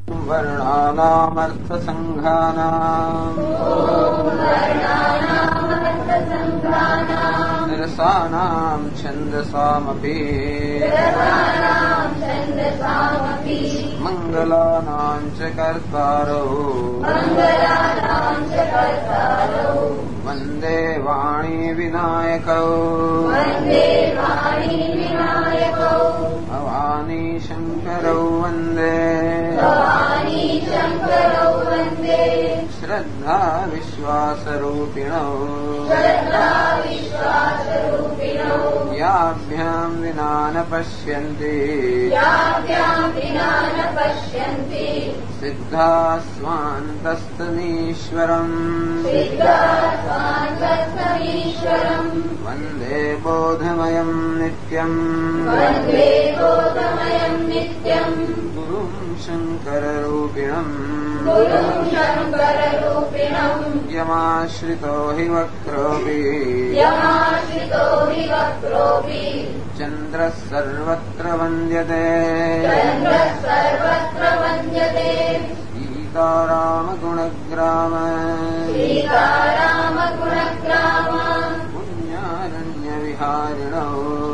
वर्णानामर्थसङ्घानाम् रसानाम् छन्दसामपि मङ्गलानाम् च कर्तारौ वन्दे वाणी विनायकौ भवानी शङ्करौ वन्दे श्रद्धा विश्वासरूपिणौ याभ्याम् विना न पश्यन्ति सिद्धा स्वान्तस्तमीश्वरम् वन्दे बोधमयम् नित्यम् गुरुम् शङ्कररूपिणम् यमाश्रितो हि वक्रोऽपि चन्द्रः सर्वत्र वन्द्यते सीतारामगुणग्राम पुण्यारण्यविहारिणौ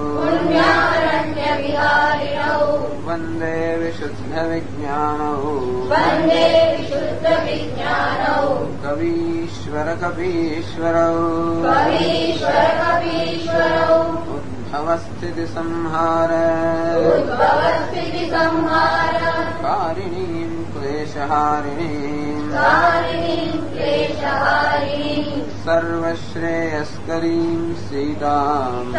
वन्दे विशुद्धविज्ञानौ कवीश्वरकपीश्वरौ उद्भवस्थितिसंहार कारिणीम् क्लेशहारिणीम् सर्वश्रेयस्करीम् सीताम्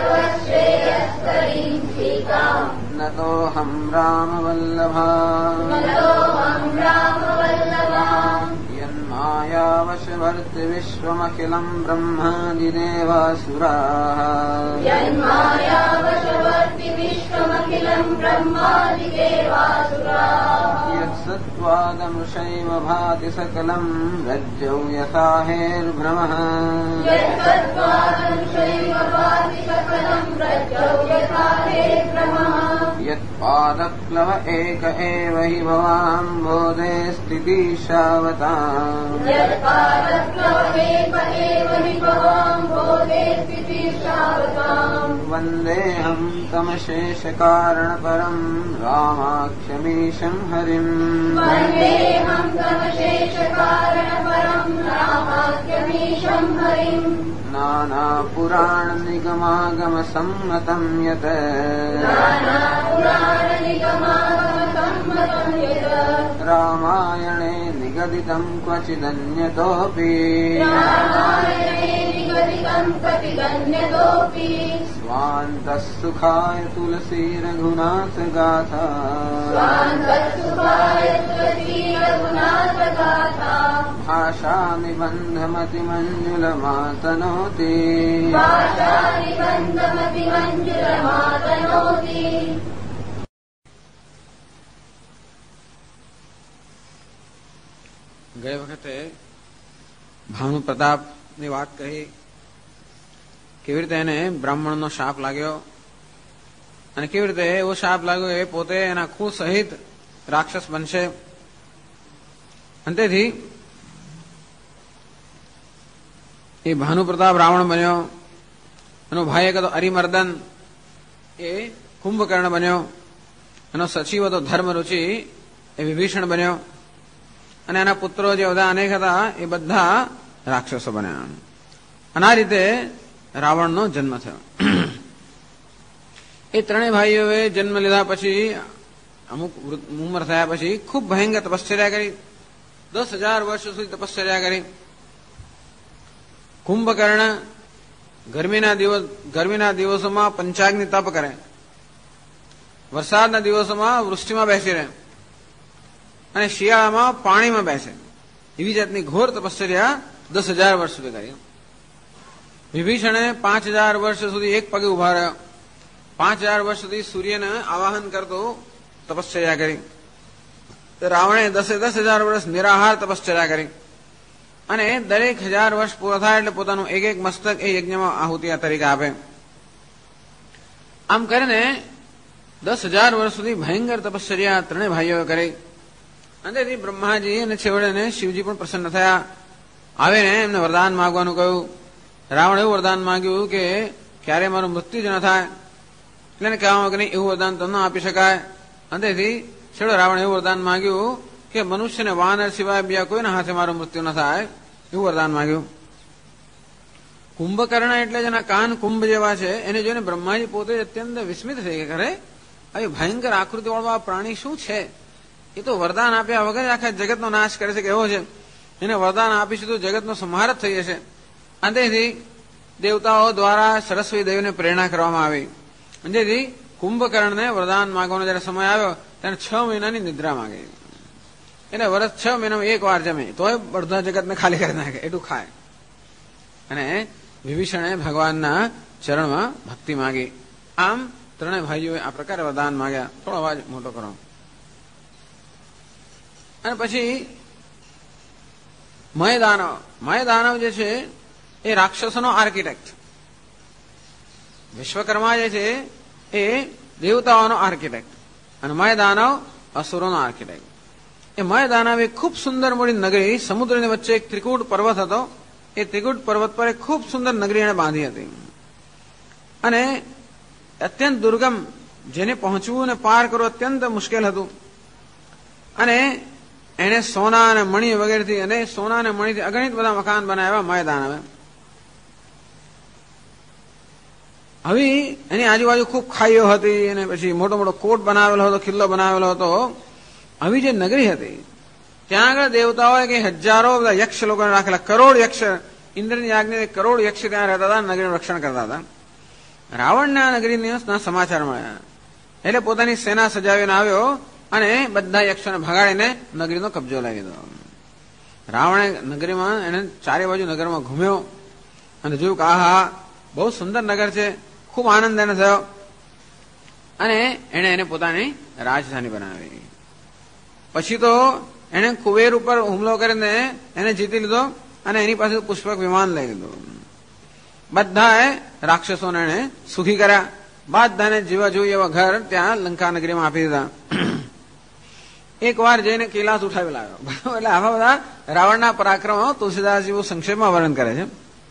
नतोऽहम् रामवल्लभा यन्मायावशवर्ति विश्वमखिलम् ब्रह्मादिदेवासुराः यत्सत्त्वादमृषैव भाति सकलम् रज्जौ यथा हेर्भ्रमः यत्पादप्लव एक एव हि भवाम्भोधे स्थितिशावताम् वन्देऽहम् तमशेषकारणपरम् रामाख्यमीशम् हरिम् नानापुराणनिगमागमसम्मतम् यत् रामायणे निगदितम् क्वचिदन्यतोऽपि स्वान्तः सुखाय तुलसी रघुनाथ गाथा भाषा निबन्धमतिमञ्जुलमातनोति ગયે વખતે ભાનુ પ્રતાપની વાત કહી, કેવી રીતે એને બ્રાહ્મણનો શાપ લાગ્યો અને કેવી રીતે એવો શાપ લાગ્યો એ પોતે એના ખૂન સહિત રાક્ષસ બનશે. અને તેથી એ ભાનુ પ્રતાપ રાવણ બન્યો, એનો ભાઈ એક હતો અરિમર્દન એ કુંભકર્ણ બન્યો, એનો સચિવ હતો ધર્મરુચિ એ વિભીષણ બન્યો, અને એના પુત્રો જે બધા અનેક હતા એ બધા રાક્ષસો બન્યા. અને આ રીતે રાવણનો જન્મ થયો. એ ત્રણેય ભાઈઓએ જન્મ લીધા પછી અમુક ઉંમર થયા પછી ખૂબ ભયંકર તપશ્ચર્યા કરી. 10,000 વર્ષ સુધી તપશ્ચર્યા કરી. કુંભકર્ણ ગરમીના દિવસોમાં પંચાગ્નિ તપ કરે, વરસાદના દિવસોમાં વૃષ્ટિમાં બેસી રહે અને શિયાળામાં પાણીમાં બેસે. એવી જાતની ઘોર તપશ્ચર્યા 10,000 વર્ષ સુધી કરી. વિભીષણે 5,000 વર્ષ સુધી એક પગે ઉભા રહ્યો. 5,000 વર્ષ સુધી સૂર્યને આવાહન કરતો તપશ્ચર્યા કરી. રાવણે 10,000 વર્ષ નિરાહાર તપશ્ચર્યા કરી અને દરેક 1000 વર્ષ પૂરા થાય એટલે પોતાનું એક એક મસ્તક એ યજ્ઞમાં આહુતિ તરીકે આપે. આમ કરીને 10,000 વર્ષ સુધી ભયંકર તપશ્ચર્યા ત્રણેય ભાઈઓએ કરી. અંતેથી બ્રહ્માજી અને છેવડે શિવજી પણ પ્રસન્ન થયા. આવીને એમને વરદાન માંગવાનું કહ્યું. રાવણ એવું વરદાન માંગ્યું કે ક્યારે મારું મૃત્યુ જ ન થાય. એટલે એને કહેવામાં કે નહીં, એવું વરદાન તો ન આપી શકાય. અંતેથી છેવડે રાવણ એવું વરદાન માંગ્યું કે મનુષ્યને વાનર સિવાય બીજા કોઈના હાથે મારું મૃત્યુ ન થાય, એવું વરદાન માંગ્યું. કુંભકર્ણ એટલે જેના કાન કુંભ જેવા છે એને જોઈને બ્રહ્માજી પોતે અત્યંત વિસ્મિત થઈ ગયા. ખરે આવી ભયંકર આકૃતિ વાળો આ પ્રાણી શું છે? એ તો વરદાન આપ્યા વગર આખા જગતનો નાશ કરે છે કે એવો છે. એને વરદાન આપીશું તો જગતનો સંહાર જ થઈ જશે. અંતેથી દેવતાઓ દ્વારા સરસ્વતી દેવીને પ્રેરણા કરવામાં આવી. અંતેથી કુંભકર્ણને વરદાન માંગવાનો જયારે સમય આવ્યો ત્યારે 6 મહિનાની નિદ્રા માંગી. એટલે વર્ષ 6 મહિનામાં એક વાર જમે તોય અડધા જગતને ખાલી કરી નાખે એટલું ખાય. અને વિભીષણે ભગવાનના ચરણમાં ભક્તિ માંગી. આમ ત્રણેય ભાઈઓએ આ પ્રકારે વરદાન માંગ્યા. થોડો અવાજ મોટો કરો. અને પછી મયદાનવ જે છે એ રાક્ષસોનો આર્કિટેક્ટ. વિશ્વકર્મા જે છે એ દેવતાઓનો આર્કિટેક્ટ અને મયદાનવ અસુરોનો આર્કિટેક્ટ. એ મયદાનવ એક ખૂબ સુંદર મોટી નગરી, સમુદ્રની વચ્ચે એક ત્રિકૂટ પર્વત હતો. એ ત્રિકૂટ પર્વત પર એક ખૂબ સુંદર નગરી એને બાંધી હતી અને અત્યંત દુર્ગમ, જેને પહોંચવું અને પાર કરવું અત્યંત મુશ્કેલ હતું. અને એને સોના અને મણી વગેરેથી અને સોના અને મણીથી અગણિત બધા મકાન બનાવ્યા મયદાનવે. હવે એની આજુબાજુ ખૂબ ખાઈઓ હતી અને પછી મોટો મોટો કોટ બનાવેલો હતો, કિલ્લો બનાવેલો હતો. આવી જે નગરી હતી ત્યાં આગળ દેવતાઓએ કે હજારો બધા યક્ષ લોકોને રાખેલા, કરોડ યક્ષ, ઇન્દ્રની આજ્ઞાથી કરોડ યક્ષ ત્યાં રહેતા હતા, નગરીનું રક્ષણ કરતા હતા. રાવણને આ નગરીના સમાચાર મળ્યા એટલે પોતાની સેના સજાવીને આવ્યો અને બધા યક્ષોને ભગાડીને નગરીનો કબજો લઈ લીધો. રાવણે નગરીમાં એને ચારે બાજુ નગરમાં ઘૂમ્યો અને જોયું કે આહા બહુ સુંદર નગર છે. ખૂબ આનંદ એને થયો અને એને પોતાની રાજધાની બનાવી. પછી તો એને કુબેર ઉપર હુમલો કરીને એને જીતી લીધો અને એની પાસે પુષ્પક વિમાન લઈ લીધું. બધાએ રાક્ષસોને એને સુખી કર્યા. બધાને જીવા જોઈએ એવા ઘર ત્યાં લંકા નગરીમાં આપી દીધા. એક વાર જઈને કૈલાસ ઉઠાવી લાવ્યો. એટલે આવા બધા રાવણના પરાક્રમો તુલસીદાસજી બહુ સંક્ષેપમાં વર્ણન કરે છે.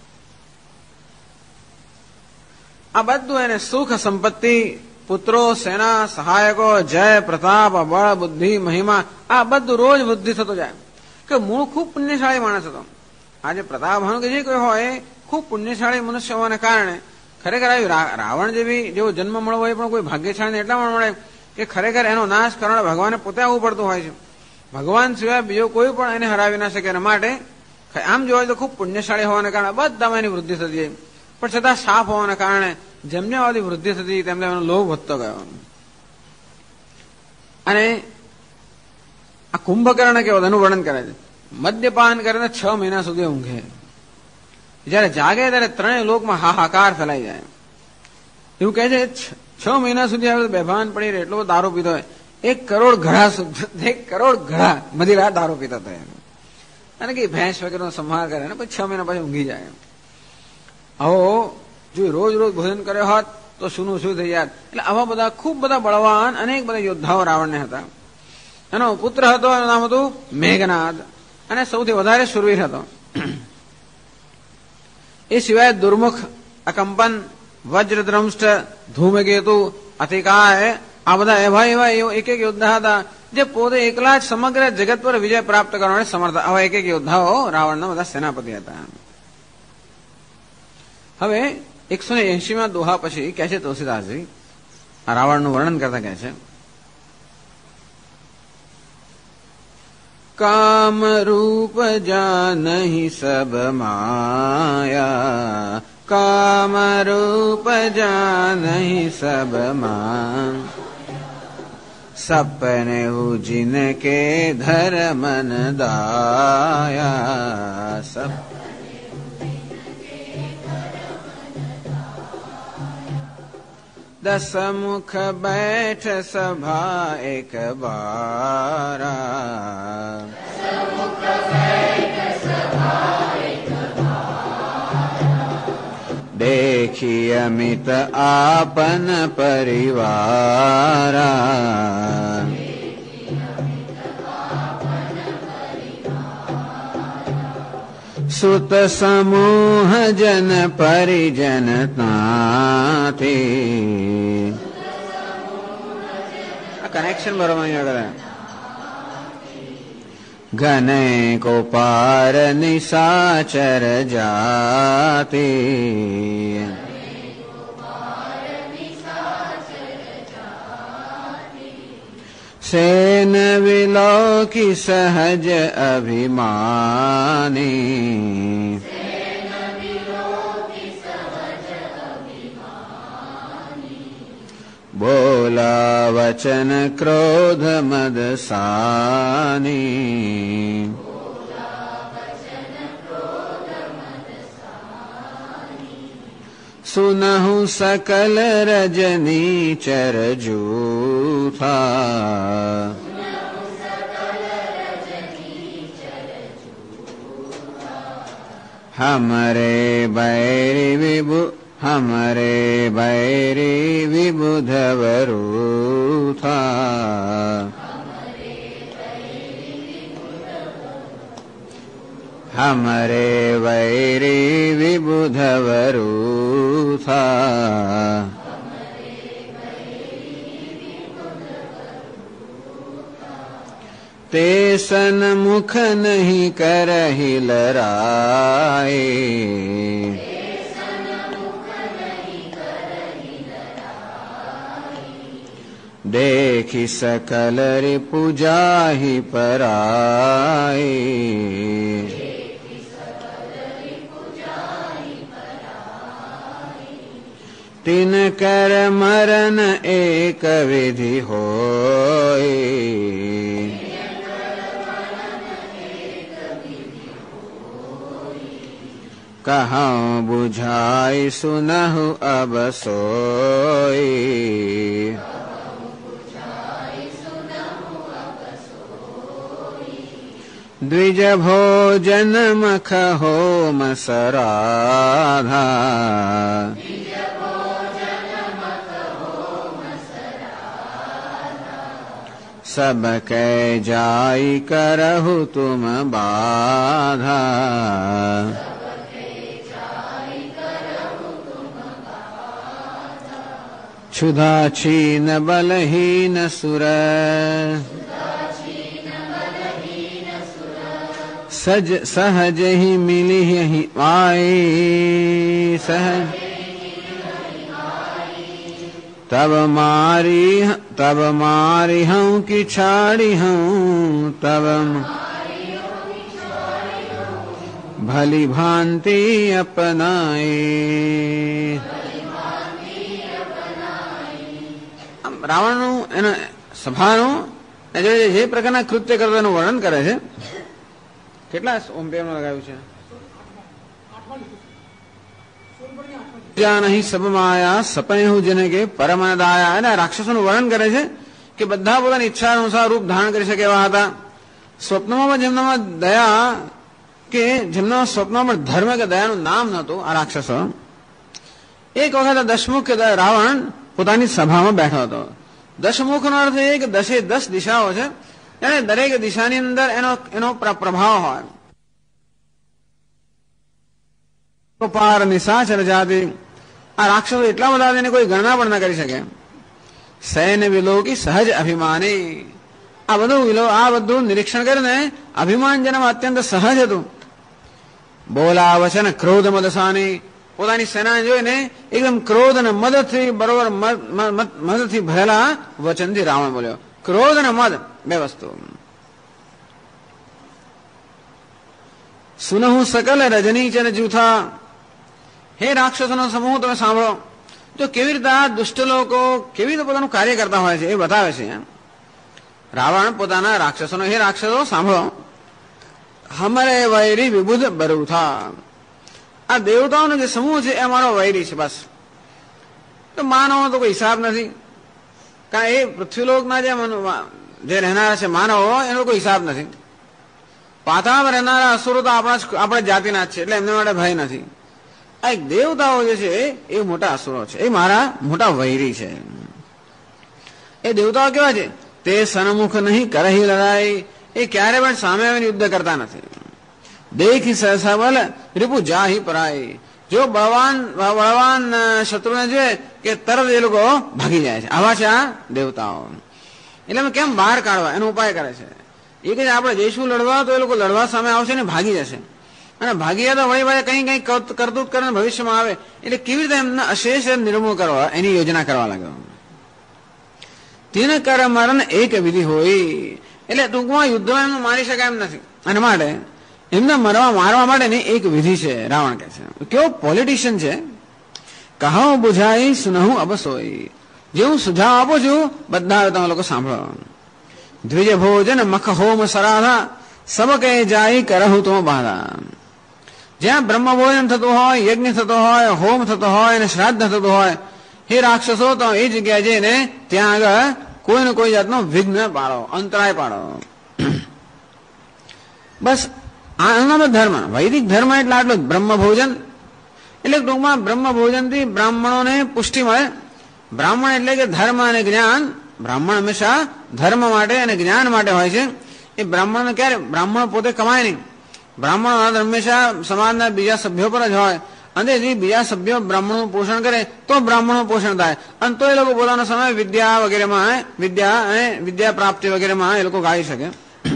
આ બધું એને સુખ, સંપત્તિ, પુત્રો, સેના, સહાયકો, જય, પ્રતાપ, બળ, બુદ્ધિ, મહિમા, આ બધું રોજ વૃદ્ધિ થતો જાય. કે મૂળ ખૂબ પુણ્યશાળી માણસ હતો. આજે પ્રતાપભાનું કે જે કોઈ હોય ખૂબ પુણ્યશાળી મનુષ્ય હોવાને કારણે ખરેખર આવી રાવણ જેવો જન્મ મળવો એ પણ કોઈ ભાગ્યશાળી એટલા મળે કે ખરેખર એનો નાશ કરવાનો ભગવાને પોતે આવવું પડતું હોય છે. ભગવાન સિવાય બીજો કોઈ પણ એને હરાવી ના શકે. એના માટે આમ જોવા તો ખૂબ પુણ્યશાળી હોવાને કારણે બધામાં એની વૃદ્ધિ થતી જાય. પણ છતાં સાફ હોવાના કારણે જેમ જેમ આવતી વૃદ્ધિ થતી તેમ તેમ એનો લોભ વધતો ગયો. અને આ કુંભકર્ણ કેવો એનું વર્ણન કરે છે. મદ્યપાન કરીને 6 મહિના સુધી ઊંઘે. જયારે જાગે ત્યારે ત્રણેય લોકમાં હાહાકાર ફેલાઈ જાય. એવું કહે છે 6 મહિના સુધી આવે બેભાન પડી રહે એટલો દારૂ પીતો હોય. 1 કરોડ ઘડા મદિરા દારૂ પીતા હતા. અને કે ભેંસ વગેરેનો સંહાર કરે ને પછી 6 મહિના પછી ઊંઘી જાય. આવો જો રોજ ભોજન કર્યો હોત તો શું થઈ જાય. એટલે આવા બધા ખૂબ બધા બળવાન અનેક બધા યોદ્ધાઓ રાવણને હતા. એનો પુત્ર હતો, એનું નામ હતું મેઘનાદ અને સૌથી વધારે શુરવીર હતો. એ સિવાય દુર્મુખ, અકંપન, વજ્રદ્રંષ્ટ, ધૂમકેતુ, અતિકાય, આ બધા એવા એક યોદ્ધા હતા જે પોતે એકલા જ સમગ્ર જગત પર વિજય પ્રાપ્ત કરવાને સમર્થ. આવા એક યોદ્ધાઓ રાવણના બધા સેનાપતિ હતા. હવે 180માં દોહા પછી કહે છે તુલસીદાસજી આ રાવણનું વર્ણન કરતા કહે છે, કામ રૂપ જાનહી સબ માયા, કામ રૂપ જાનહી સબ માન, સપને જિનકે ધર્મન દાયા, સપ દસ મુખ બેઠ સભા એક બારા, દેખી અમિત આપન પરિવારા, સુત સમૂહ જન પરિજનતાથી. આ કનેક્શન બરોબર અહીંયા કરે. ઘને કો પાર નિશાચર જાતિ. સેન વિલોકી સહજ અભિમાની. બોલા વચન ક્રોધ મદ સાની. સુનહું સકલ રજની ચર જૂથા. હમરે બૈરી વિબુધ વરૂથા. હમરે વૈરી વિબુધ વરૂથા. તે સન્મુખ નહીં કરહી લરાય. देखी सकल रिपुजा ही पराई. तिन कर मरण एक विधि होय. कहाँ बुझाई सुनहु अब सोई. द्विज भोजन मख होम सराधा. सब कै जाई करहु तुम बाधा. क्षुधा छीन बलहीन सुर. सज सहज ही मिली ही आए. सहज तब मारी हूँ कि छाड़ी हूँ. तब भली भांति अपनाए. રાવણનું એના સભાનું જે પ્રકારના કૃત્ય કરતા એનું વર્ણન કરે છે. કેટલા ઓમ્પેરમાં લગાવ્યું છે? નહીં સબ માયા સપનેહુ જેને કે પરમદાયા. એના રાક્ષસોનું વર્ણન કરે છે કે બધા પોતાની ઈચ્છા અનુસાર રૂપ ધારણ કરી શકે એવા હતા. સ્વપ્નમાં જેમનામાં દયા કે જેમના સ્વપ્નમાં પણ ધર્મ કે દયાનું નામ નહોતું આ રાક્ષસો. એક વખત દશમુખ રાવણ પોતાની સભામાં બેઠો હતો. દશમુખનો અર્થ એ કે 10 દિશાઓ છે અને દરેક દિશાની અંદર એનો પ્રભાવ હોય. પાર નિશાચર જાતિ. આ રાક્ષસો એટલા બધા એને કોઈ ગણના પણ ન કરી શકે. સૈન વિલોકી સહજ અભિમાની. આ બધું નિરીક્ષણ કરીને અભિમાન જેનામાં અત્યંત સહજ હતું. બોલા વચન ક્રોધ મદસાની. પોતાની સેના જોઈને એકદમ ક્રોધ અને મદથી બરોબર મદથી ભરેલા વચનથી રાવણ બોલ્યો. ક્રોધ અને મદ બે વસ્તુ. સુનહુ સકલ રજનીચર જૂથા. હે રાક્ષસોનો સમૂહ તમે સાંભળો. જો કેવી રીતે આ દુષ્ટ લોકો કેવી રીતે પોતાનું કાર્ય કરતા હોય છે એ બતાવે છે. રાવણ પોતાના રાક્ષસોનો, હે રાક્ષસો સાંભળો. હમરે વૈરી વિબુધ બરૂથા. આ દેવતાઓનો જે સમૂહ છે એ અમારો વૈરી છે. બસ તો માનવો તો કોઈ હિસાબ નથી. કારણ એ પૃથ્વીલોકના જે રહેનારા છે માનવો એનો કોઈ હિસાબ નથી. પાતાળમાં રહેનારા અસુરો તો આપણા જાતિના જ છે એટલે એમના માટે ભય નથી. આ એક દેવતાઓ જે છે એ મોટા અસુરો છે. એ મારા મોટા વૈરી છે. એ દેવતાઓ કેવા છે? તે સન્મુખ નહીં કરહી લડાઈ. એ ક્યારે પણ સામે આવીને યુદ્ધ કરતા નથી. દેખી સહસા બલ રીપુ જાહી પરાય. જો બળવાન શત્રુને જોઈએ કે તરત એ લોકો ભાગી જાય છે. આવા છે આ દેવતાઓ. એટલે અમે કેમ બહાર કાઢવા એનો ઉપાય કરે છે. એ કે આપણે જઈશું લડવા તો એ લોકો લડવા સામે આવશે ને ભાગી જશે, અને ભાગી જાય તો વળી ભાઈ કઈ કરતૂત કરીને ભવિષ્યમાં આવે. એટલે કેવી રીતે એમને અશેષ નિર્મૂળ કરવા એની યોજના કરવા લાગ્યો. તીન કર મરણ એક વિધિ હોય. એટલે ટૂંકમાં યુદ્ધમાં એમને મારી શકાય એમ નથી, અને માટે એમને મારવા માટેની એક વિધિ છે. રાવણ કહે છે કેવો પોલિટિશિયન છે. કહો બુઝાઈ સુનહું અબસોઈ. જે હું સુઝાવ આપું છું બધા તમે લોકો સાંભળો. દ્વિજ ભોજન મખ હોમ સરાધા સબ કહે જાય કરહું તો બાધા. જ્યાં બ્રહ્મ ભોજન થતું હોય, યજ્ઞ થતો હોય, હોમ થતો હોય અને શ્રાદ્ધ થતું હોય, હે રાક્ષસો તો એ જગ્યાએ જઈને ત્યાં આગળ કોઈને કોઈ જાતનો વિઘ્ન પાડો, અંતરાય પાડો. બસ આનો ધર્મ, વૈદિક ધર્મ એટલે આટલું જ. બ્રહ્મ ભોજન એટલે ટૂંકમાં બ્રહ્મ ભોજનથી બ્રાહ્મણોને પુષ્ટિ મળે. બ્રાહ્મણ એટલે કે ધર્મ અને જ્ઞાન. બ્રાહ્મણ હંમેશા ધર્મ માટે અને જ્ઞાન માટે હોય છે. એ બ્રાહ્મણ ક્યારે, બ્રાહ્મણ પોતે કમાય નહીં. બ્રાહ્મણો હંમેશા સમાજના બીજા સભ્યો પર જ હોય, અને જે બીજા સભ્યો બ્રાહ્મણોનું પોષણ કરે તો બ્રાહ્મણોનું પોષણ થાય. અને તો એ લોકો પોતાનો સમય વિદ્યા વગેરેમાં, વિદ્યા પ્રાપ્તિ વગેરેમાં એ લોકો ગાળી શકે.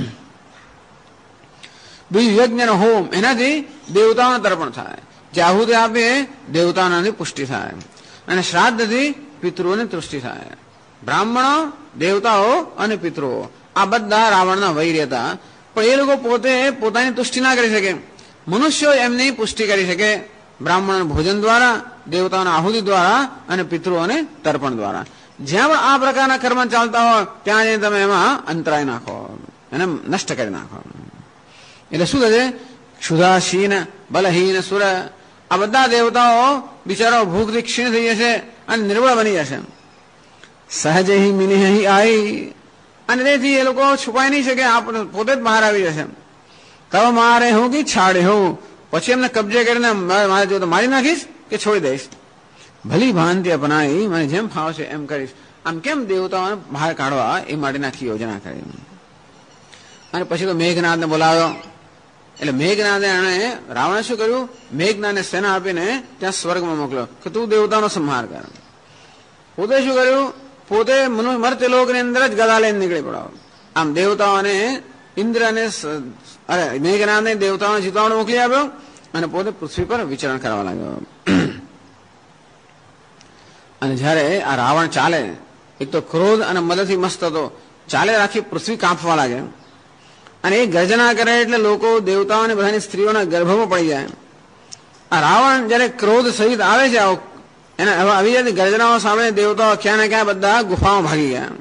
બીજું યજ્ઞ અને હોમ, એનાથી દેવતાઓને તર્પણ થાય. જે આહુતિ આપે દેવતાઓની પુષ્ટિ થાય, અને શ્રાદ્ધથી પિતૃઓની તૃષ્ટિ થાય. બ્રાહ્મણો, દેવતાઓ અને પિતૃઓ આ બધા રાવણના વૈરી હતા. પણ એ લોકો પોતે પોતાની તુષ્ટિ ના કરી શકે. મનુષ્યો એમની પુષ્ટિ કરી શકે બ્રાહ્મણ ભોજન દ્વારા, દેવતાઓના આહુતિ દ્વારા અને પિતૃઓને તર્પણ દ્વારા. જ્યાં પણ આ પ્રકારના કર્મ ચાલતા હોય ત્યાં જઈને તમે એમાં અંતરાય નાખો, એને નષ્ટ કરી નાખો. એટલે શું કહે છે, ક્ષુધાશીન બલહીન સુર, આ બધા દેવતાઓ બિચારાઓ ભૂખથી ક્ષીણ થઈ જશે અને નિર્બળ બની જશે. સહજ હિ મિનિ આઈ, અને તેથી એ લોકો છુપાઈ નહીં શકે, પોતે જ બહાર આવી જશે. તવ મારે હું કે છાડે હું, પછી એમને કબજે કરીને મારે જો તો મારી નાખીશ કે છોડી દઈશ. ભલી ભાંતિ અપનાવી, મને જેમ ફાવશે એમ કરીશ. આમ કેમ દેવતાઓને બહાર કાઢવા એ માટે આખી યોજના કરી. અને પછી તો મેઘનાથને બોલાવ્યો. એટલે મેઘનાથે એને રાવણે શું કર્યું, મેઘનાથને સેના આપીને ત્યાં સ્વર્ગમાં મોકલ્યો કે તું દેવતાનો સંહાર કર. પોતે શું કર્યું, પોતે મર્ત્યલોકની અંદર જ ગદા લઈને નીકળી પડ્યો. આમ દેવતાઓને ઇન્દ્ર અને મેઘનાથને દેવતાઓને જીતવાનો મોકલી આપ્યો, અને પોતે પૃથ્વી પર વિચરણ કરવા લાગ્યો. અને જયારે આ રાવણ ચાલે, એક તો ક્રોધ અને મદથી મસ્ત હતો, ચાલે આખી પૃથ્વી કાંપવા લાગે. અને એ ગર્જના કરે એટલે લોકો દેવતાઓને બધાની સ્ત્રીઓના ગર્ભમાં પડી જાય. આ રાવણ જયારે ક્રોધ સહિત આવે છે, એના આવી જતી ગર્જનાઓ સામે દેવતાઓ ક્યાં ને ક્યાં બધા ગુફામાં ભાગી ગયા.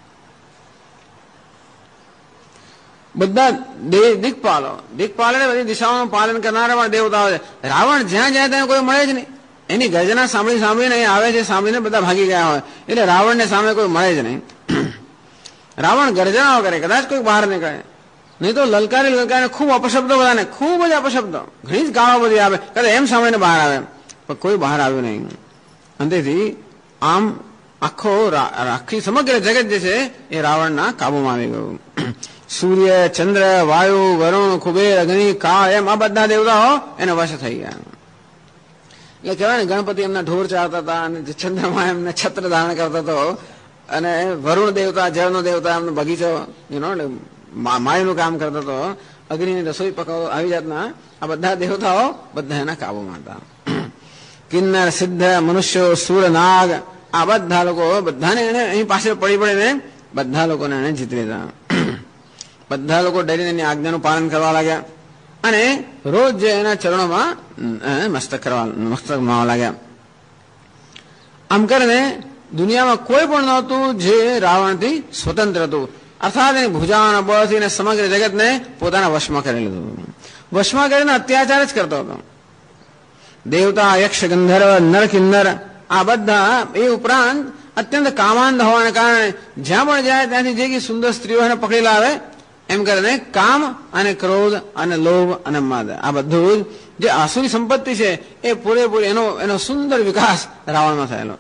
બધા દિક્પાલો એટલે બધી દિશાઓનું પાલન કરનારા પણ દેવતાઓ છે. રાવણ જ્યાં જાય ત્યાં કોઈ મળે જ નહીં. એની ગર્જના સાંભળીને આવે છે, સાંભળીને બધા ભાગી ગયા હોય. એટલે રાવણને સામે કોઈ મળે જ નહીં. રાવણ ગર્જનાઓ કરે, કદાચ કોઈ બહાર નીકળે, નહીં તો લલકારી ખૂબ અપશબ્દો, બધાને ખૂબ જ અપશબ્દો, ઘણી જ ગાળો બધી આવે, કદાચ એમ સાંભળીને બહાર આવે, પણ કોઈ બહાર આવ્યું નહીં. અંતેથી આમ આખી સમગ્ર જગત જે છે એ રાવણના કાબુમાં આવી ગયું. સૂર્ય, ચંદ્ર, વાયુ, વરુણ, કુબેર, અગ્નિ, કાળ, એમ આ બધા દેવતાઓ એને વશ થઈ ગયા. એટલે કહેવાય ને, ગણપતિ એમના ઢોર ચાલતા હતા, અને ચંદ્રમા એમને છત્ર ધારણ કરતો હતો, અને વરુણ દેવતા, જળનો દેવતા એમનો બગીચો માળીનું કામ કરતો હતો, અગ્નિની રસોઈ પકાવતો. આવી જાતના આ બધા દેવતાઓ બધા એના કાબુમાં હતા. કિન્નર, સિદ્ધ, મનુષ્યો, સુર, નાગ, આ બધા લોકો બધાને એને અહીં પાસે પડી પડીને બધા લોકોને એને જીતી લીધા. બધા લોકો ડરીને એની આજ્ઞાનું પાલન કરવા લાગ્યા, અને રોજ જે એના ચરણોમાં મસ્તક માવા લાગ્યા. આમ કરીને દુનિયામાં કોઈ પણ નહોતું જે રાવણથી સ્વતંત્ર હતું. અર્થાત એની ભુજાઓના બળથી એને સમગ્ર જગતને પોતાના વશમાં કરી લીધું. વશમાં કરીને અત્યાચાર જ કરતો હતો. દેવતા, યક્ષ, ગંધર્વ, નર, કિન્નર આ બધા એ ઉપરાંત અત્યંત કામાંધ હોવાને કારણે જ્યાં પણ જાય ત્યાંથી જે કે સુંદર સ્ત્રીઓ એને પકડી લાવે. એમ કરીને કામ અને ક્રોધ અને લોભ અને મદ, આ બધું જે આસુરી સંપત્તિ છે એ પૂરેપૂરી એનો સુંદર વિકાસ રાવણમાં થયેલો.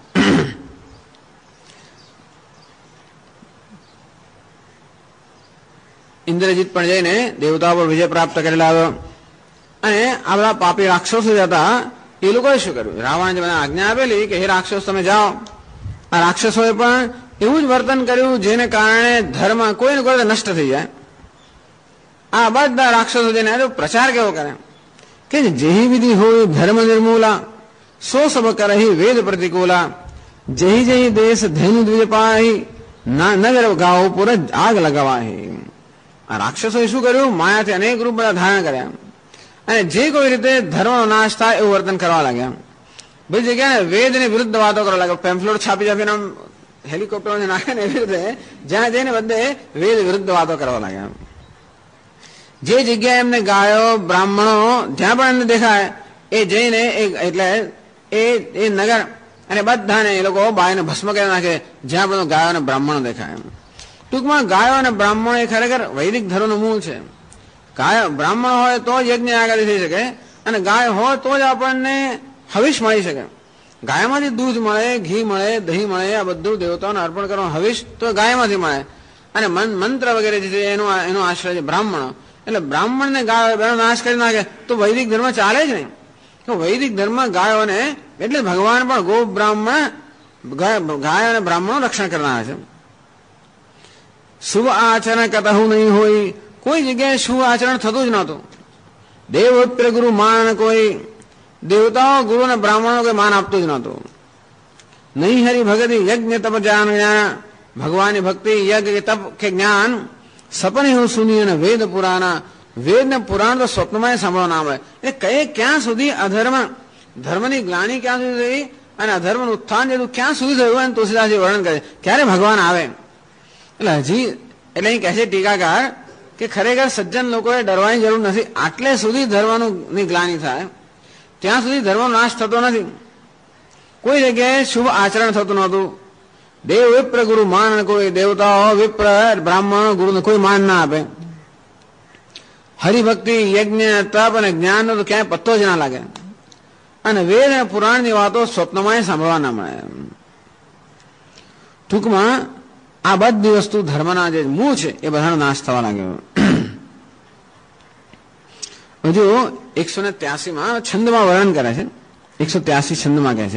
ઇન્દ્રજીત પણ જઈને દેવતાઓ પર વિજય પ્રાપ્ત કરેલા આવ્યો. અને આ બધા પાપી રાક્ષસો હતા એ લોકોએ શું કર્યું? રાવણે મને આજ્ઞા આપેલી કે હે રાક્ષસ તમે જાઓ. આ રાક્ષસોએ પણ એવું જ વર્તન કર્યું જેને કારણે ધર્મ કોઈને કોઈ નષ્ટ થઈ જાય. આ બધા રાક્ષસો જેને પ્રચાર કેવો કરે કે જેહી વિધિ હોય ધર્મ નિર્મૂલા સો સબ કરહી વેદ પ્રતિકૂલા જહી જહી દેશ ધૈનુ દ્વિજ પાહી ના નગર ગાઓ પૂર આગ લગાવાહી. આ રાક્ષસોએ શું કર્યું? માયાથી અનેક રૂપ બધા ધારણ કર્યા અને જે કોઈ રીતે ધર્મનો નાશ થાય એવું વર્તન કરવા લાગ્યા. બધી જગ્યાએ વેદની વિરુદ્ધ વાતો કરવા લાગ્યા. પેમ્ફલેટ છાપી છાપીને હેલિકોપ્ટર નાખે ને એવી રીતે જ્યાં જઈને બધે વેદ વિરુદ્ધ વાતો કરવા લાગ્યા. જે જગ્યાએ એમને ગાયો બ્રાહ્મણો જ્યાં પણ એમને દેખાય એ જઈને એટલે એ નગર અને બધાને એ લોકો બાયને ભસ્મ કરી નાખે જ્યાં બધો ગાયો અને બ્રાહ્મણો દેખાય. ટૂંકમાં ગાયો અને બ્રાહ્મણો એ ખરેખર વૈદિક ધર્મનું મૂળ છે. ગાય બ્રાહ્મણ હોય તો જ યજ્ઞ આગળ થઈ શકે અને ગાય હોય તો જ આપણને હવિષ મળી શકે. ગાયમાંથી દૂધ મળે, ઘી મળે, દહીં મળે, આ બધું દેવતાઓને અર્પણ કરવાનું હવિષ તો ગાયમાંથી મળે. અને મંત્ર વગેરે જે છે એનો આશ્રય છે બ્રાહ્મણો. એટલે બ્રાહ્મણને ગાયો નાશ કરી નાખે તો વૈદિક ધર્મ ચાલે જ નહીં. તો વૈદિક ધર્મ ગાયોને એટલે ભગવાન પણ ગો બ્રાહ્મણ ગાય અને બ્રાહ્મણો રક્ષણ કરનાર છે. શુભ આચરણ કતહુ નહીં હોય, કોઈ જગ્યાએ શુભ આચરણ થતું જ નહોતું. દેવ ઉત્તર ગુરુ માન, કોઈ દેવતાઓ ગુરુ અને બ્રાહ્મણો કોઈ માન આપતું જ નહોતું. નહીં હરિ ભગતિ યજ્ઞ તપ જ્ઞાન, ભગવાનની ભક્તિ યજ્ઞ તપ કે જ્ઞાન સપને હું સુની અને વેદ પુરાણા. વેદ ને પુરાણ તો સ્વપ્નમાં સાંભળવા ના મળે. એટલે કઈ ક્યાં સુધી અધર્મ ધર્મની ગ્લાની ક્યાં સુધી થઈ અને અધર્મનું ઉત્થાન જેવું ક્યાં સુધી થયું અને તુલસીદાસજી વર્ણન કરે ક્યારે ભગવાન આવે. એટલે હજી એટલે અહીં કહે છે ટીકાકાર કે ખરેખર સજ્જન લોકોએ ડરવાની જરૂર નથી. આટલે સુધી ધર્મની ગ્લાની થાય ત્યાં સુધી ધર્મનો નાશ થતો નથી. કોઈ જગ્યાએ શુભ આચરણ થતું નહોતું. દેવ વિપ્ર ગુરુ માન, કોઈ દેવતાઓ વિપ્ર બ્રાહ્મણો ગુરુને કોઈ માન ના આપે. હરિભક્તિ યજ્ઞ તપ અને જ્ઞાનનો તો ક્યાંય પત્તો જ ના લાગે. અને વેદ અને પુરાણની વાતો સ્વપ્નમાં સાંભળવા ના મળે. ટૂંકમાં આ બધી વસ્તુ ધર્મના જે મૂળ છે એ બધાનો નાશ થવા લાગ્યો. હજુ 183 છંદમાં વર્ણન કરે છે. 183 છંદમાં કહે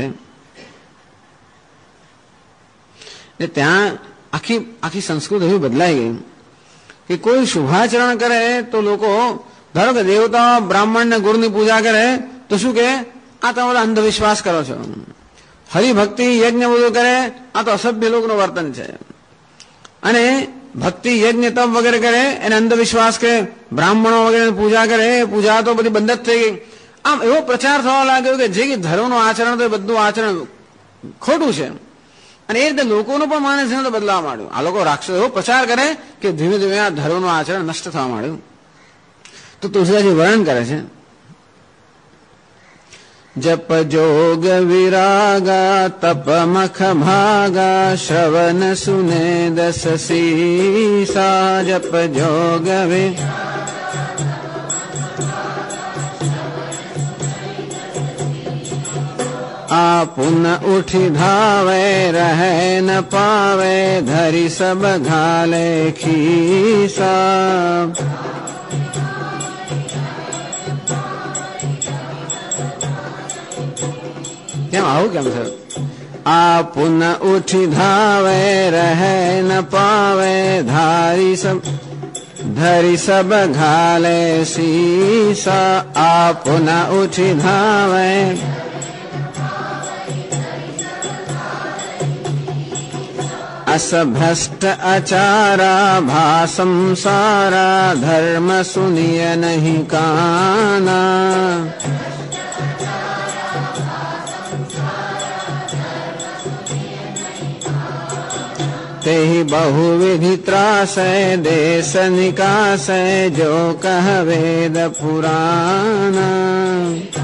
છે ત્યાં આખી સંસ્કૃત એવી બદલાઈ ગઈ કે કોઈ શુભાચરણ કરે તો લોકો ધારો કે દેવતાઓ બ્રાહ્મણ ને ગુરુની પૂજા કરે તો શું કે આ તમે બધા અંધવિશ્વાસ કરો છો. હરિભક્તિ યજ્ઞ બધું કરે આ તો અસભ્ય લોકોનું વર્તન છે. અને ભક્તિ યજ્ઞ તપ વગેરે કરે એને અંધવિશ્વાસ કે બ્રાહ્મણો વગેરે પૂજા કરે પૂજા તો બધી બંધ જ થઈ ગઈ. આમ એવો પ્રચાર થવા લાગ્યો કે જે ધર્મનું આચરણ તો એ બધું આચરણ ખોટું છે. અને એ રીતે લોકોનું પણ માનસ તો બદલાવા માંડ્યું. આ લોકો રાક્ષસો એવો પ્રચાર કરે કે ધીમે ધીમે આ ધર્મનું આચરણ નષ્ટ થવા માંડ્યું. તો તુલસીદાસજી વર્ણન કરે છે જપ જોગ વિરાગા તપ મખ ભાગા શ્રવણ સુને દસ સીસા. જપ જોગ આપુન ઉઠી ધાવે રહે ન પાવે ધરી સબ ઘાલે ખીસા. કેમ આવું કેમ છે? આપુન ઉઠી ધાવે રહે ન પાવે ધરી સબ ઘાલે સીસા. આપુન ઉઠી ધાવે असभ्रष्ट आचारा भा संसारा धर्म सुनिय नहीं काना. ते बहुविधि त्रास देश निकास जो कह वेद पुराना.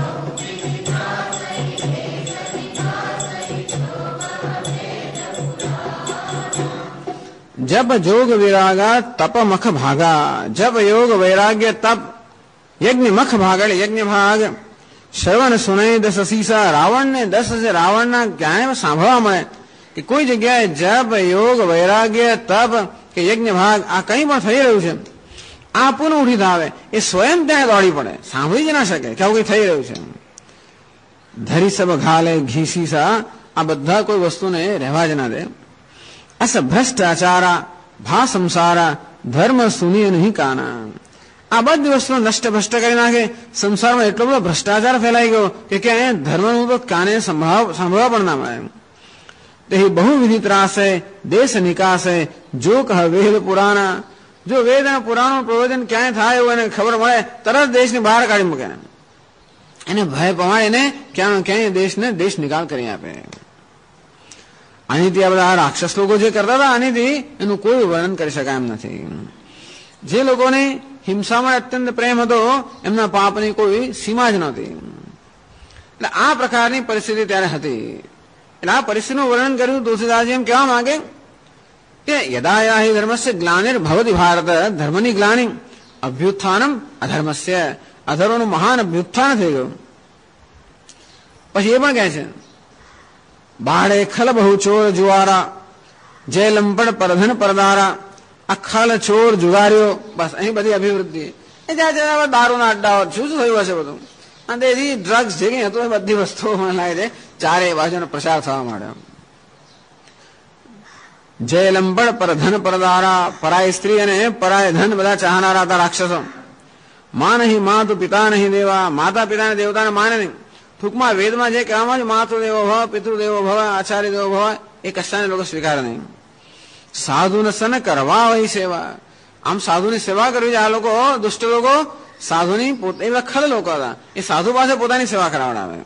जब जोग विरागा तप मख भागा. जब योग वैराग्य तप यज्ञ मख भागड़ यज्ञ भाग श्रवण सुने दस સીસા. રાવણને 10 રાવણના જ્ઞાને સાંભળવા મળે કે કોઈ જગ્યાએ જપ યોગ વૈરાગ્ય તપ કે યજ્ઞ ભાગ આ કંઈ પણ થઈ રહ્યું છે આ પુનઃ ઉઠી આવે એ સ્વયં ત્યાં દોડી પડે, સાંભળી જ ના શકે કે આવું કઈ થઈ રહ્યું છે. ધરી સબ ઘાલે ઘીસીસા, આ બધા કોઈ વસ્તુને રહેવા જ ના દે. અસ ભ્રષ્ટાચારા ભા સંસારા ધર્મ સુનિય નહીં કાના, આ બધી વસ્તુઓ નષ્ટ ભ્રષ્ટ કરી નાખે. સંસારમાં એટલો બધો ભ્રષ્ટાચાર ફેલાઈ ગયો કે ક્યાંય ધર્મનું તો કાને સાંભળવા પણ ના મળે. તે બહુવિધિ ત્રાસે દેશ નિકાસે જો કહ વેદ પુરાણા, જો વેદ અને પુરાણનું પ્રયોજન ક્યાંય થાય એવું એને ખબર મળે તરત દેશની બહાર કાઢી મૂકે, એને ભય પમાડે, એને ક્યાંય દેશને દેશ નિકાલ કરી આપે. આનીથી આ બધા રાક્ષસ લોકો જે કરતા હતા આનીથી એનું કોઈ વર્ણન કરી શકાય એમ નથી. જે લોકોને હિંસામાં અત્યંત પ્રેમ હતો એમના પાપની કોઈ સીમા જ નહોતી. એટલે આ પ્રકારની પરિસ્થિતિ ત્યારે હતી. એટલે આ પરિસ્થિતિનું વર્ણન કર્યું તુલસીદાસજી એમ કહેવા માંગે કે યદા યા હિ ધર્મસ્ય ગ્લાનિર્ભવતિ ભારત, ધર્મની ગ્લાનિ અભ્યુત્થાનમ અધર્મસ્ય, અધર્મનું મહાન અભ્યુત્થાન થઈ ગયું. પછી એ પણ કહે છે બાળે ખલ બહુ ચોર જુવારા જય લંપડ પરધન પરદારા, આ ખલ ચોર જુગારીઓ, બસ અહીં બધી અભિવૃદ્ધિ. એ જ્યાં દારૂના અડ્ડાઓ શું શું થયું હશે બધું, અને તેથી ડ્રગ્સ જે કંઈ હતું એ બધી વસ્તુઓ મને લાગે છે ચારે બાજુનો પ્રસાર થવા માંડ્યો. જય લંપડ પરધન પરદારા, પરાય સ્ત્રી અને પરાય ધન બધા ચાહનારા હતા રાક્ષસો. માં નહીં માતુ પિતા નહીં દેવા, માતા પિતાને દેવતાને માને નહીં. ટૂંકમાં વેદમાં જે કહેવામાં માતૃદેવો ભવ પિતૃદેવો ભવ આચાર્ય દેવો ભવ એ કશાને લોકો સ્વીકારે નહીં. સાધુને સન કરવા હોય સેવા, આમ સાધુની સેવા કરવી છે. આ લોકો દુષ્ટ લોકો સાધુની પોતે એવા ખલ લોકો હતા, એ સાધુ પાસે પોતાની સેવા કરાવડાવે.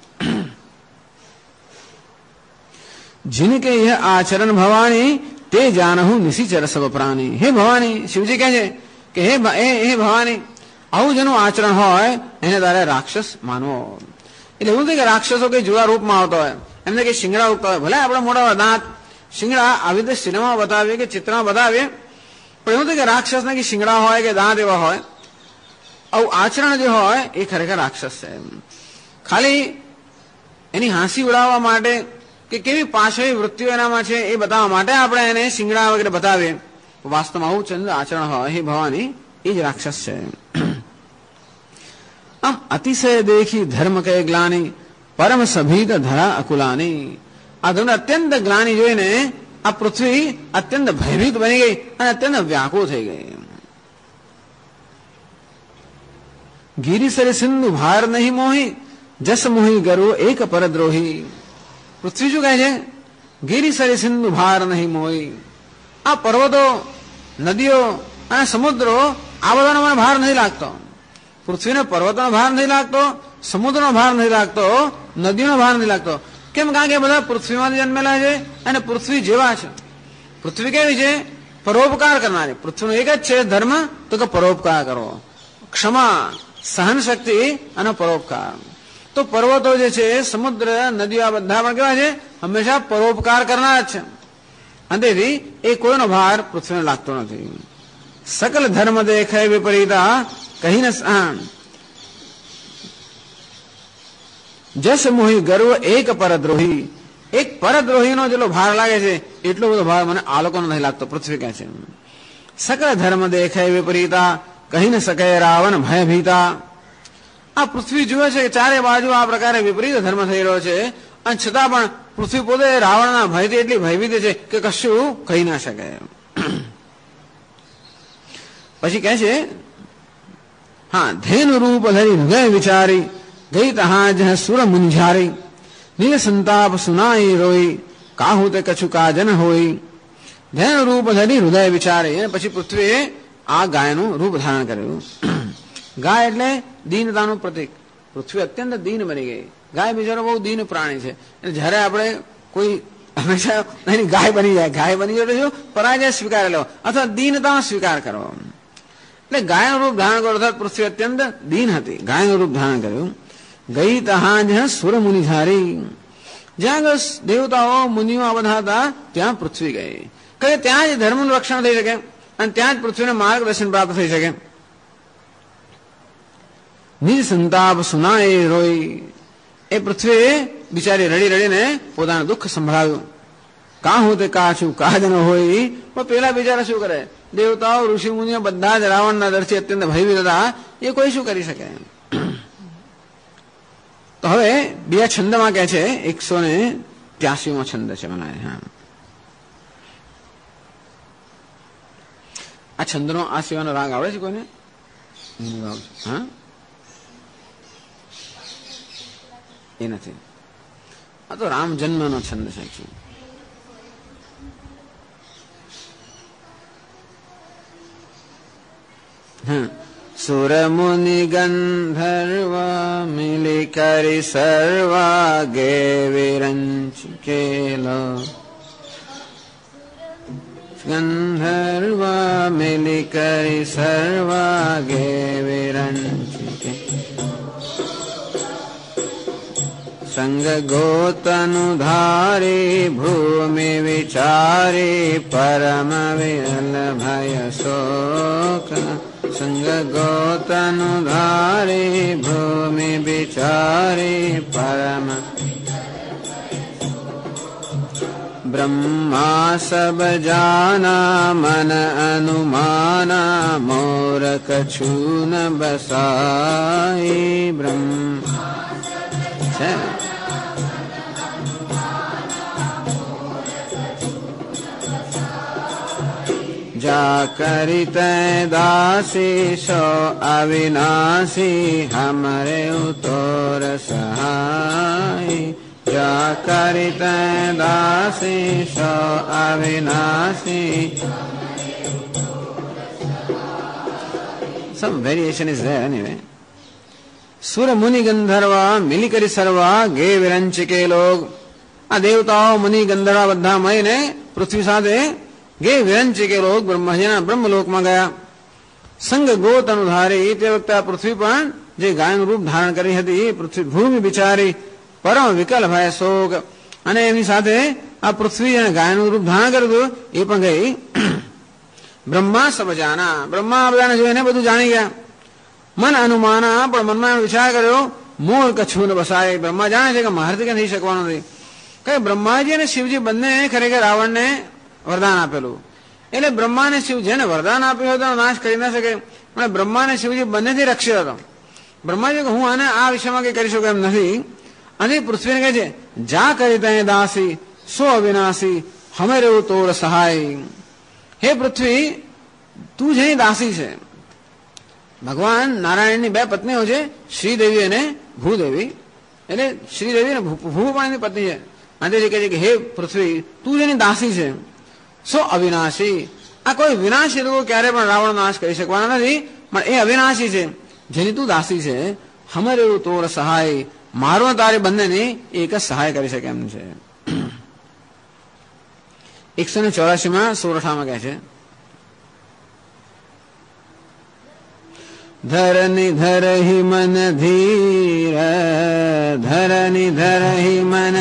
જિનકે यह આચરણ ભવાની તે જાનહુ નિશિચર સબ પ્રાણી. હે ભવાની, શિવજી કહે છે કે હે ભવાની, આવું જેનું આચરણ હોય એને તારે રાક્ષસ માનવો. એટલે એવું નથી કે રાક્ષસો કઈ જુદા રૂપમાં આવતો હોય, એમને કઈ શિંગડા ઉગતા હોય, ભલે આપણા મોટા દાંત શિંગડા આવી રીતે સિનેમા બતાવીએ કે ચિત્રમાં બતાવીએ, પણ એવું નથી કે રાક્ષસ ને કે શિંગડા હોય કે દાંત એવા હોય. આવું આચરણ જે હોય એ ખરેખર રાક્ષસ છે. ખાલી એની હાંસી ઉડાવવા માટે કે કેવી પાછળની વૃત્તિઓ એનામાં છે એ બતાવવા માટે આપણે એને શિંગડા વગેરે બતાવીએ. વાસ્તવમાં આવું ચંદ્ર આચરણ હોય હે ભવાની એ જ રાક્ષસ છે. આમ અતિશય દેખી ધર્મ કે ગ્લાની પરમ સભીત ધરા અકુલાની, આ ધર્મ અત્યંત ગ્લાની જોઈને આ પૃથ્વી અત્યંત ભયભીત બની ગઈ અને અત્યંત વ્યાકુળ થઈ ગઈ. ગિરિસરે સિંધુ ભાર નહીં મોહી જસ મોહી ગરુ એક પરદ્રોહી. પૃથ્વી શું કહે છે? ગિરિસરે સિંધુ ભાર નહીં મોહી, આ પર્વતો નદીઓ અને સમુદ્રો આ બધાનો મને ભાર નહીં લાગતો. પૃથ્વીને પર્વતનો ભાર નહીં લાગતો, સમુદ્રનો ભાર નહીં લાગતો, નદીનો ભાર નહીં લાગતો. કેમ? કારણ કે બધા પૃથ્વીમાંથી જન્મેલા છે અને પૃથ્વી જેવા છે. પૃથ્વી કેવી છે? પરોપકાર કરનારી. પૃથ્વીનો એક જ છે ધર્મ, તો કે પરોપકાર કરવો, ક્ષમા, સહન શક્તિ અને પરોપકાર. તો પર્વતો જે છે, સમુદ્ર, નદીઓ આ બધા પણ કેવા છે? હંમેશા પરોપકાર કરનાર જ છે. અને તેથી એ કોઈનો ભાર પૃથ્વીને લાગતો નથી. સકલ ધર્મ દેખે વિપરીતા કહીને જસ મોહી ગર્વ એક પરદ્રોહી. એક પરદ્રોહીનો જેટલો ભાર લાગે છે એટલો બધો ભાર મને આ લોકોનો નહીં લાગતો, પૃથ્વી કહે છે. સકલ ધર્મ દેખે વિપરીતા કહી ન શકે રાવણ ભયભીતા. આ પૃથ્વી જુએ છે કે ચારે બાજુ આ પ્રકારે વિપરીત ધર્મ થઈ રહ્યો છે, અને છતાં પણ પૃથ્વી પોતે રાવણના ભયથી એટલી ભયભીત છે કે કશું કહી ના શકે. પછી કહે છે હા ધેનુ રૂપ ધરી હૃદય વિચારી ગઈ તહા જહ સુર મુંઝારી નીલ સંતાપ સુનાઈ રોઈ કાહુ તે કછુ કાજન હોઈ. ધેનુ રૂપ ધરી હૃદય વિચારી, અને પછી પૃથ્વીએ આ ગાયનું રૂપ ધારણ કર્યું. ગાય એટલે દીનતાનું પ્રતીક. પૃથ્વી અત્યંત દીન બની ગઈ. ગાય બિચારો બહુ દીન પ્રાણી છે. એટલે જયારે આપણે કોઈ હંમેશા એની ગાય બની જાય, ગાય બની જાય શું? પરાજય સ્વીકાર લેવો અથવા દીનતાનો સ્વીકાર કરવો. એટલે ગાયનું રૂપ ધારણ કર્યું, અર્થાત પૃથ્વી અત્યંત દીન હતી, ગાયનું રૂપ ધારણ કર્યું. ગઈ તહા જ્યાં સુર મુનિ ધારી, જ્યાં દેવતાઓ મુનિઓ આ બધા હતા ત્યાં પૃથ્વી ગઈ. કે ત્યાં જ ધર્મનું રક્ષણ થઈ શકે અને ત્યાં જ પૃથ્વીને માર્ગદર્શન પ્રાપ્ત થઈ શકે. નિજ સંતાપ સુનાએ રોઈ, એ પૃથ્વીએ બિચારી રડી રડીને પોતાનું દુઃખ સંભળાવ્યું. કાહું તે કાછું કાજ ન હોય, પણ પેલા બિચારા શું કરે? દેવતાઓ ઋષિ મુનિઓ બધા જ રાવણના ડરથી અત્યંત ભયભીત હતા. એ કોઈ શું કરી શકે. તો હવે બીજા છંદમાં કહે છે 183મો છંદ છે મને. હા, આ છંદનો આ સિવાયનો રાગ આવડે છે કોઈને? હા, એ નથી. આ તો રામ જન્મનો છંદ છે. હા, સુર મુનિ ગંધર્વા મિલી કરી સર્વા ગે વિરંચ કેલો. ગંધર્વા મિલી કરી સર્વા ગે વિરંચ કે સંગ ગોતનુ ધારી ભૂમિ વિચારી પરમ વિરલ ભય શોક. સંગ ગોતનુ ધારી ભૂમિ વિચારી પરમ બ્રહ્મા સબ જાના મન અનુમાના મોર કછુ ન બસાઈ. બ્રહ્મ છે જા કરી તે દાસી સો અવિનાશી હમરે ઉતોર સહાય. જા કરી તે દાસી સો અવિનાશી. Some variation is there anyway. સુર મુનિ ગંધર્વા મિલી કરી સર્વા ગે વિરંચિકે લોગ. આ દેવતાઓ મુનિ ગંધર્વા બધા મળીને પૃથ્વી સાથે ગે વિરંચિકે લોગ બ્રહ્મજીના બ્રહ્મલોકમાં ગયા. સંગ ગોત અનુધારી. તે વખતે આ પૃથ્વી પણ જે ગાયનું રૂપ ધારણ કરી હતી પૃથ્વી ભૂમિ બિચારી પરમ વિકલ ભય શોક. અને એની સાથે આ પૃથ્વી અને ગાયનું રૂપ ધારણ કર્યું એ પણ ગઈ. બ્રહ્મા સબ જાના. બ્રહ્મા બધાને જોઈને બધું જાણી ગયા. મન અનુમાના. પણ મનમાં વિચાર કર્યો મૂળ કચ્છું ને બસાય. બ્રહ્મા જાણે છે કે મારાથી કઈ થઈ શકવાનું નથી. કે બ્રહ્માજી અને શિવજી બંને ખરેખર રાવણને વરદાન આપેલું. એટલે બ્રહ્મા અને શિવ જેને વરદાન આપ્યું હતો નાશ કરી ના શકે. પણ બ્રહ્મા અને શિવજી બંનેથી રક્ષિત હતો. બ્રહ્માજી હું આને આ વિષયમાં કઈ કરી શકું એમ નથી. અને પૃથ્વીને કહે છે જા કરી તય દાસી સો અવિનાશી હમે રેવું તોડ સહાય. હે પૃથ્વી તું જેની દાસી છે. ભગવાન નારાયણની બે પત્નીઓ છે, શ્રીદેવી અને ભૂદેવી. એટલે શ્રીદેવી અને ભૂ પણ એની પત્ની છે. અને કહે છે કે હે પૃથ્વી તું જેની દાસી છે સો અવિનાશી. આ કોઈ વિનાશી લોકો ક્યારે પણ રાવણ નાશ કરી શકવાના નથી. પણ એ અવિનાશી છે જેની તું દાસી છે. હમર એવું તોર સહાય. મારો તારે બંનેની એક જ સહાય કરી શકે એમ છે. 184માં સોરઠામાં કહે છે ધરની ધરહી મન ધીર. ધરની ધરહી મન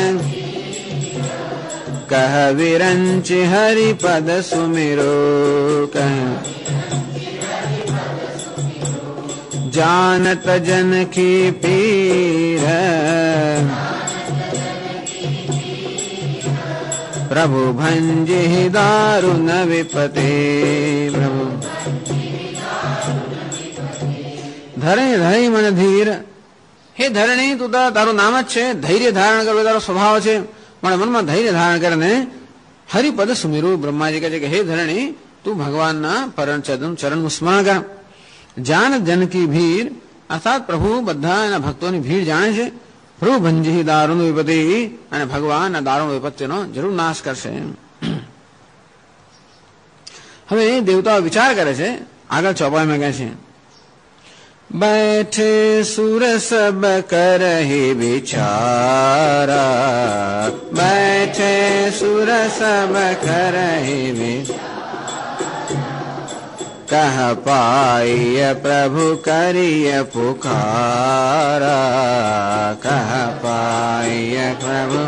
કહ વિરંચિ હરિપદ સુમિરો. કહ જાનત જનકી પીર. પ્રભુ ભંજી દારુન વિપતે. પ્રભુ ધરણી ધરણી મને ધીર. હે ધરણી તું તારું નામ જ છે. ધૈર્ય ધારણ કરવું તારો સ્વભાવ છે. પણ મનમાં ધૈર્ય ધારણ કરીને હરિપદ સુમિરું. બ્રહ્માજી કહે છે કે હે ધરણી તું ભગવાનના ચરણ સ્મરણ કર. જાન જનકી ભીર. અર્થાત પ્રભુ બધા એના ભક્તોની ભીડ જાણે છે. પ્રભુ ભંજી દારૂણ વિપત્તિ. અને ભગવાન આ દારૂણ વિપત્તિનો જરૂર નાશ કરશે. હવે દેવતાઓ વિચાર કરે છે. આગળ ચોપાઈમાં કહે છે बैठे सुर सब करहि विचारा. बैठे सुर सब करहि कह पाय प्रभु करिय पुकारा. कह पाय प्रभु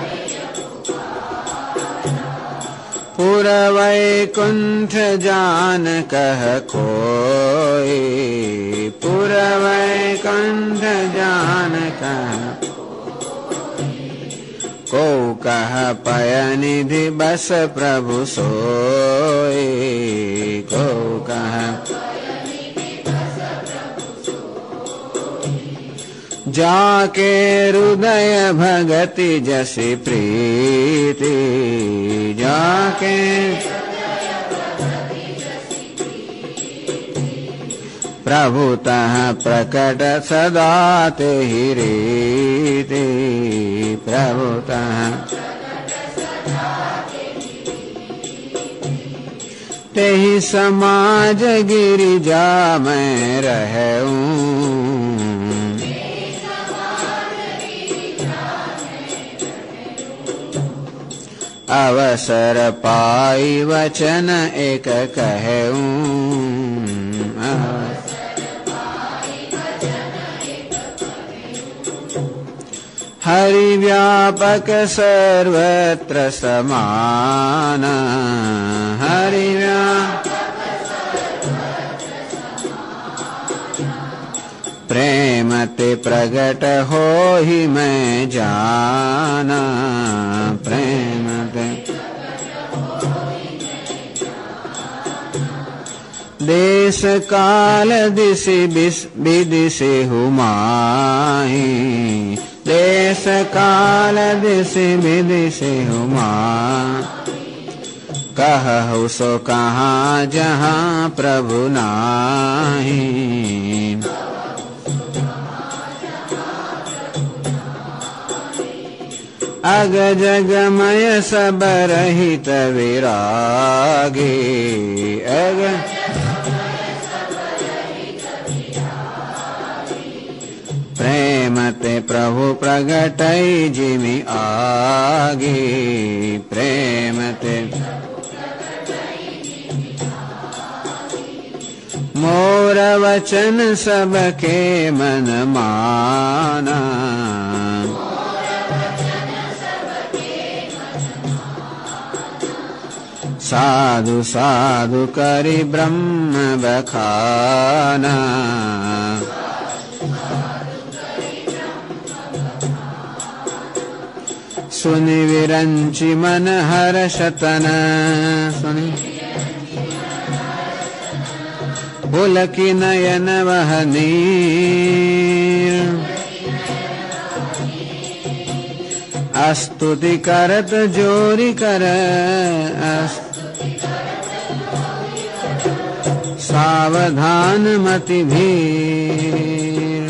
पुर वैकुंठ जान कह कोई. पुर वैकुंठ जान कह को कह कह पय निधि बस प्रभु सोई, को कह जाके हृदय भगति जसि प्रीति, जाके प्रभु तह प्रकट सदा तेहि रीति, प्रभु तह तेहि समाज गिरिजा मैं रहूं, अवसर पाई वचन एक कहूं, हरि व्यापक सर्वत्र समान, हरि प्रेम ते प्रगट हो ही मैं जाना, प्रेम ते देश काल दिशि विदिशि हुमाही, देश काल दिशि विदिशि हुमा, कहु सो कहाँ जहाँ प्रभु नाही, अग जगमय सब रहित विरागी, अग प्रेम ते प्रभु प्रगटै जिमि आगे, प्रेम ते मोर वचन सबके मन माना, साधु साधु करि ब्रह्म बखाना, सुनि विरंचि मन हर्षतन, सुनि पुलकि नयन वह नीर, स्तुति करत जोरी कर, सावधान मति भीर,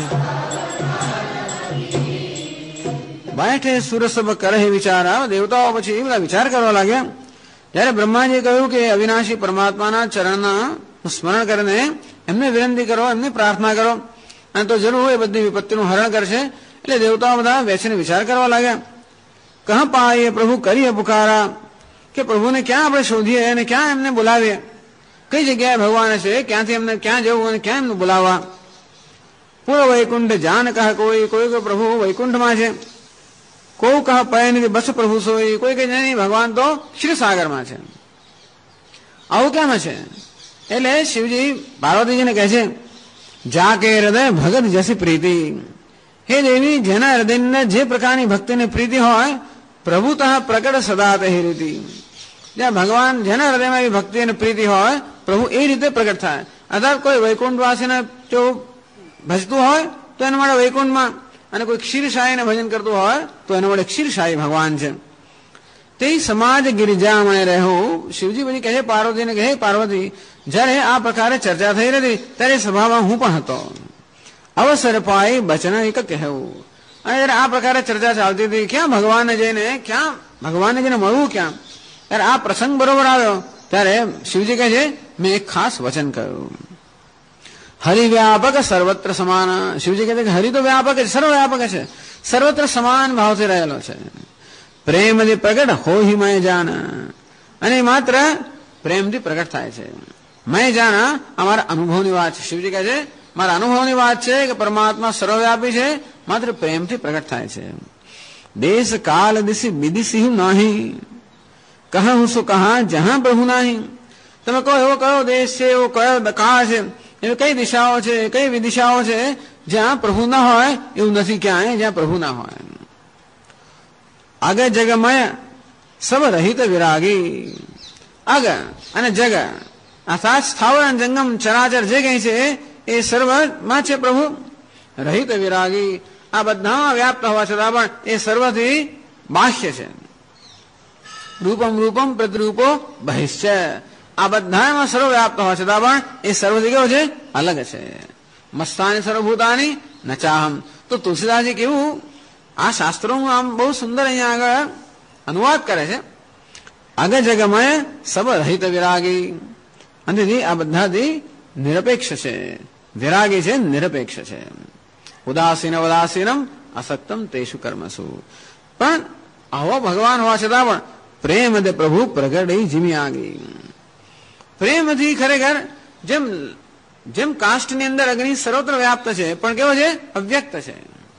बैठे સુર સબ કરહે વિચારા, દેવતાઓ પછી એ બધા વિચાર કરવા લાગ્યા. જયારે બ્રહ્માજીએ કહ્યું કે અવિનાશી પરમાત્માના ચરણના સ્મરણ કરીને એમને વિનંતી કરો, એમની પ્રાર્થના કરો, અને તો જરૂર હોય બધી વિપત્તિનું હરણ કરશે. એટલે દેવતાઓ બધા બેસીને વિચાર કરવા લાગ્યા. કહા પાઈએ પ્રભુ કરીએ પુકારા, કે પ્રભુને ક્યાં આપણે શોધીએ અને ક્યાં એમને બોલાવીએ, કઈ જગ્યાએ ભગવાન છે, ક્યાંથી એમને ક્યાં જવું અને ક્યાં એમને બોલાવવા. પૂર્વ વૈકુંઠ જાન કહ કોઈ, કોઈ પ્રભુ વૈકુંઠમાં છે, કોઈ કહ પયનિધિ બસ પ્રભુ સોઈ, કોઈ કે નહીં ભગવાન તો ક્ષીરસાગરમાં છે. આવું કેમ છે? એટલે શિવજી પાર્વતીજીને કહે છે, જાકે હૃદય ભગત જસી પ્રીતિ, હે દેવી જેના હૃદયની અંદર જે પ્રકારની ભક્તિની પ્રીતિ હોય, પ્રભુતઃ પ્રકટ સદા તે રીતિ. જ્યાં ભગવાન જેના હૃદયમાં એવી ભક્તિ અને પ્રીતિ હોય, પ્રભુ એ રીતે પ્રગટ થાય. અર્થાત કોઈ વૈકુંઠવાસીને જો ભજતું હોય તો એના માટે વૈકુંઠમાં, અને કોઈ ક્ષીરશાહીને ભજન કરતું હોય તો એના માટે ક્ષીરશાહી ભગવાન છે. તે સમાજ ગિરિજામય રહેવું. શિવજી પછી કહે પાર્વતીને, કહે પાર્વતી જયારે આ પ્રકારે ચર્ચા થઈ રહી ત્યારે સભામાં હું પણ હતો. અવસર પાઈ બચન એક કહેવું. અને જયારે આ પ્રકારે ચર્ચા ચાલતી હતી, ક્યાં ભગવાનને જઈને મળવું ક્યાં, ત્યારે આ પ્રસંગ બરોબર આવ્યો. ત્યારે શિવજી કહે છે મેં એક ખાસ વચન કહ્યું, હરિ વ્યાપક સર્વત્ર સમાન. શિવજી કહે છે કે હરિ તો વ્યાપક છે, સર્વવ્યાપક છે, સર્વત્ર સમાન ભાવથી રહેલો છે. પ્રેમથી પ્રગટ હો હિ મય જાન, અને માત્ર પ્રેમથી પ્રગટ થાય છે. મય જાન અમારા અનુભવની વાત છે. શિવજી કહે છે મારા અનુભવની વાત છે કે પરમાત્મા સર્વવ્યાપી છે, માત્ર પ્રેમથી પ્રગટ થાય છે. દેશ કાલ દિશી વિદિશી નહીં, કહું શું કહા જહાં પ્રભુ નહીં. તમે કહો એવો કયો દેશ છે, એવો કયો કાળ છે, એવી કઈ દિશાઓ છે, કઈ વિદિશાઓ છે જ્યાં પ્રભુ ના હોય, એવું નથી ક્યાંય જ્યાં પ્રભુ ના હોય. અગ જગમય સબ રહિત વિરાગી. અગ અને જગ અર્થાત સ્થાવર અને જંગમ ચરાચર જે કઈ છે એ સર્વમાં છે પ્રભુ. રહિત વિરાગી આ બધામાં વ્યાપ્ત હોવા છતાં પણ એ સર્વથી બાહ્ય છે. રૂપમ રૂપમ પ્રતિરૂપો બહિશ્ચ આ બધામાં સર્વ વ્યાપ્ત હોવા છતાં પણ એ સર્વથી કેવો છે? અલગ છે. મસ્તાની સર્વભૂતાની નચાહમ. તો તુલસીદાસજી કેવું આ શાસ્ત્રોનું આમ બહુ સુંદર અહીંયા આગળ અનુવાદ કરે છે. અગ જગમય સબ રહિત વિરાગી અને આ બધાથી નિરપેક્ષ છે. વિરાગી છે, નિરપેક્ષ છે. ઉદાસીન ઉદાસીનમ અસક્તમ તેષુ કર્મસુ. પણ આવો ભગવાન હોવા છતાં પણ પ્રેમ દે પ્રભુ પ્રગટી જીમી આગી. પ્રેમથી ખરેખર જેમ જેમ કાષ્ટની અંદર અગ્નિ સર્વત્ર વ્યાપ્ત છે પણ કેવો છે? અવ્યક્ત છે.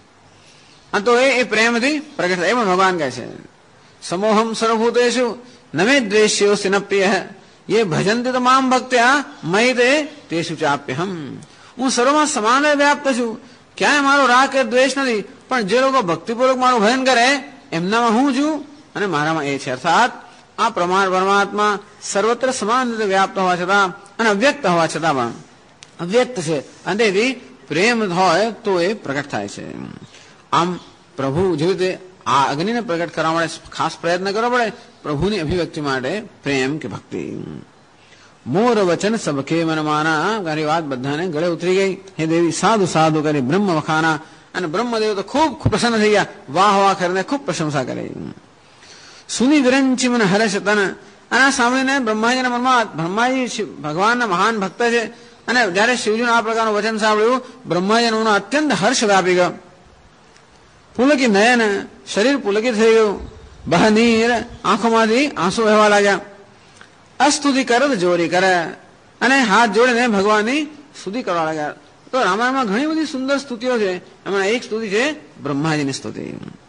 તો એ પ્રેમથી પ્રગટ થાય. એમાં ભગવાન કહે છે સમોહમ સર્વભૂતેષુ નમે દ્વેષ્યોસ્તિ ન પ્રિય ये ભજંતિ તો મામ ભક્ત્યા મયી તે તેષુ ચાપ્યહમ. હું સર્વમાં સમાન વ્યાપ્ત છું, ક્યાંય મારો રાગ કે દ્વેષ નથી, પણ જે લોકો ભક્તિપૂર્વક મારું ભજન કરે એમનામાં હું છું અને મારામાં એ છે. અર્થાત આ પ્રમાણ પરમાત્મા સર્વત્ર સમાન રીતે વ્યાપ્ત હોવા છતાં અને અવ્યક્ત હોવા છતાં પણ અવ્યક્ત છે અને તેથી પ્રેમ હોય તો એ પ્રગટ થાય છે. આમ પ્રભુ જેવી રીતે આ અગ્નિને પ્રગટ કરવા માટે ખાસ પ્રયત્ન કરવો પડે પ્રભુની અભિવ્યક્તિ માટે પ્રેમ કે ભક્તિ. મોર વચન સબકે મન માના. મારી વાત બધાને ગળે ઉતરી ગઈ. હે દેવી સાધુ સાધુ કરી બ્રહ્મ વખાના. અને બ્રહ્મદેવ તો ખૂબ પ્રસન્ન થઈ ગયા, વાહ વાહ કરીને ખૂબ પ્રશંસા કરી. સુની વિરંચી મને હર્ષ તન. અને આ સાંભળીને બ્રહ્માજીના મનમાં બ્રહ્માજી ભગવાનના મહાન ભક્ત છે અને જયારે શિવજીનું આ પ્રકારનું વચન સાંભળ્યું બ્રહ્માજીનું મનમાં અત્યંત હર્ષ વ્યાપી ગયો. પુલકી નયન શરીર પુલકી થઈ ગયું. બહનીર આંખોમાંથી આંસુ વહેવા લાગ્યા. અસ્તુતિ કરત જોરી કરે અને હાથ જોડીને ભગવાનની સ્તુતિ કરવા લાગ્યા. તો રામાયણમાં ઘણી બધી સુંદર સ્તુતિઓ છે. એમાં એક સ્તુતિ છે બ્રહ્માજીની સ્તુતિ.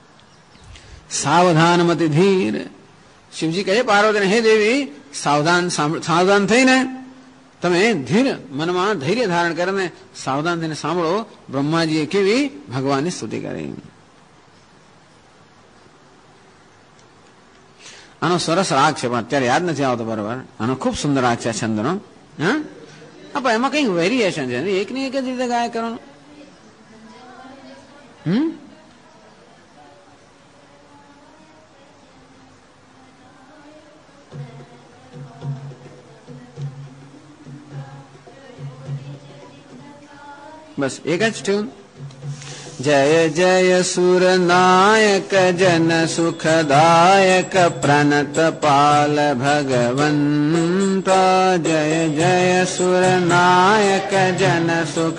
સાવધાનમતિ ધીર. શિવજી કહે પાર્વતીને હે દેવી સાવધાન થઈને તમે ધીર મનમાં ધૈર્ય ધારણ કરીને સાવધાન થઈને સાંભળો બ્રહ્માજીએ કેવી ભગવાનની સ્તુતિ કરી. આનો સરસ રાગ છે પણ અત્યારે યાદ નથી આવતો બરોબર. આનો ખૂબ સુંદર રાગ છે છંદનો. હા પણ એમાં કઈક વેરિએશન છે, એકની એક જ રીતે ગાય કરવાનું. બસ એક જ ટ્યુન. જય જય સુરનાયક જન સુખદાયક પ્રણત પાલ ભગવંત. જય જય સુરનાયક જન સુખ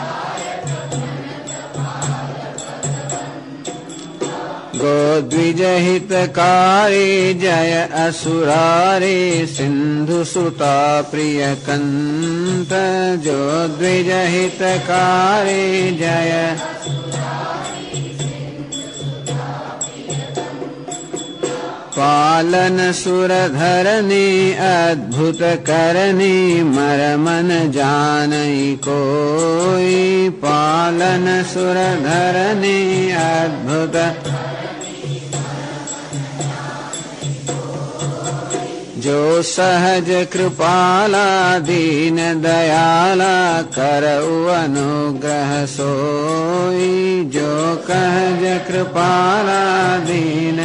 ગોદ્વિજ હિતકારી જય અસુરારી સિંધુ સુતા પ્રિય કંત. જો દ્વિજ હિતકારી જય પાલન સુરધરની અદ્ભુત કરની મરમન જાનઈ કોઈ. પાલન સુરધરની અદ્ભુત જો સહજ કૃપાલા દીન દયાલા કરઉ અનુગ્રહ સોઈ. જો કહજ કૃપાલા દીન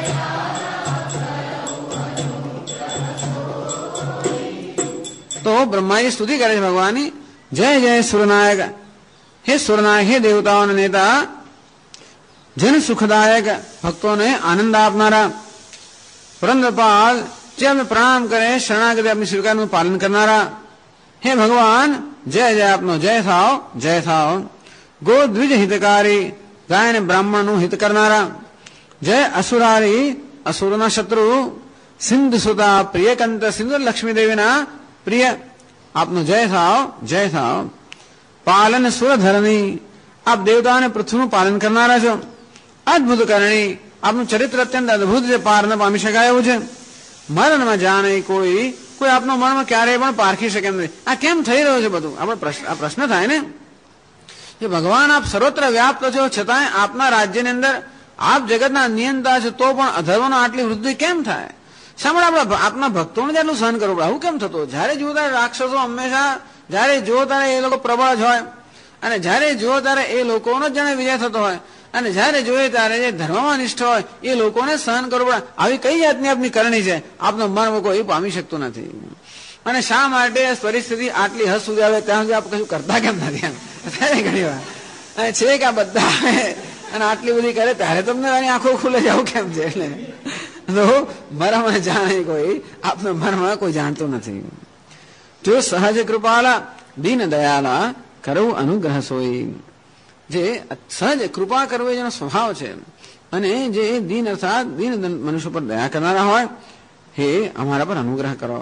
તો બ્રહ્માજી સ્તુતિ કરે છે ભગવાનની. જય જય સુરનાયક. હે સુરનાયક, હે દેવતાઓના નેતા, જન સુખદાયક ભક્તોને આનંદ આપનારા, પુરંદરપાલ જે અમે પ્રણામ કરે શરણાગતિ આપની સ્વીકારનું પાલન કરનારા. હે ભગવાન જય જય આપનો જય થાવ જય થાવ. ગો દ્વિજ હિતકારી ગાય અને બ્રાહ્મણનું હિત કરનારા. જય અસુરારી અસુરના શત્રુ. સિંધુ સુતા પ્રિયકંત સિંધુ લક્ષ્મી દેવીના પ્રિય આપનો જય થાવ જય થાવ. પાલન સુરધરની આપ દેવતાઓને પૃથ્વીનું પાલન કરનારા છો. અદભુત કરણી આપનું ચરિત્ર અત્યંત અદભુત છે, પાર ન પામી શકાય એવું છે. મરણમાં જાણે કોઈ આપનો મરણ ક્યારેય પણ પારખી શકે એમ નથી. આ કેમ થઈ રહ્યું છે બધું આપણે આ પ્રશ્ન થાય ને કે ભગવાન આપ સર્વત્ર વ્યાપ્ત છો છતાંય આપના રાજ્યની અંદર આપ જગતના નિયંતા છો તો પણ અધર્મનો આટલી વૃદ્ધિ કેમ થાય? શા માટે આપણે આપના ભક્તોને જેટલું સહન કરવું પડે? આવું કેમ થતું? જયારે જુઓ ત્યારે રાક્ષસો હંમેશા જયારે જુઓ ત્યારે એ લોકો પ્રબળ જ હોય, અને જયારે જુઓ ત્યારે એ લોકોનો જ જાણે વિજય થતો હોય, અને જયારે જોઈએ ત્યારે જે ધર્મમાં નિષ્ઠ હોય એ લોકોને સહન કરવું પડે. આવી કઈ જાતની આપની કરણી છે? આપનો મર્મ કોઈ પામી શકતું નથી. અને શા માટે પરિસ્થિતિ આટલી હદ સુધી આવે ત્યાં સુધી આપ કશું કરતા કેમ નથી? એમ ઘણી વાર અને છે કે આ બધા અને આટલી બધી કરે ત્યારે તમને આની આંખો ખુલે જવું કેમ છે? એટલે તો મરમ જાણે કોઈ, આપનો મર્મ કોઈ જાણતું નથી. જો સહજ કૃપાલા દીન દયાલા કરવું અનુગ્રહ સોઈ. જે સહજ કૃપા કરવો જેનો સ્વભાવ છે, અને જે દીન અર્થાત દીન મનુષ્ય પર દયા કરનારા હોય, હે અમારા પર અનુગ્રહ કરો.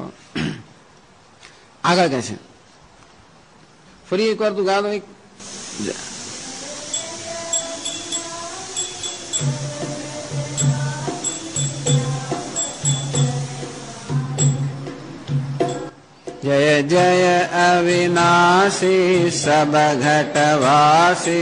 આગળ કહે છે, ફરી એક વાર તું ગા દો. जय जय अविनाशी सब घटवासी.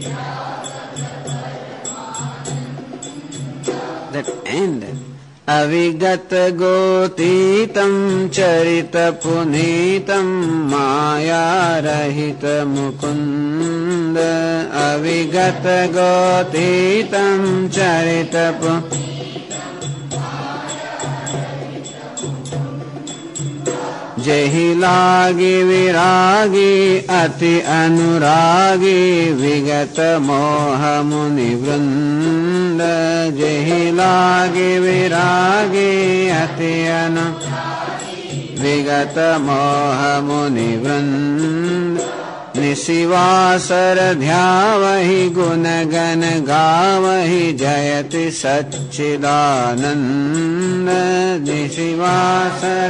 That end. अविगत गोतीतं चरित पुनीतं माया रहित मुकुंद. अविगत गोतीतं चरित जेहि लागी विरागी अति अनुरागी विगत मोह मुनि वृंद. जेहि लागी विरागी अति विगत मोह मुनि वृंद. निशिवासर ध्यावहि गुण गण गावहि जयति सच्चिदानंद. निशिवासर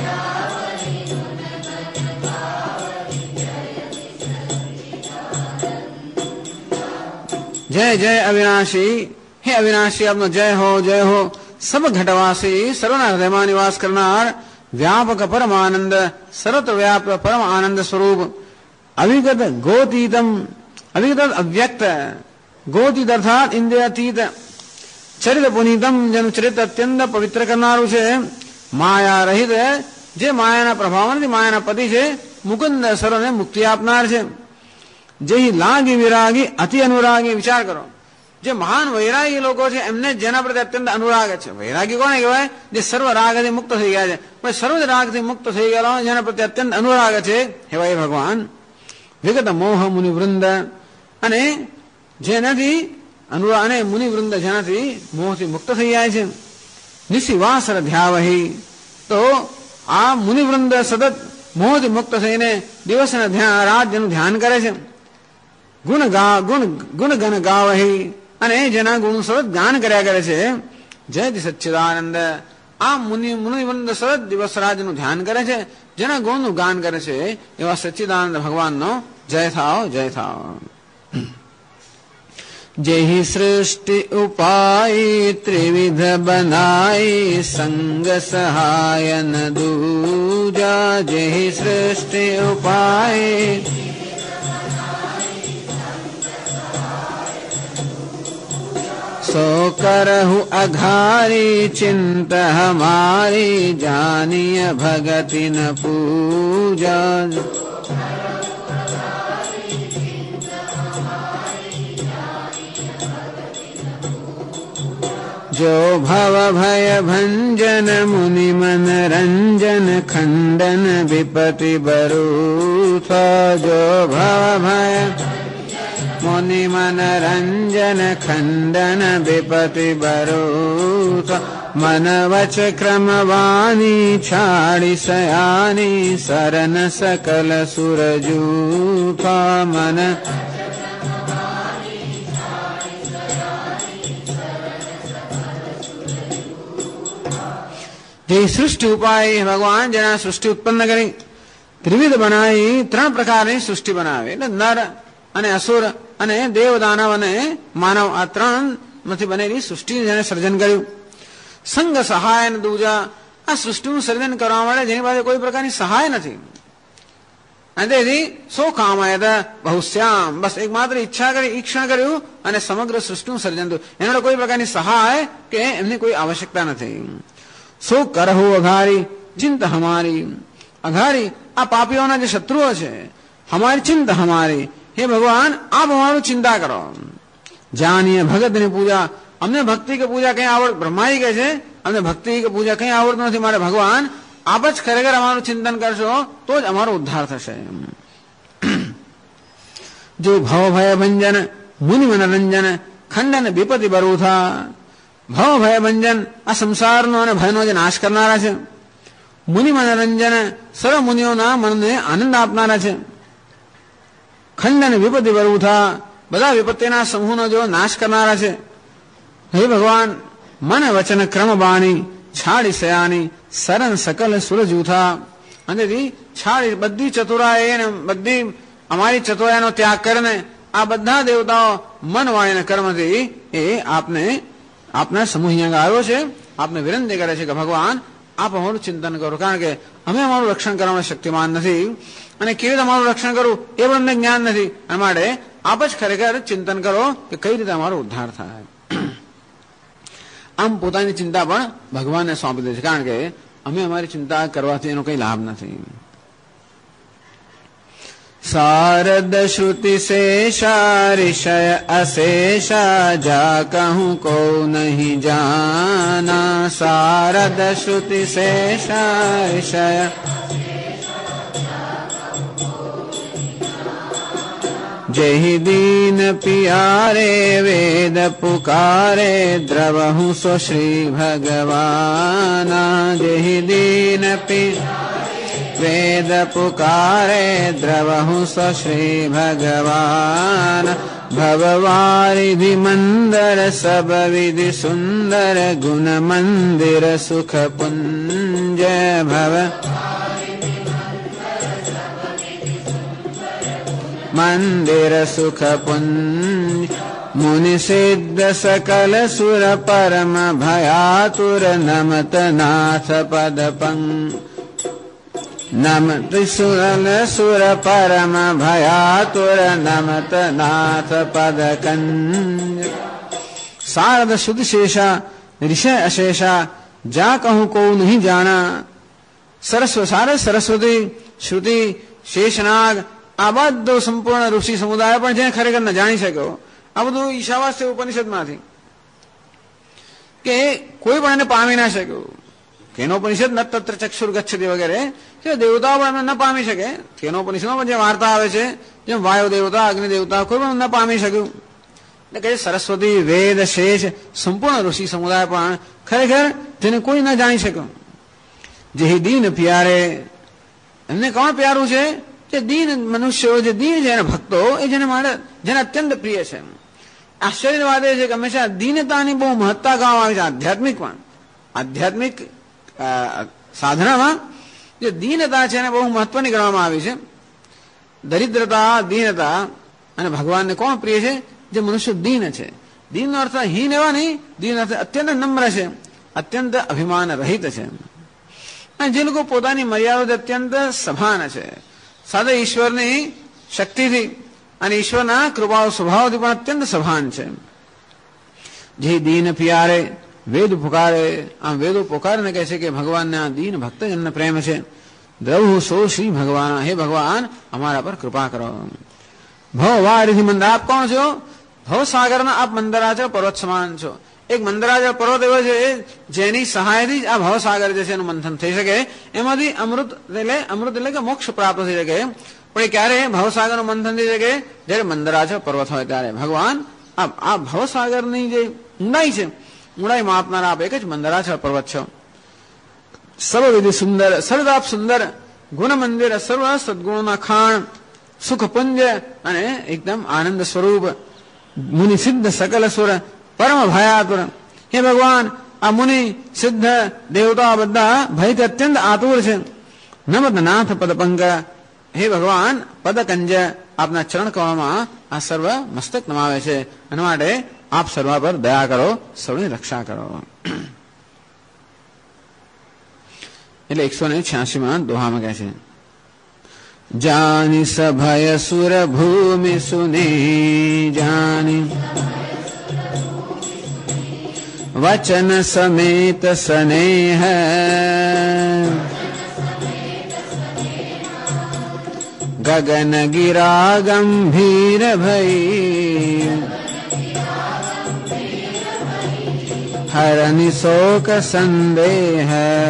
जय जय अविनाशी. हे अविनाशी आपनो जय हो, जय हो. सब घटवासी सर्वना हृदयમાં નિવાસ કરનાર વ્યાપક પરમાનંદ સર્વત્ર વ્યાપ્ત પરમ આનંદ સ્વરૂપ. અવિગત ગોતીતમ, અવિગત અવ્યક્ત, ગોતીત અર્થાત ઇન્દ્રિયાતીત, ચરિત પુનીતમ જેનું ચરિત્ર અત્યંત પવિત્ર કરનારું છે. માયા રહિત જે માયાના પ્રભાવ નથી, માયાના પતિ છે. મુકુંદ સર્વને મુક્તિ આપનાર છે. જે લાગી વિરાગી અતિ અનુરાગી. વિચાર કરો, જે મહાન વૈરાગી લોકો છે એમને જેના પ્રત્યે અત્યંત અનુરાગ છે. વૈરાગી કોને કહેવાય? જે સર્વ રાગથી મુક્ત થઈ ગયા છે. પણ સર્વ રાગથી મુક્ત થઈ ગયેલા જેના પ્રત્યે અત્યંત અનુરાગ છે, હેવાય ભગવાન. વિગત મોહ મુનિ વૃંદ, અને જેનાથી અનુરાગ અને મુનિ વૃંદ જેનાથી મોહથી મુક્ત થઈ જાય છે. નિશિવાસર ધ્યાવહી, તો આ મુનિ વૃંદ સતત મોહથી મુક્ત થઈને દિવસના ધ્યાન રાત જેનું ધ્યાન કરે છે. ગુણ ગણ ગાવહી, અને જેના ગુણ સતત ગાન કર્યા કરે છે. જયતિ સચ્ચિદાનંદ, આ મુનિવૃંદ સતત દિવસ રાતનું ધ્યાન કરે છે, જેના ગુણનું ગાન કરે છે, એવા સચ્ચિદાનંદ ભગવાનનો જય થાવ, જય થાવ. જેહી સૃષ્ટિ ઉપાય ત્રિવિધ બનાઈ સંગ સહાયન દૂજા. જેહી સૃષ્ટિ ઉપાય सो करहु अघारी चिंत हमारी जानिय भगति न पूजा. जो भव भय भंजन मुनि मन रंजन खंडन विपति बरूथा. जो भव भय मुनि मन रंजन खंडन विपति बरूथ. मन वच क्रम वाणी छाड़ी सयानी सरन सकल सुरजूथा. मन જે સૃષ્ટિ ઉપાય ભગવાન જેના સૃષ્ટિ ઉત્પન્ન કરી, ત્રિવિધ બનાવી, ત્રણ પ્રકારની સૃષ્ટિ બનાવે. એટલે નર અને અસુર અને દેવ દાનવ અને માનવ, આ ત્રણ માંથી બનેલી સૃષ્ટિ જેને સર્જન કર્યું. સંગ સહાય અને દૂજા, આ સૃષ્ટિનું સર્જન કરવા માટે જેની પાસે કોઈ પ્રકારની સહાય નથી. અને તેથી સો કામયત બહુશ્યામ, બસ એકમાત્ર ઈચ્છા કરી, ઈક્ષણ કર્યું અને સમગ્ર સૃષ્ટિનું સર્જન થયું. એનો કોઈ પ્રકારની સહાય કે એમની કોઈ આવશ્યકતા નથી. સો કરહુ અઘારી ચિંત હમારી, અઘારી આ પાપીઓના જે શત્રુઓ છે, હમારી ચિંત હમારી, હે ભગવાન આપ અમારું ચિંતા કરો. જાનીય ભગતની પૂજા, અમને ભક્તિ કે પૂજા કઈ આવડ, બ્રહ્માજી કહે છે અમને ભક્તિ કે પૂજા કઈ આવડતું નથી, મારે ભગવાન આપ જ ખરેખર અમારું ચિંતન કરશો તો જ અમારો ઉદ્ધાર થશે. જો ભવ ભય ભંજન મુનિ મનરંજન ખંડન વિપતિ બરૂથા, ભવ ભય ભંજન આ સંસારનો અને ભયનો જે નાશ કરનારા છે, મુનિ મનરંજન સર્વ મુનિઓના મનને આનંદ આપનારા છે, ખંડન વિપતિ બરૂથા બધા વિપત્તિના સમૂહનો જો નાશ કરનારા છે. હે ભગવાન મન વચન ક્રમ બાણી છાડી સયાની સરન સકલ સુર જૂથા, અને છાડી બધી ચતુરાઈ અને બધી અમારી ચતુરાઈનો ત્યાગ કરીને આ બધા દેવતાઓ મન વાણીને કર્મથી એ આપને આપના સમૂહ અહીંયા આવ્યો છે, આપને વિનંતી કરે છે કે ભગવાન આપ અમારું ચિંતન કરો, કારણ કે અમે અમારું રક્ષણ કરવામાં શક્તિમાન નથી અને કેવી રીતે અમારું રક્ષણ કરવું એ પણ અમને જ્ઞાન નથી. એ માટે આપ જ ખરેખર ચિંતન કરો કે કઈ રીતે અમારો ઉદ્ધાર થાય. આમ પોતાની ચિંતા પણ ભગવાનને સોંપી દે છે, કારણ કે અમે અમારી ચિંતા કરવાથી એનો કઈ લાભ નથી. શારદ શ્રુતિ શેષા ऋषय अशेषा जा कहूं को नहीं जाना, शारद श्रुति शेषा ऋषय जहि दीन पियारे वेद पुकारे द्रवहु सो श्री भगवाना, जहि दीन वेद पुकारे द्रवहु सो श्री भगवान, भववारिधि मंदर सब विधि सुंदर गुण मंदिर सुख पुंज, भव मंदिर सुख पुंज, मुनि सिद्ध सकल सुर परम भयातुर नमत नाथ पद पंग, नमत सुर परम भयातुर नमत नाथ पद कंज, शारद शुद्ध शेषा ऋषय अशेषा जा कहूं को नहीं जाना, सारद सरस्वती श्रुति शेषनाग આ બધો સંપૂર્ણ ઋષિ સમુદાય પણ જેને ખરેખર ન જાણી શક્યો. આ બધું ઈશાવાસ્ય ઉપનિષદમાંથી કે કોઈ પણ એને પામી ના શક્યું. કેનોપનિષદ ન તત્ર ચક્ષુર ગચ્છતિ વગેરે કે દેવતાઓ પણ એમને ન પામી શકે. કેનોપનિષદમાં પણ જે વાર્તા આવે છે, જેમ વાયુ દેવતા, અગ્નિ દેવતા, કોઈ પણ ન પામી શક્યું. એટલે કે સરસ્વતી વેદ શેષ સંપૂર્ણ ઋષિ સમુદાય પણ ખરેખર જેને કોઈ ન જાણી શક્યું. જે દીન પ્યારે, એમને કોણ પ્યારું છે? જે દીન મનુષ્યો, જે દીન છે એના ભક્તો, એ જેને માટે જેને અત્યંત પ્રિય છે. આશ્ચર્યની વાત એ છે કે હંમેશા દીનતાની બહુ મહત્તા કહેવામાં આવી છે. આધ્યાત્મિક સાધનામાં જે દીનતા છે એને બહુ મહત્વની ગણવામાં આવી છે. દરિદ્રતા, દીનતા અને ભગવાનને કોણ પ્રિય છે? જે મનુષ્ય દીન છે. દીનનો અર્થ હીન એવા નહીં, દીન અર્થ અત્યંત નમ્ર છે, અત્યંત અભિમાન રહિત છે, અને જે લોકો પોતાની મર્યાદા અત્યંત સભાન છે, સાથે ઈશ્વરની શક્તિથી અને ઈશ્વરના કૃપાઓ સ્વભાવથી પણ અત્યંત સભાન છે. જે દીન પિયારે વેદ પુકારે, આમ વેદો પુકારને કહે છે કે ભગવાનના દીન ભક્તજનને પ્રેમ છે. દ્રવહુ સો શ્રી ભગવાન, હે ભગવાન અમારા પર કૃપા કરો. ભવવારિધિ મંદર, આપ કોણ છો? ભવસાગરના આપ મંદરાચલ પર્વત સમાન છો. એક મંદરાચલ પર્વત એવો છે જેની સહાયથી જ આ ભવસાગર જે છે એનું મંથન થઈ શકે, એમાંથી અમૃત એટલે કે મોક્ષ પ્રાપ્ત થઈ શકે. પણ એ ક્યારે ભવસાગરનું મંથન થઈ શકે? જયારે મંદરાચલ પર્વત હોય ત્યારે. ભગવાન આ ભવસાગરની જે ઊંડાઈ છે, ઊંડાઈ માપનારા આપ એક જ મંદરાચલ પર્વત છો. સર્વવિધિ સુંદર, સર્વદાપ સુંદર, ગુણ મંદિર, સર્વ સદગુણોના ખાણ, સુખ પુંજ અને એકદમ આનંદ સ્વરૂપ, મુનિ સિદ્ધ સકલ સુર પરમ ભયાતુર, હે ભગવાન આ મુનિ સિદ્ધ દેવતા બધા ભયથી અત્યંત આતુર છે. નમત નાથ પદ પંક, હે ભગવાન પદકંજ આપના ચરણ કવામાં આ સર્વ મસ્તક નમાવે છે. એના માટે આપ સર્વ પર દયા કરો, સર્વની રક્ષા કરો. એટલે 186માં દોહામાં કહે છે, जानि सभय सुर भूमि सुने जानि वचन समेत स्नेह गगन गिरा गंभीर भई हरनि शोक संदेह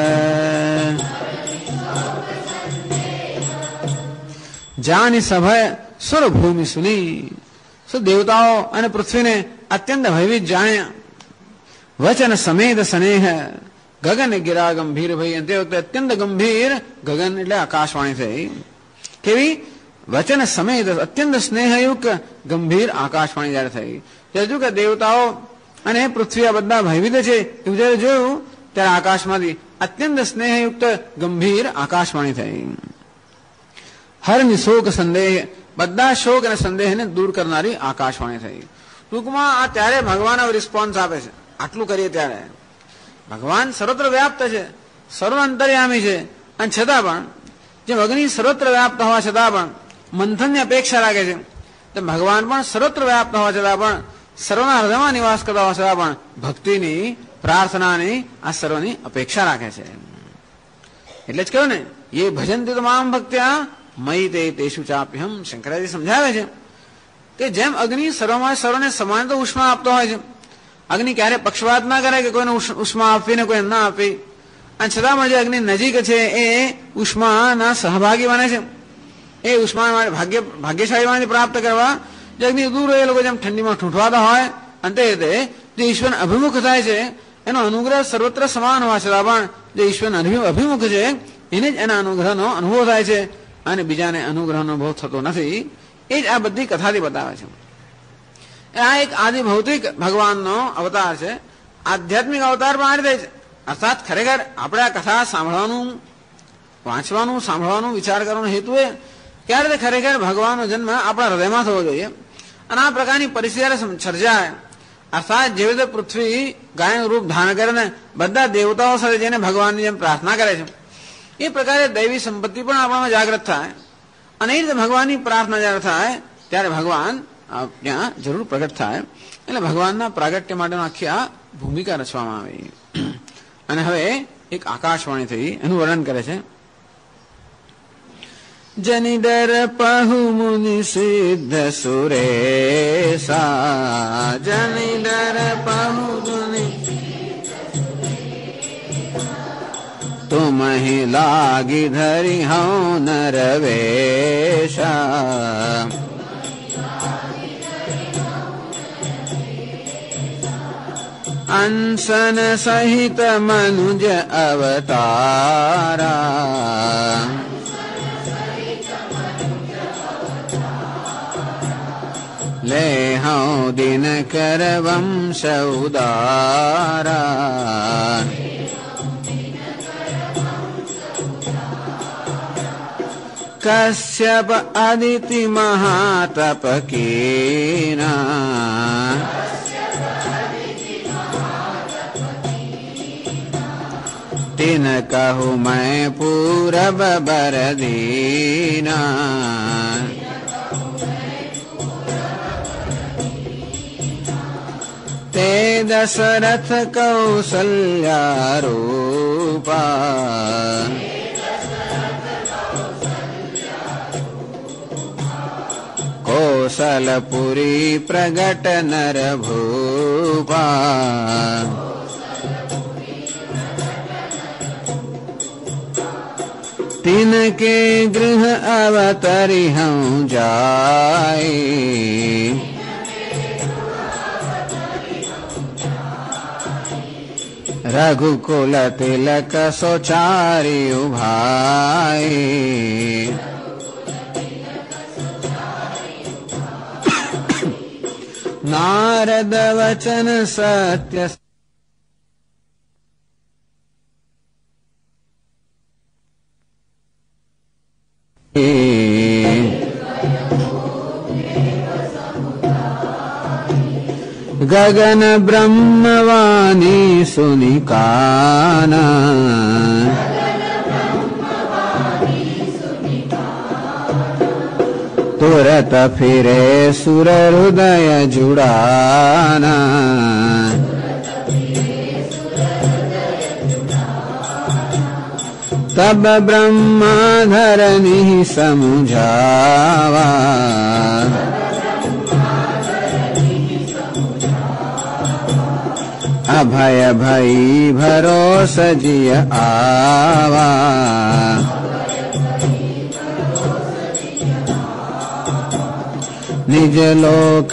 जानि सभय सुर भूमि सुनी सो देवताओं અને પૃથ્વીને અત્યંત ભયભીત જાણ્યા વચન સમેત સ્નેહ ગગન ગિરા ગંભીર ભઈ તે વખતે અત્યંત ગંભીર ગગન એટલે આકાશવાણી થઈ કેવી વચન સમેત અત્યંત સ્નેહયુક્ત ગંભીર આકાશવાણી જ્યારે થઈ ત્યારે કે દેવતાઓ અને પૃથ્વી આ બધા ભયભીત છે એવું જયારે જોયું ત્યારે આકાશમાંથી અત્યંત સ્નેહયુક્ત ગંભીર આકાશવાણી થઈ હરની શોક સંદેહ બધા શોક અને સંદેહને દૂર કરનારી આકાશવાણી થઈ ટૂંકમાં આ ત્યારે ભગવાન રિસ્પોન્સ આપે છે આટલું કરીએ ત્યારે ભગવાન સર્વત્ર વ્યાપ્ત છે સર્વ અંતર્યામી છે અને છતાં પણ જેમ અગ્નિ સર્વત્ર વ્યાપ્ત હોવા છતાં પણ મંથનની અપેક્ષા રાખે છે તો ભગવાન પણ સર્વત્ર વ્યાપ્ત હોવા છતાં પણ સર્વના હૃદયમાં નિવાસ કરતા હોવા છતાં પણ ભક્તિની પ્રાર્થનાની આ સર્વની અપેક્ષા રાખે છે એટલે જ કહ્યું ને એ ભજનથી તમામ ભક્ત્યા મયી તે તેષુ ચાપ્યહમ શંકરાચાર્ય સમજાવે છે કે જેમ અગ્નિ સર્વમાં સર્વને સમાન તો ઉષ્મા આપતો હોય છે અગ્નિ ક્યારે પક્ષપાત ના કરે કે કોઈને ઉષ્મા આપવી ને કોઈ ના આપવી અને છતાં પણ જે અગ્નિ નજીક છે એ ઉષ્માના સહભાગી બને છે એ ઉષ્મા ભાગ્યશાળી પ્રાપ્ત કરવા જે અગ્નિ દૂર એ લોકો જેમ ઠંડીમાં ઠૂંઠવાતા હોય અંતે જે ઈશ્વર અભિમુખ થાય છે એનો અનુગ્રહ સર્વત્ર સમાન હોવા છતાં પણ જે ઈશ્વર અભિમુખ છે એને જ એના અનુગ્રહનો અનુભવ થાય છે અને બીજાને અનુગ્રહનો અનુભવ થતો નથી એ જ આ બધી કથાથી બતાવે છે આ એક આદિ ભૌતિક ભગવાનનો અવતાર છે આધ્યાત્મિક અવતાર પણ આ રીતે છે અર્થાત ખરેખર આપણે આ કથા સાંભળવાનું વાંચવાનું સાંભળવાનું વિચાર કરવાનો હેતુ એ ક્યારે તે ખરેખર ભગવાનનો જન્મ આપણા હૃદયમાં થવો જોઈએ અને આ પ્રકારની પરિસ્થિતિ સર્જાય અર્થાત જેવી રીતે પૃથ્વી ગાયનું રૂપ ધારણ કરીને બધા દેવતાઓ સાથે જઈને ભગવાનની જેમ પ્રાર્થના કરે છે એ પ્રકારે દૈવી સંપત્તિ પણ આપણામાં જાગૃત થાય અને એ રીતે ભગવાનની પ્રાર્થના જ્યારે થાય ત્યારે ભગવાન ત્યાં જરૂર પ્રગટ થાય એટલે ભગવાનના પ્રાગટ્ય માટેનો આખી આ ભૂમિકા રચવામાં આવી અને હવે એક આકાશવાણી થઈ એનું વર્ણન કરે છે જનિડર પહુ મુનિ સિદ્ધ સુરેશા જનિડર પહુ મુનિ તુમ હી લાગી ધરી હૌ નરવેશા અંસન સહિત મનુજ અવતારા લે હૌ દિન કર વંશ ઉદારા કશ્યપ અદિતિ મહાતપ કીના तिन कहु मैं पूरब बरदीना ते दशरथ कौसल्या रूपा कौशलपुरी प्रगट नर भूपा तिनके गृह अवतरि हूँ जाए रघुकुल तिलक सोचारी भाई नारद वचन सत्य गगन ब्रह्मवाणी सुनिकाना तुरत फिरे सुर हृदय जुड़ाना। तब ब्रह्मा धरनी समुझावा। अभय भई भरोस जिय आवा। निज लोक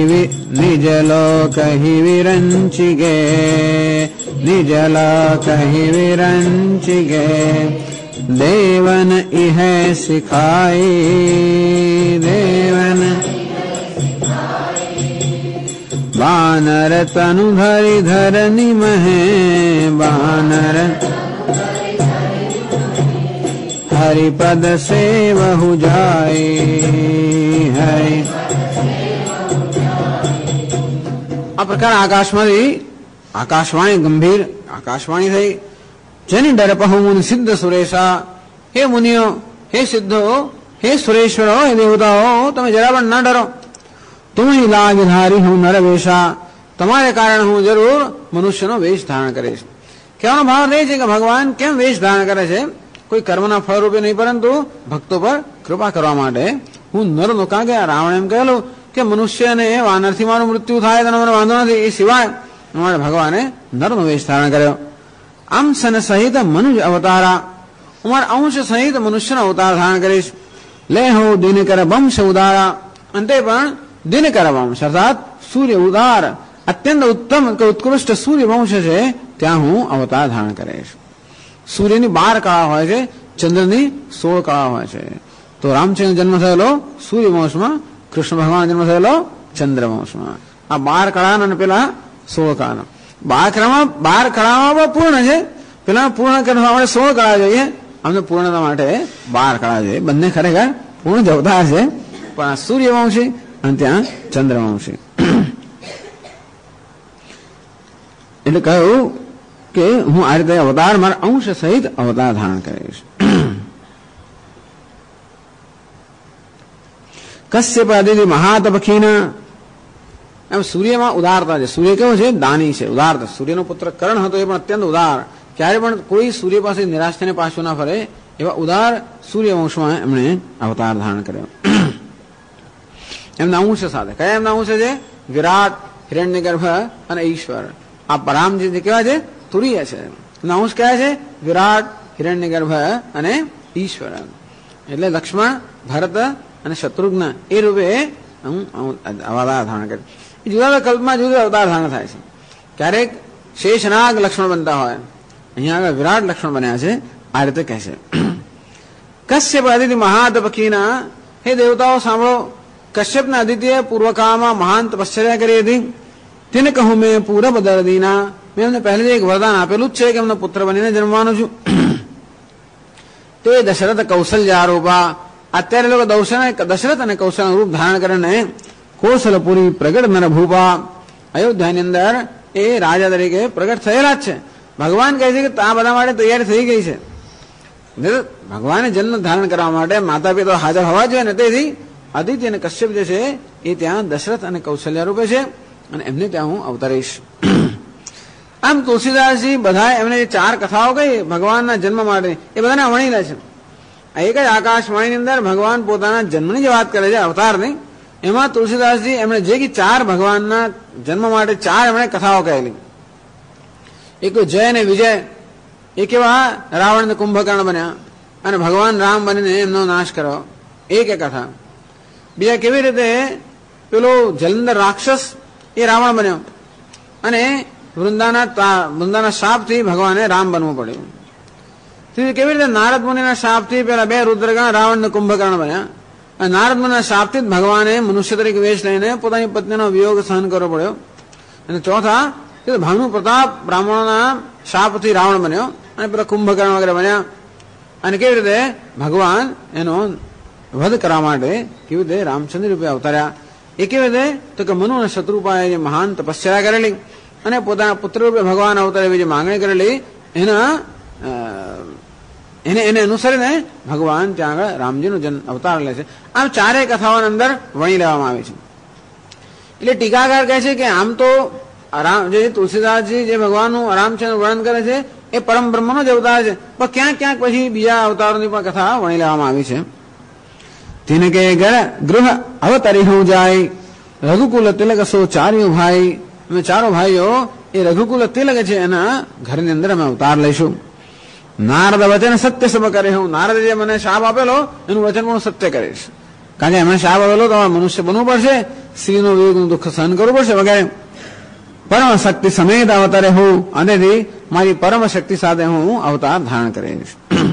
ही विरंचि गे, निज लोक ही विरंचि गे। देवन इह सिखाई, देवन बानर तनु धरि धरनी महे, बानर हरिपद से बहु जाए, हरि। આ પ્રકાર આકાશમાંથી આકાશવાણી ગંભીર આકાશવાણી થઈ, જેની ડરપહુ મુનિ સિદ્ધ સુરેશા. હે મુનિઓ, હે સિદ્ધો, હે સુરેશ્વરો, હે દેવતાઓ, તમે જરા પણ ન ડરો. તુમ્હી લાગ ધારી હું નરવેશા, તમારે કારણે હું જરૂર મનુષ્યનો વેશ ધારણ કરીશ. કહેવાનો ભાવ રહે છે કે ભગવાન કેમ વેશ ધારણ કરે છે? કોઈ કર્મના ફળ રૂપે નહીં, પરંતુ ભક્તો પર કૃપા કરવા માટે. હું નરનો કાં કે રાવણ એમ કહેલું કે મનુષ્યને વાનરથી મારું મૃત્યુ થાય તો મને વાંધો નથી, એ સિવાય અમારે ભગવાને નરનો વેશ ધારણ કર્યો. આમ સન સહિત મનુજ અવતારા, અમારા અંશ સહિત મનુષ્યનો અવતાર ધારણ કરીશ. લે હો દિનકર વંશ ઉદારા, અંતે પણ દિનકર વંશ અર્થાત સૂર્ય ઉદાર અત્યંત ઉત્તમ કે ઉત્કૃષ્ટ સૂર્ય વંશ છે, ત્યાં હું અવતાર ધારણ કરીશ. સૂર્યની 12 કળા હોય છે, ચંદ્રની 16 કળા હોય છે. તો રામચંદ્ર જન્મ થયેલો સૂર્યવંશમાં, કૃષ્ણ ભગવાન જન્મ થયેલો ચંદ્રવંશમાં. આ 12 કળા અને પેલા 16 કળા. 12 કળામાં પૂર્ણ છે, પેલા પૂર્ણ કરવા માટે 16 કળા જોઈએ, અમને પૂર્ણતા માટે 12 કળા જોઈએ. બંને ખરેખર પૂર્ણ જ અવતાર છે, પણ આ સૂર્યવંશી અને ત્યાં ચંદ્રવંશી. એટલે કહ્યું કે હું આ રીતે અવતાર મારા અંશ સહિત અવતાર ધારણ કરીશ. કશ્યપ આદિ મહાતપખીના, એમ સૂર્યમાં ઉદારતા છે. સૂર્ય કેવો છે? દાની છે, ઉદાર. સૂર્યનો પુત્ર કરણ હતો, એ પણ અત્યંત ઉદાર. ક્યારે પણ કોઈ સૂર્ય પાસે નિરાશ થઈને પાછું ના ફરે, એવા ઉદાર સૂર્યવંશમાં એમણે અવતાર ધારણ કર્યો. એમના અંશ સાથે. કયા એમના અંશ છે? વિરાટ, હિરણ્યગર્ભ અને ઈશ્વર. આ રામજી કેવા છે? તુરીય છે. એમના અંશ કયા છે? વિરાટ, હિરણ્યગર્ભ અને ઈશ્વર. એટલે લક્ષ્મણ, ભરત અને શત્રુઘ્ન એ રૂપે અવતાર ધારણ કરે. જુદા જુદા કલ્પમાં જુદા અવતાર ધારણ થાય છે. ક્યારેક શેષનાગ લક્ષ્મણ બનતા હોય, અહીંયા આગળ વિરાટ લક્ષ્મણ બન્યા છે. આ રીતે કહે છે. કશ્યપ આદિત્ય મહાતપખીના, હે દેવતાઓ સાંભળો, કશ્યપના આદિત્ય પૂર્વકાળમાં મહાન તપશ્ચર્યા કરી હતી. તેને કહું મેં પૂરબ દર્દીના, મેં એમને પહેલેથી એક વરદાન આપેલું જ છે કે એમનો પુત્ર બનીને જન્મવાનું છું. તે દશરથ કૌશલ્ય આરોપા, અત્યારે લોકો દશરથ અને કૌશલ રૂપ ધારણ કરીને કૌશલપુરી પ્રગટ નરભૂપા, અયોધ્યાની અંદર એ રાજા તરીકે પ્રગટ થયેલા જ છે. ભગવાન કહે છે કે આ બધા માટે તૈયારી થઈ ગઈ છે. ભગવાને જન્મ ધારણ કરવા માટે માતા પિતા હાજર હોવા જોઈએ ને, તેથી આદિત્ય અને કશ્યપ જે છે એ ત્યાં દશરથ અને કૌશલ્ય રૂપે છે, અને એમને ત્યાં હું અવતરીશ. આમ તુલસીદાસજી બધા એમને જે 4 કથાઓ કહી ભગવાનના જન્મ માટે, એ બધાને વણીલા છે. એક જ આકાશવાણીની અંદર ભગવાન પોતાના જન્મની જે વાત કરે છે, અવતારની, એમાં તુલસીદાસજી એમણે જે કે 4 ભગવાનના જન્મ માટે 4 એમણે કથાઓ કહેલી. એક જય અને વિજય, એ કેવા રાવણ ને કુંભકર્ણ બન્યા અને ભગવાન રામ બનીને એમનો નાશ કર્યો, એક કથા. બીજા કેવી રીતે પેલો જલંધર રાક્ષસ એ રાવણ બન્યો અને વૃંદાના શાપથી ભગવાને રામ બનવું પડ્યું. કેવી રીતે નારદ મુનિના શાપથી પેલા 2 રુદ્રગણ રાવણ ને કુંભકર્ણ બન્યા, અને નારદ મુનિના શાપથી જ ભગવાને મનુષ્ય તરીકે વેશ લઈને પોતાની પત્નીનો વિયોગ સહન કરવો પડ્યો. અને ચોથા ભાનુ પ્રતાપ બ્રાહ્મણોના શાપથી રાવણ બન્યો અને પેલા કુંભકર્ણ વગેરે બન્યા. અને કેવી રીતે ભગવાન એનો વધ કરવા માટે કેવી રીતે રામચંદ્ર રૂપે અવતર્યા. એ કેવી રીતે તો કે મનુ અને શત્રુપાએ જે મહાન તપસ્યા કરેલી અને પોતાના પુત્ર રૂપે ભગવાન અવતારે જે માંગણી કરેલી, એના એને અનુસરીને ભગવાન ત્યાં આગળ રામજીનો જન્મ અવતાર લે છે. આમ ચારેય કથાઓની અંદર વણી લેવામાં આવે છે. એટલે ટીકાકાર કહે છે કે આમ તો જે તુલસીદાસજી જે ભગવાનનું રામચંદ્ર વર્ણન કરે છે એ પરમ બ્રહ્મનો જ અવતાર છે, પણ ક્યાંક ક્યાંક પછી બીજા અવતારોની પણ કથા વણી લેવામાં આવી છે. તેને કે ગૃહ અવતરી હું જાય રઘુકુલ તિલક સો ચાર્યો ભાઈ, અમે ચારો ભાઈઓ એ રઘુકુલ તિલક છે એના ઘરની અંદર અમે અવતાર લઈશું. નારદ વચન સત્ય સબ કરે હું, નારદ જે મને શાપ આપેલો એનું વચન પણ સત્ય કરીશ, કારણ કે એમને શાપ આપેલો તમારે મનુષ્ય બનવું પડશે, સ્ત્રીનો વિવેકનું દુઃખ સહન કરવું પડશે વગેરે. પરમ શક્તિ સમેત અવતારે હું, આનેથી મારી પરમ શક્તિ સાથે હું અવતાર ધારણ કરીશ.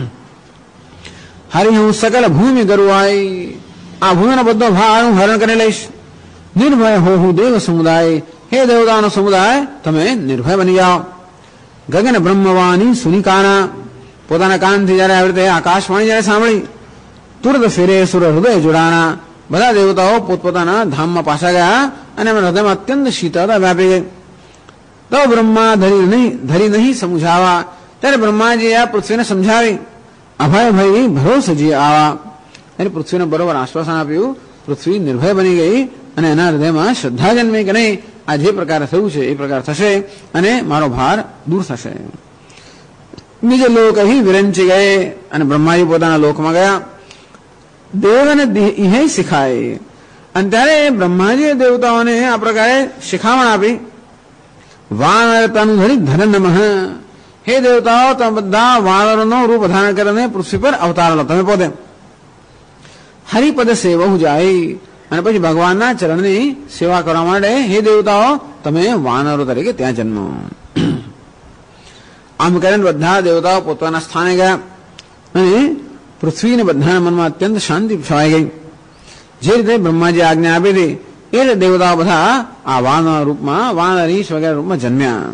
હરિ હું સકલ ભૂમિ ગરુવાઈ, આ ભૂમિનો બધો ભાર હું હરણ કરી લઈશ. નિર્ભય હો હું દેવ સમુદાય, હે દેવતાનો સમુદાય તમે નિર્ભય બની જાઓ. ગગન બ્રહ્મવાણી સુનિકાના, પોતાના કાનથી જયારે આવી રીતે આકાશવાણી જયારે સાંભળી, તુરત ફેરે સુર હૃદય જોડાણા, બધા દેવતાઓ પોતપોતાના ધામમાં પાછા ગયા અને એમના હૃદયમાં અત્યંત શીતળતા વ્યાપી ગઈ. તો બ્રહ્મા ધરી નહીં સમજાવા, ત્યારે બ્રહ્માજી આ પૃથ્વીને સમજાવી, અભય ભય ભરોસજી આવા, એટલે પૃથ્વીને બરોબર આશ્વાસન આપ્યું. પૃથ્વી નિર્ભય બની ગઈ અને એના હૃદયમાં શ્રદ્ધા જન્મી કે નહીં, આ જે પ્રકારે થયું છે એ પ્રકાર થશે અને મારો ભાર દૂર થશે. નિજ લોક અહીં વિરંચી ગયે, અને બ્રહ્માજી પોતાના લોકમાં ગયા. દેવને ઇહે શીખાય, અને ત્યારે બ્રહ્માજીએ દેવતાઓને આ પ્રકારે શિખામણ આપી. વાનર તનુ ધરી ધન નમઃ, હે દેવતાઓ તમે બધા વાનરોનો રૂપ ધારણ કરીને પૃથ્વી પર અવતાર લો તમે પોતે. હરિપદ સેવહુ જાય, અને પછી ભગવાનના ચરણની સેવા કરવા માટે હે દેવતાઓ તમે વાનરો તરીકે ત્યાં જન્મો. આમ કરીને બધા દેવતાઓ પોતાના સ્થાને ગયા અને પૃથ્વીને બધાના મનમાં અત્યંત શાંતિ છવાઈ ગઈ. જે રીતે બ્રહ્માજી આજ્ઞા આપી હતી એ રીતે દેવતાઓ બધા આ વાનર રૂપમાં, વાનર ઈશ વગેરે રૂપમાં જન્મ્યા.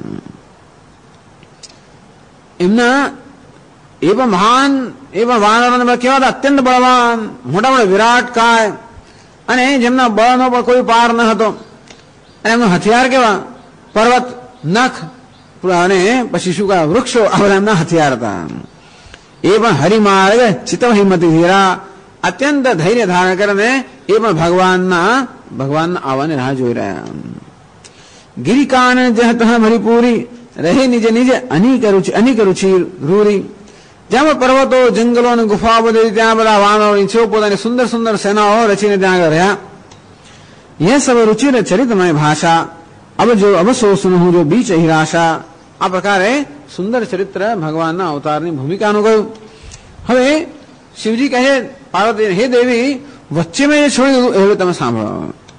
એમના એ પણ મહાન, એ પણ વાનરોને કેવા હતા, અત્યંત બળવાન, મોટા મોટા વિરાટ કાય, અને જેમના બળનો પણ કોઈ પાર ન હતો. અને એમનું હથિયાર કેવા, પર્વત, નખ અને પછી શું કહે વૃક્ષો, આ બધા એમના હથિયાર હતા. એ પણ હરિમાર્ગ ચિત્ત હિંમતી ધીરા, અત્યંત ધૈર્ય ધારણ કરીને એ પણ ભગવાનના આવવાની રાહ જોઈ રહ્યા. ગિરિકાન જહત હરિપુરી રહે નિજ નિજ અનિક રુચિ રૂરી, જ્યાં પર્વતો, જંગલો અને ગુફાઓ બધી ત્યાં બધા વાનરો છે પોતાની સુંદર સુંદર સેનાઓ રચીને ત્યાં આગળ રહ્યા. યહ સબ રુચિર ચરિતમય ભાષા, અવસો સુનહું જો બીચ હિરાશા, આ પ્રકારે સુંદર ચરિત્ર ભગવાનના અવતારની ભૂમિકાનું કહ્યું. હવે શિવજી કહે પાર્વતી, હે દેવી વચ્ચે મેં એ છોડી દીધું એવું તમે સાંભળો.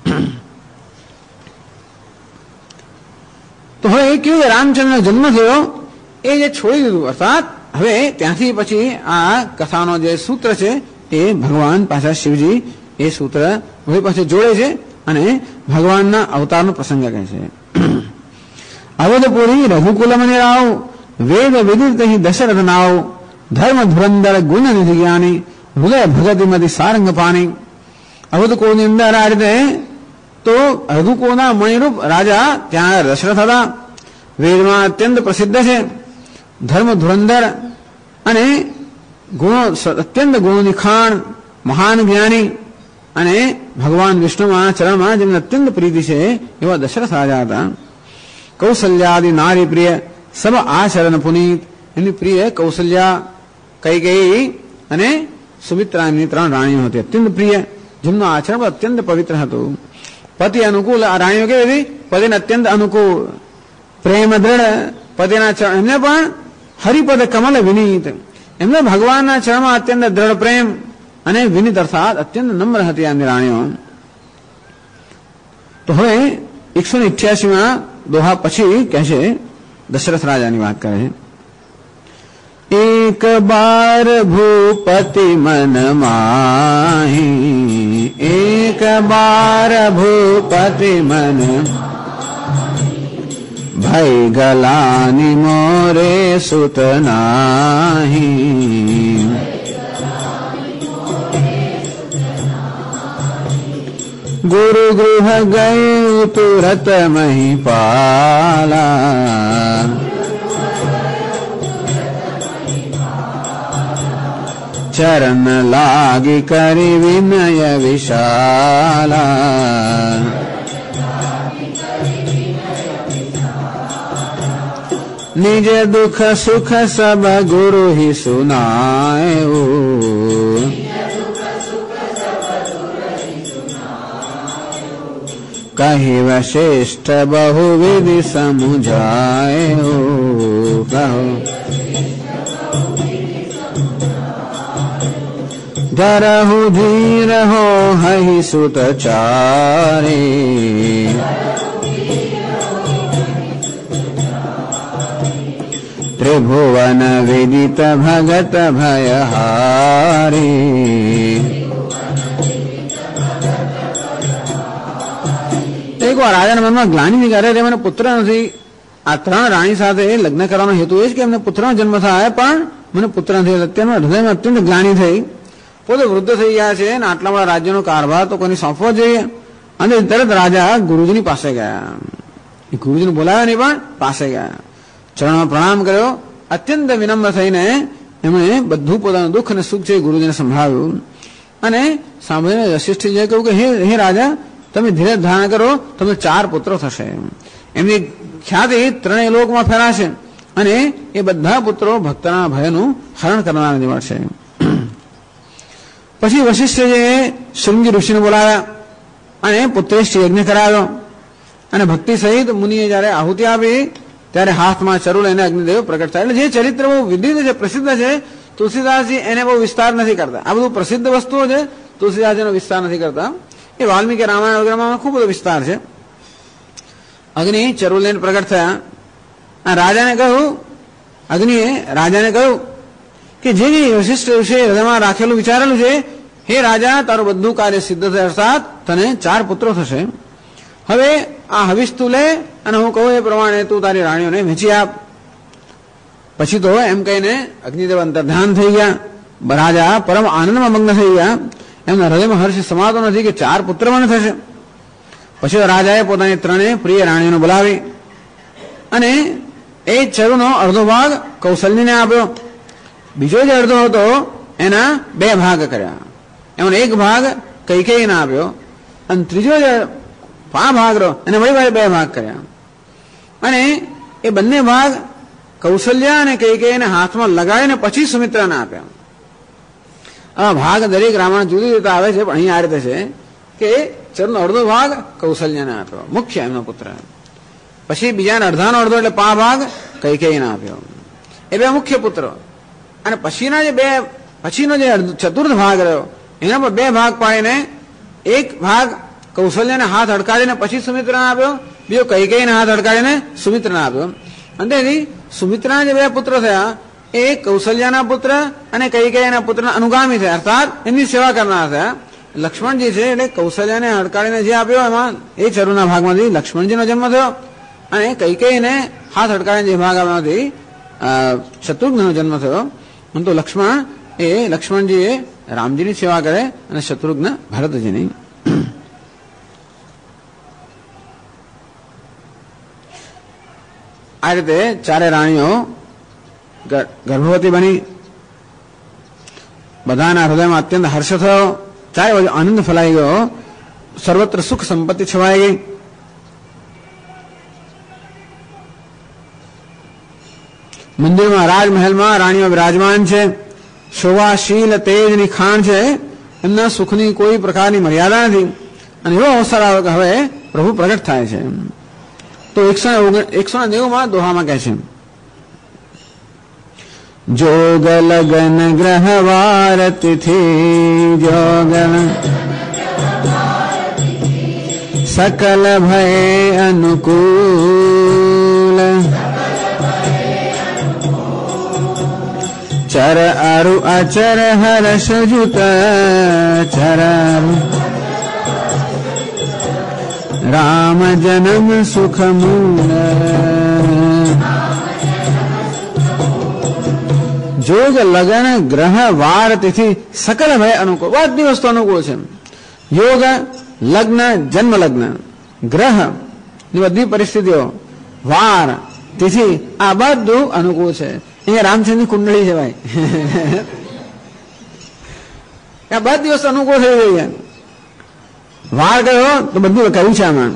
તો હવે એ કેવું રામચંદ્રનો જન્મ થયો એ જે છોડી દીધું, અર્થાત હવે ત્યાંથી પછી આ કથાનો જે સૂત્ર છે એ ભગવાન પાછા શિવજી એ સૂત્ર હવે પાછું જોડે છે અને ભગવાનના અવતારનો પ્રસંગ કહે છે. અવધપુરી રઘુકુલ મને રાવ, વેદ વિદિત દશરથ નાવ, ધર્મ ધુરંધર ગુણ નિધિ જ્ઞાની, હૃદય ભગતિમતી સારંગ પાણી. અવધકુળની અંદર આ રીતે તો રઘુકુળના મણિરૂપ રાજા ત્યાં દશરથ હતા. વેદમાં અત્યંત પ્રસિદ્ધ છે, ધર્મ ધુરંધર અને ગુણો અત્યંત ગુણોની ખાણ, મહાન જ્ઞાની અને ભગવાન વિષ્ણુના ચરણમાં જેમને અત્યંત પ્રીતિ છે એવા દશરથ રાજા હતા. કૌશલ્યાદિ નારી પ્રિય સબ આચરણ પુનીત, એમની પ્રિય કૌશલ્યા, કૈકેયી અને સુમિત્રા એમની 3 રાણીઓ હતી અત્યંત પ્રિય, જેમનું આચરણ અત્યંત પવિત્ર હતું. પતિ અનુકૂળ, આ રાણીઓ કેવી હતી, પતિને અત્યંત અનુકૂળ, પ્રેમ દ્રઢ, પતિના ચરણ, એમને પણ હરિપદ કમલ વિનીત, એમને ભગવાનના ચરણમાં અત્યંત દ્રઢ પ્રેમ અને વિનીત અર્થાત અત્યંત નમ્ર હતી એમની રાણીઓ. તો હવે 188માં દોહા પછી કહે છે, દશરથ રાજાની વાત કરે છે. એક બાર ભૂપતિ મન માહી, એક બાર ભૂપતિ મન ભય ગલાની મોરે સુત નાહી. ગુરુ ગૃહ ગયું તુરત મહિપાલા, ચરણ લાગી કરી વિનય વિશાલા નિજ દુઃખ સુખ સબ ગુરુ હિ સુનાયો કહી વશિષ્ઠ બહુવિધિ સમુજાયો કહો ધરહુ ધીર હો હહિ સુત ચારે ત્રિભુવન વિદિત ભગત ભયહારી એક વાર રાજાના મનમાં ગ્લાનિ નીકળે મને પુત્ર નથી. આ 3 રાણી સાથે લગ્ન કરવાનો હેતુ એ જ કે એમને પુત્રનો જન્મ થાય, પણ મને પુત્ર નથી. અત્યારના હૃદયમાં અત્યંત ગ્લાનિ થઈ. પોતે વૃદ્ધ થઈ ગયા છે અને આટલા બધા રાજ્યનો કારભાર તો કોઈને સોંપવો જોઈએ. અને તરત રાજા ગુરુજીની પાસે ગયા. ગુરુજીને બોલાવ્યા નહીં, પણ પાસે ગયા, ચરણમાં પ્રણામ કર્યો. અત્યંત વિનમ્ર થઈને એમણે બધું પોતાનું દુઃખ અને સુખ છે ગુરુજીને સંભળાવ્યું. અને સાંભળીને વશિષ્ઠજીએ કહ્યું કે હે રાજા, તમે ધીરજ ધારણ કરો, તમને 4 પુત્રો થશે. એમની ખ્યાતિ 3 લોકમાં ફેલાશે અને એ બધા પુત્રો ભક્તના ભયનું હરણ કરનાર નીવડશે. પછી વશિષ્ઠજીએ શૃંગી ઋષિને બોલાવ્યા અને પુત્રેષ્ઠ યજ્ઞ કરાવ્યો. અને ભક્તિ સહિત મુનિએ જયારે આહુતિ આપી ત્યારે હાથમાં ચરુ લઈને અગ્નિદેવ પ્રગટ થાય. એટલે જે ચરિત્ર બહુ વિદિત છે, પ્રસિદ્ધ છે, તુલસીદાસજી એને બહુ વિસ્તાર નથી કરતા. આ બધું પ્રસિદ્ધ વસ્તુઓ છે, તુલસીદાસજીનો વિસ્તાર નથી કરતા. એ વાલ્મીકી રામાયણ વગેરેમાં ખૂબ બધો વિસ્તાર છે. અગ્નિ ચરુ લઈને પ્રગટ થયા. રાજાને કહ્યું, અગ્નિએ રાજાને કહ્યું કે જે વશિષ્ઠ વિશે હૃદયમાં રાખેલું વિચારેલું છે, હે રાજા, તારું બધું કાર્ય સિદ્ધ થશે, અર્થાત તને 4 પુત્રો થશે. હવે આ હવિષ તું લે અને હું કહું એ પ્રમાણે તું તારી રાણીઓને વહેંચી આપ. પછી તો એમ કહીને અગ્નિદેવ અંતર્ધ્યાન થઈ ગયા. રાજા પરમ આનંદમાં મગ્ન થઈ ગયા. એમના હૃદયમાં હર્ષ સમાતો નથી કે 4 પુત્ર મને થશે. પછી રાજાએ પોતાની 3 પ્રિય રાણીઓને બોલાવી અને એ ચરુનો અડધો ભાગ કૌશલ્યને આપ્યો. બીજો જે અડધો હતો એના 2 ભાગ કર્યા. એનો 1 ભાગ કૈકેયીને આપ્યો અને ત્રીજો જે ભાગ રહ્યો એને વળી 2 ભાગ કર્યા. અને એ બંને ભાગ કૌશલ્ય અને કૈકેયીને હાથમાં લગાવીને પછી સુમિત્રાને આપ્યા. આ ભાગ દરેક રામાયણ જુદી રીતે આવે છે, પણ અહીં આ રીતે છે કે ચરનો અડધો ભાગ કૌશલ્યને આપ્યો, મુખ્ય એમનો પુત્ર. પછી બીજાને અડધાનો અડધો એટલે 5 ભાગ કૈકેયીને આપ્યો. એ 2 મુખ્ય પુત્રો. અને પછીનો જે ચતુર્થ ભાગ રહ્યો એના પર 2 ભાગ પાડીને 1 ભાગ કૌશલ્યને હાથ અડકાડીને પછી સુમિત્રાને આપ્યો, બીજો કૈકેયીને હાથ અડકાડીને સુમિત્રાને આપ્યો. અને તેથી સુમિત્રાના જે 2 પુત્રો થયા એ કૌશલ્યના પુત્ર અને કૈકેયીના પુત્રના અનુગામી થયા, અર્થાત એમની સેવા કરનાર થયા. લક્ષ્મણજી છે એટલે કૌશલ્યને હડકાડીને જે આપ્યો એમાં એ ચરુના ભાગમાંથી લક્ષ્મણજીનો જન્મ થયો. અને કૈકેયીને હાથ હડકાડીને જે ભાગ આપ્યામાંથી શત્રુઘ્નનો જન્મ થયો. તો લક્ષ્મણજીએ રામજીની સેવા કરે અને શત્રુઘ્ન ભરતજીની. આ રીતે 4 રાણીઓ ગર્ભવતી બની. બધાના હૃદયમાં અત્યંત હર્ષ થયો. 4 બાજુ આનંદ ફેલાઈ ગયો. સર્વત્ર સુખ સંપત્તિ છવાઈ ગઈ. મંદિરમાં રાજમહેલમાં રાણીઓ વિરાજમાન છે. શોભા, શીલ, તેજની ખાણ છે. એમના સુખની કોઈ પ્રકારની મર્યાદા નથી. અને એવો અવસર આવે કે હવે પ્રભુ પ્રગટ થાય છે. તો 190માં દોહામાં કહે છે, જોગ લગન ગ્રહ વાર તિથિ જોગ સકલ ભય અનુકૂલ ચર અરુ અચર હર્ષ જુત ચર રામ જન્મ સુખ મૂલ જોગ લગન ગ્રહ વાર તિથિ સકલ ભય અનુકૂળ. બધી વસ્તુ અનુકૂળ છે. યોગ, લગ્ન, જન્મ લગ્ન, ગ્રહ ની બધી પરિસ્થિતિઓ, વાર, તિથિ, આ બધું અનુકૂળ છે. અહીંયા રામચંદ્રની કુંડળી છે ભાઈ. આ બધા દિવસ અનુકૂળ થઈ જાય. વાર કયો તો બધું કહ્યું છે આમાં.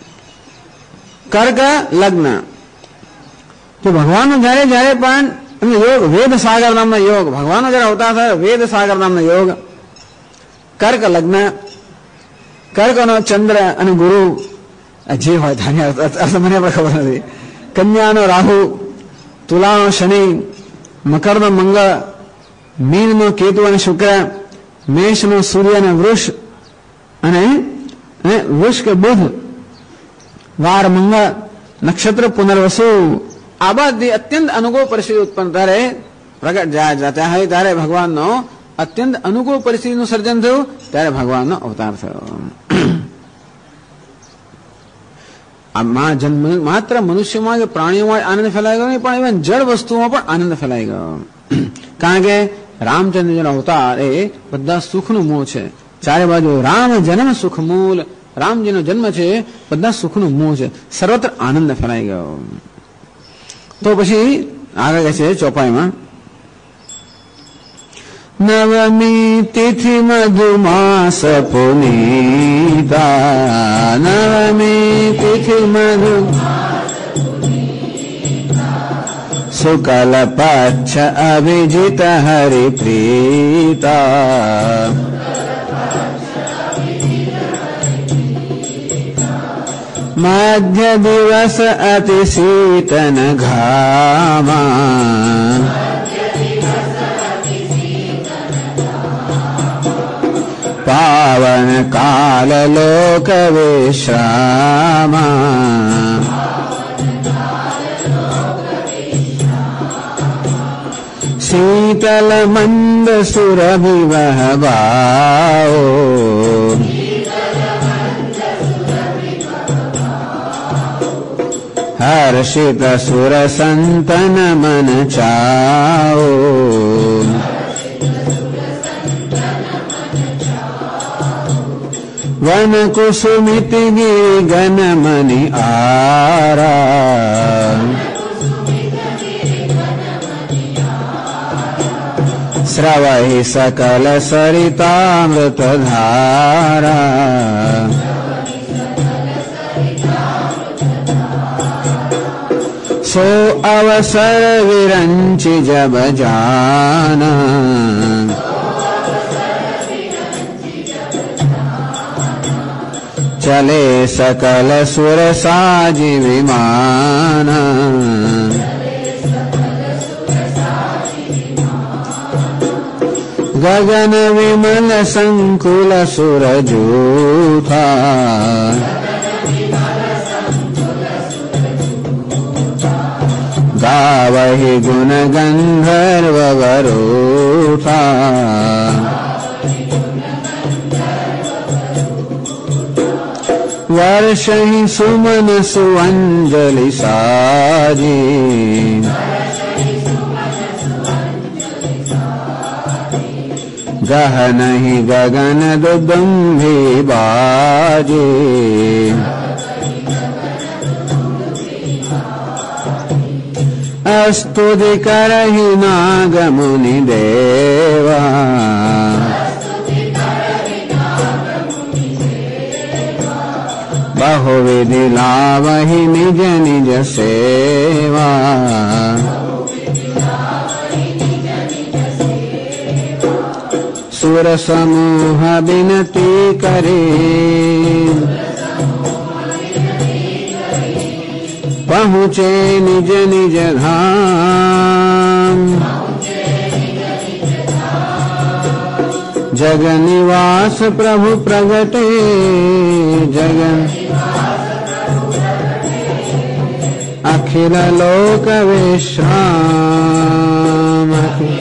કર્ક લગ્ન તો ભગવાનનો જયારે જયારે પણ યોગ, વેદ સાગર નામનો યોગ, ભગવાનનો જયારે અવતાર થાય વેદ સાગર નામનો યોગ, કર્ક લગ્ન, કર્કનો ચંદ્ર અને ગુરુ જે હોય તારી અર્થ મને પણ ખબર નથી, કન્યાનો રાહુ, તુલાનો શનિ, મકરનો મંગળ, મીનનો કેતુ અને શુક્ર, મેષનો સૂર્ય અને વૃષ અને વૃષ કે બુધ, વાર મંગળ, નક્ષત્ર પુનર્વસુ. આ બધી અત્યંત અનુકૂળ પરિસ્થિતિ ઉત્પન્ન ત્યારે પ્રગટ જતા હોય ત્યારે ભગવાનનો અત્યંત અનુકૂળ પરિસ્થિતિનું સર્જન થયું ત્યારે ભગવાનનો અવતાર થયો. માત્ર મનુષ્યમાં કે પ્રાણીઓમાં આનંદ ફેલાઈ ગયો નહીં, પણ ઇવન જળ વસ્તુઓમાં પણ આનંદ ફેલાઈ ગયો. કારણ કે રામચંદ્રજીનો અવતાર એ બધા સુખનું મૂળ છે. ચારે બાજુ રામ જન્મ સુખ મૂલ, રામજીનો જન્મ છે બધા સુખનું મૂળ છે, સર્વત્ર આનંદ ફેલાઈ ગયો. તો પછી આગળ કહે છે ચોપાઈમાં, નવમી તિથિ મધુમાસ પુનીતા, નવમી તિથિ મધુ શુકલ પક્ષ અભિજીત હરિપ્રીતા, મધ્ય દિવસ અતિ શીતન ઘામાં, પાવન કાલ લોક વિશ્રામા, શીતલ મંદ સુરભિ વહવાઓ, હર્ષિત સુર સંતન મન ચાઓ, વન કુસુમિત ગિરિ ગન મની આરા, શ્રવહિ સકલ સરિતામૃત ધારા, સો અવસર વિરંચિ જબ જાના, ચલે સકલ સુર સાજી વિમાના, ગગન વિમલ સંકુલ સુર જૂથા, ગાવહિ ગુણ ગંધર્વ વરૂથા, વર્ષહિ સુમન સુઅંજલિ સાજી, ગહનહિ ગગન દુદુંભી બાજી, અસ્તુતિ કરહિ નાગ મુનિ દેવા, બહુવિધિ લાવહિ નિજ નિજ સેવા, સુર સમૂહ બિનતી કરી, પહોંચે નિજ નિજ ધામ, જગ નિવાસ પ્રભુ પ્રગટે, જગન અખિલ લોક વિશ્રામ.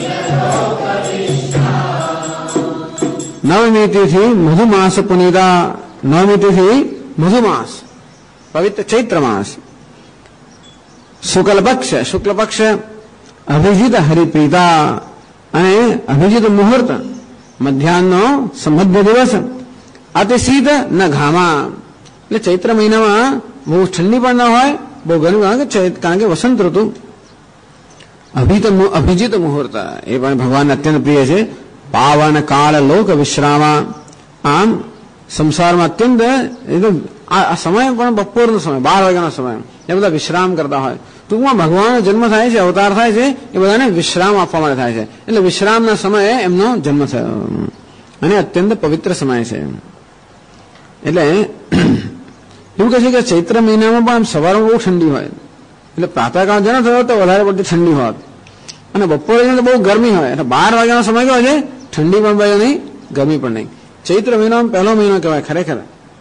નવમી તિથિ મધુમાસ પુનિતા, નવમી તિથિ મધુમાસ પવિત્ર ચૈત્ર માસ, શુક્લ પક્ષ અભિજીત હરિપ્રીતા અને અભિજીત મુહૂર્ત, મધ્યાહનો મધ્ય દિવસ, અતિ શીત ન ઘામા, એટલે ચૈત્ર મહિનામાં બહુ ઠંડી પણ ન હોય બહુ ગરમી, કારણ કે વસંત ઋતુ. અભિજીત મુહૂર્ત એ પણ ભગવાન અત્યંત પ્રિય છે. પાવન કાળ લોક વિશ્રામા. આમ સંસારમાં અત્યંત એકદમ આ સમય પણ બપોરનો સમય, 12 વાગ્યાનો સમય, એ બધા વિશ્રામ કરતા હોય. ટૂંકમાં ભગવાનનો જન્મ થાય છે, અવતાર થાય છે, એ બધાને વિશ્રામ આપવા માટે થાય છે. એટલે વિશ્રામના સમયે એમનો જન્મ થયો અને અત્યંત પવિત્ર સમય છે. એટલે એવું કહે છે કે ચૈત્ર મહિનામાં પણ આમ સવારમાં બહુ ઠંડી હોય, એટલે પ્રાતઃકાળ જન્મ થયો તો વધારે પડતી ઠંડી હોત, અને બપોરે તો બહુ ગરમી હોય. એટલે 12 વાગ્યાનો સમય કેવો છે, ઠંડી પણ પડે નહીં, ગરમી પણ નહીં. ચૈત્ર મહિનામાં પહેલો મહિનો કહેવાય ખરેખર.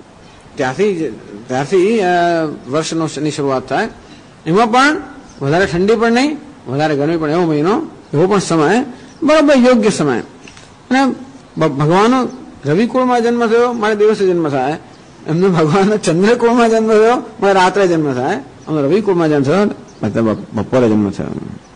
ત્યારથી વર્ષની શરૂઆત થાય. એમાં પણ વધારે ઠંડી પણ નહીં, વધારે ગરમી પણ, એવો મહિનો, એવો પણ સમય બરાબર યોગ્ય સમય. અને ભગવાનનો રવિકુળમાં જન્મ થયો, મારે દિવસે જન્મ થાય. એમને ભગવાનનો ચંદ્રકુળમાં જન્મ થયો, મારે રાત્રે જન્મ થાય. અમને રવિકુળમાં જન્મ થયો, મતલબ બપોરે જન્મ થયો.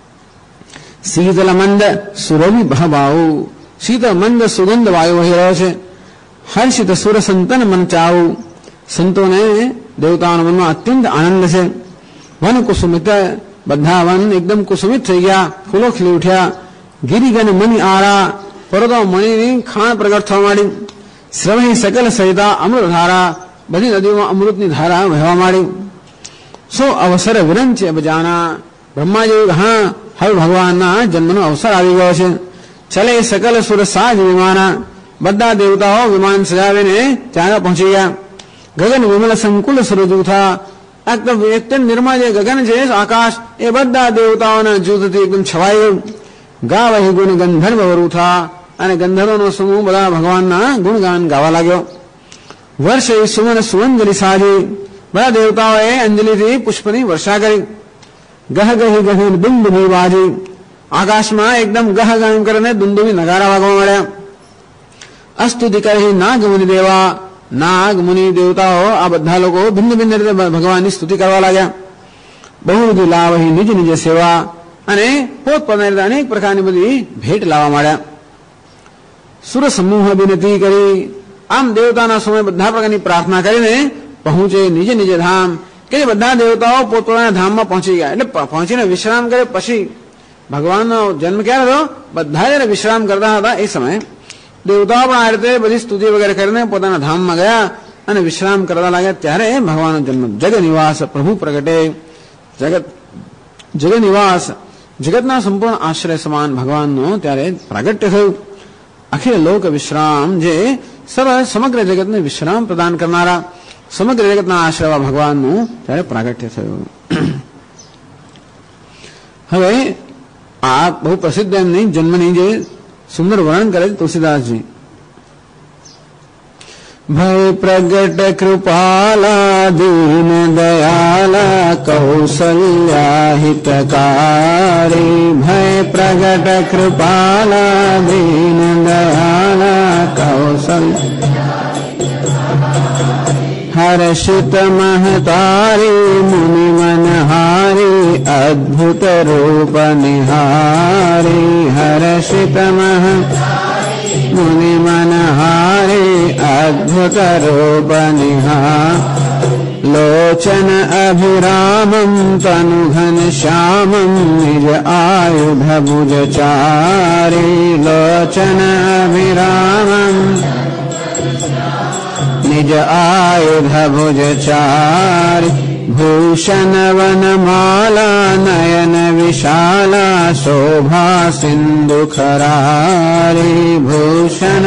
શીતલ મંદ સુરભિ ભાવ, શીતળ મંદ સુગંધ વાયુ વહી રહ્યો છે. હર્ષિત સુર સંતન મન ચાવું, સંતોને દેવતાઓના મનમાં અત્યંત આનંદ છે. વન કુસુમિત, બધા વન એકદમ કુસુમિત થઈ ગયા, ફૂલો ખીલી ઉઠ્યા. ગિરિગન મની આરા, પર્વતો મણીની ખાણ પ્રગટ થવા માંડી. શ્રવહી સકલ સહિતા અમૃત ધારા, બધી નદીઓમાં અમૃતની ધારા વહેવા માંડી. સો અવસર વિરંચે બજાના, બ્રહ્માજી હા હવે ભગવાનના જન્મનો અવસર આવી ગયો છે. ચલે સકલ સુર સાજ વિમાના, બધા દેવતાઓ વિમાન સજાવીને ત્યાં પહોંચી ગયા. ગગન વિમલ સંકુલ સુરજૂથા, એકદમ નિર્મળ જે ગગન છે, આકાશ, એ બધા દેવતાઓના જૂથથી એકદમ છવાઈ ગયું. ગાવહી ગુણ ગંધર્વ વરુથા, અને ગંધર્વનો સમૂહ બધા ભગવાનના ગુણગાન ગાવા લાગ્યો. વર્ષે સુમન સુઅંજલિ સાજી, બધા દેવતાઓએ અંજલિથી પુષ્પની વર્ષા કરી. ગહ ગહી ગહી દુંદુભી વાજી, આકાશમાં એકદમ ગહ ગહ કરીને દુંદુભી નગારા વાગવા મળ્યા. અસ્તુતિ કરી નાગ મુનિ દેવા, નાગ મુનિ દેવતાઓ આ બધા લોકો ભિન્ન ભિન્ન રીતે ભગવાનની સ્તુતિ કરવા લાગ્યા. બહુવિધ લાવહી નિજ નિજ સેવા, અને પોતપોતાની રીતે અનેક પ્રકારની બધી ભેટ લાવવા માંડ્યા. સુર સમૂહ વિનતી કરી, આમ દેવતાના સમય બધા પ્રકારની પ્રાર્થના કરીને પહોંચે નિજ નિજ ધામ, કે બધા દેવતાઓ પોતપોતાના ધામમાં પહોંચી ગયા. એટલે પહોંચીને વિશ્રામ કરે પછી, ભગવાનનો જન્મ ક્યારે થયો, બધા જયારે વિશ્રામ કરતા હતા એ સમયે દેવતાઓ પણ આ રીતે બધી સ્તુતિ વગેરે કરીને પોતાના ધામમાં ગયા અને વિશ્રામ કરવા લાગ્યા. ત્યારે ભગવાનનો જન્મ. જગ નિવાસ પ્રભુ પ્રગટે, જગ નિવાસ જગતના સંપૂર્ણ આશ્રય સમાન ભગવાનનો ત્યારે પ્રાગટ્ય થયું. અખિલ લોક વિશ્રામ, જે સમગ્ર જગતને વિશ્રામ પ્રદાન કરનારા, સમગ્ર જગતના આશ્રય ભગવાનનું ત્યારે પ્રાગટ્ય થયું. હવે આ બહુ પ્રસિદ્ધ એમની જન્મની જે સુંદર વર્ણન કરે છે તુલસીદાસજી. ભય પ્રગટ કૃપાલા દીન દયાલા કૌસલ્યા હિતકારી, ભય પ્રગટ કૃપાલા દીન દયાલા કૌસલ્યા હર્ષિત મહતારી મુનિ મનહારી, અદ્ભુત રૂપ નિહારી. હર્ષિત મુનિ મનહારી, અદ્ભુત રૂપ નિહાર. લોચન અભિરામમ તનુ ઘન શ્યામમ, નિજ આયુધ ભુજ ચારી. લોચન અભિરામમ નિજ આયુધ ભુજ ચારી. ભૂષણ વનમાલા નયન વિશાલા, શોભા સિંધુ ખરારી. ભૂષણ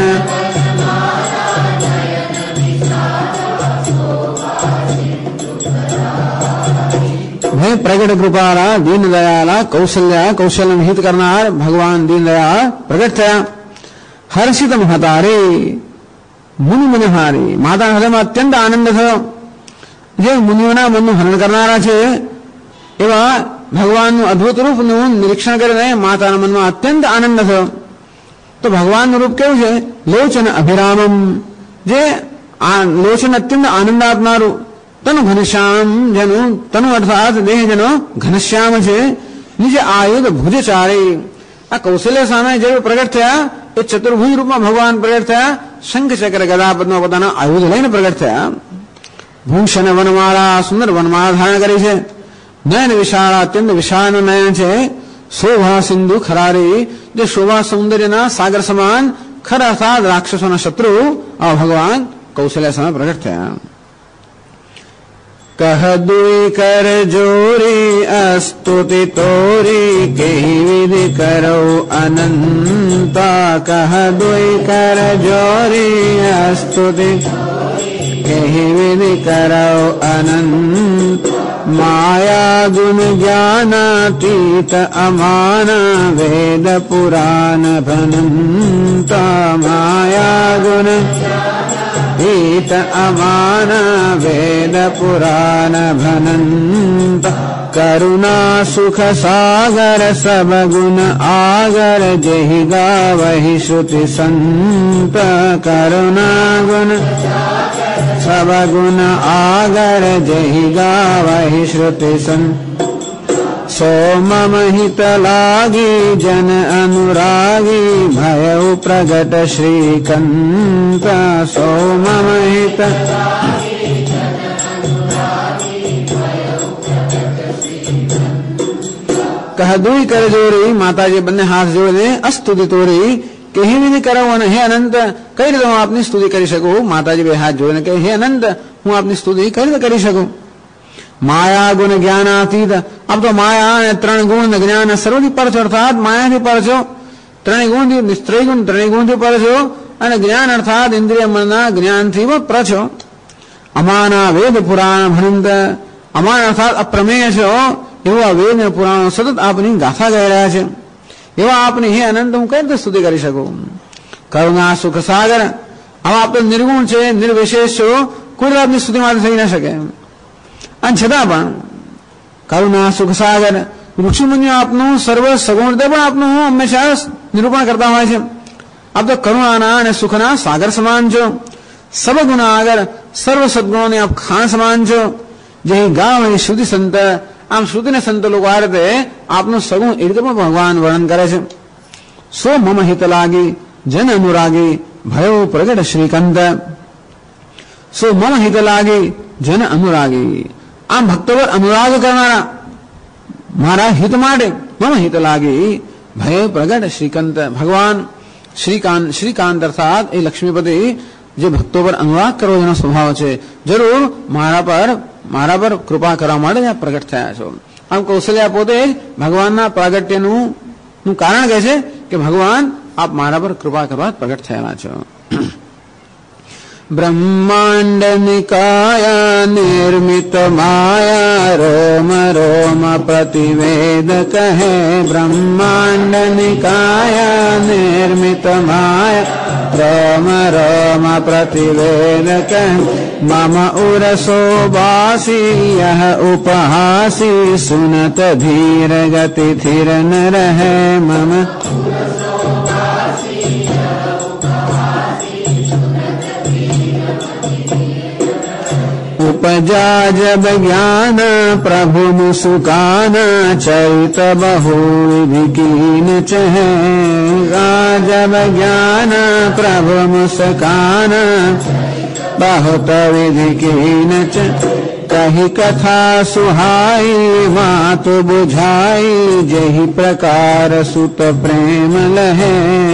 ભય પ્રગટ કૃપાલા દીન દયાલા કૌશલ્યા, કૌશલ્ય હિત કરનાર ભગવાન દીન દયાળ પ્રગટ થયા. હર્ષિત મહતારી મુનિ મનહારી, માતા હૃદયમાં અત્યંત આનંદ થયો. જે મુનિઓના મનનું હરણ કરનારા છે એવા ભગવાનનું અદભુત રૂપનું નિરીક્ષણ કરીને માતાના મનમાં અત્યંત આનંદ થયો. તો ભગવાનનું રૂપ કેવું છે? લોચન અભિરામમ, જે લોચન અત્યંત આનંદ આપનારું. તનુ ઘનશ્યામ, જેનું તનુ અર્થાત દેહ જેનો ઘનશ્યામ છે. નીચે આયુધ ભુજચારી, આ કૌશલ્ય સામે જે પ્રગટ થયા એ ચતુર્ભુજ રૂપમાં ભગવાન પ્રગટ થયા. શંખ ચક્ર ગદા પદ્મ પોતાના આયુધ લઈને પ્રગટ થયા. ભૂષણ વનમાળા, સુંદર વનમાળા ધારણ કરી છે. નયન વિશાળ, અત્યંત વિશાળ નયન છે. શોભા સિંધુ ખરારી, જે શોભા સૌંદર્યના સાગર સમાન ખરા અર્થાત રાક્ષસોના શત્રુ આ ભગવાન કૌશલ્ય સામે પ્રગટ થયા. કહ દુઈ કર જોરી અસ્તુતિ તોરી, કેહી વિધિ કરો અનંતા. કહ દુઈ કર જોરી અસ્તુતિ કેહી વિધિ કરો અનંત. માયા ગુણ જ્ઞાનાતીત અમાન, વેદ પુરાણ ભનંતા. માયા ગુણ ઈત અમાન, વેદ પુરાણ ભનંત. કરુણા સુખ સાગર સબ ગુણ આગર, જેહી ગાવહી શ્રુતિ સંત. કરુણા ગુણ સબ ગુણ આગર, જેહી ગાવહી શ્રુતિ સંત. સો મમ હિત લાગી જન અનુરાગી, ભયઉ પ્રગટ શ્રીકંત. સો મમ હિત કહ દુઈ કર જોરી, માતાજી બંને હાથ જોડે અસ્તુતિ તોરી, કેહી વિધિ કરો અને હે અનંત, કઈ રીતે હું આપની સ્તુતિ કરી શકું. માતાજી બે હાથ જોડીને કહે, હે અનંત, હું આપની સ્તુતિ કઈ રીતે કરી શકું. માયા ગુણ જ્ઞાનાતીત, આપ તો માયા અને ત્રણ ગુણ જ્ઞાન સર્વથી પર છો, અર્થાત માયાથી પર છો, ત્રણેય ગુણથી ત્રિગુણ ત્રણેય ગુણથી પર છો, અને જ્ઞાન અર્થાત ઇન્દ્રિય મનના જ્ઞાનથી પર છો. અમાના વેદ પુરાણ ભનંત, અમાન અર્થાત અપ્રમેય છો, એવા વેદ અને પુરાણો સતત આપની ગાથા ગાઈ રહ્યા છે. એવા આપની હે અનંત હું કઈ રીતે સ્તુતિ કરી શકું. કરુણા સુખ સાગર, આવા આપ તો નિર્ગુણ છે, નિર્વિશેષ છો, કોઈ આપની સ્તુતિ માટે થઈ ન શકે. અને છતાં પણ કરુણા સુખ સાગર, ઋષિમુનિઓ આપનું સર્વ સગુણ રીતે પણ આપનું હું હંમેશા નિરૂપણ કરતા હોય છે. આપ તો કરુણાના અને સુખના સાગર સમાન છો. સબ ગુણ આગળ, સર્વ સદગુણોની આપ ખાણ સમાન છો. જે ગાવ એ શ્રુતિ સંત, આમ શ્રુતિને સંત લોકો આ રીતે આપનું સગુણ એ રીતે પણ ભગવાન વર્ણન કરે છે. સો મમ હિત લાગી જન અનુરાગી, ભયો પ્રગટ શ્રીકંત. સો મમ હિત લાગી જન અનુરાગી, આમ ભક્તો પર અનુરાગ કરનારા, મારા હિત માટે મમ હિત લાગી, ભય પ્રગટ શ્રીકંત. ભગવાન શ્રીકાંત અર્થાત એ લક્ષ્મીપતિ, જે ભક્તો પર અનુરાગ કરવો એનો સ્વભાવ છે, જરૂર મારા પર કૃપા કરવા માટે પ્રગટ થયા છો. આમ કૌશલ્યા પોતે ભગવાનના પ્રાગટ્યનું કારણ કહે છે કે ભગવાન આપ મારા પર કૃપા કરવા પ્રગટ થયેલા છો. બ્રહ્માંડ નિકાયા નિર્મિત માયા, રોમ રોમ પ્રતિવેદ કહે. બ્રહ્માંડ નિકાયા નિર્મિત માયા, રોમ રોમ પ્રતિવેદ કહે. મમ ઉરસો બાસી યહ ઉપહાસી, સુનત ધીર ગતિ થિર ન રહે. મમ उपजा जब ज्ञान प्रभु मुस्कान, चरित बहु विधि कीन चहे. जब ज्ञान प्रभु मुस्कान, बहुत विधि कीन च. कही कथा सुहाई मात बुझाई, जही प्रकार सुत प्रेम लहे.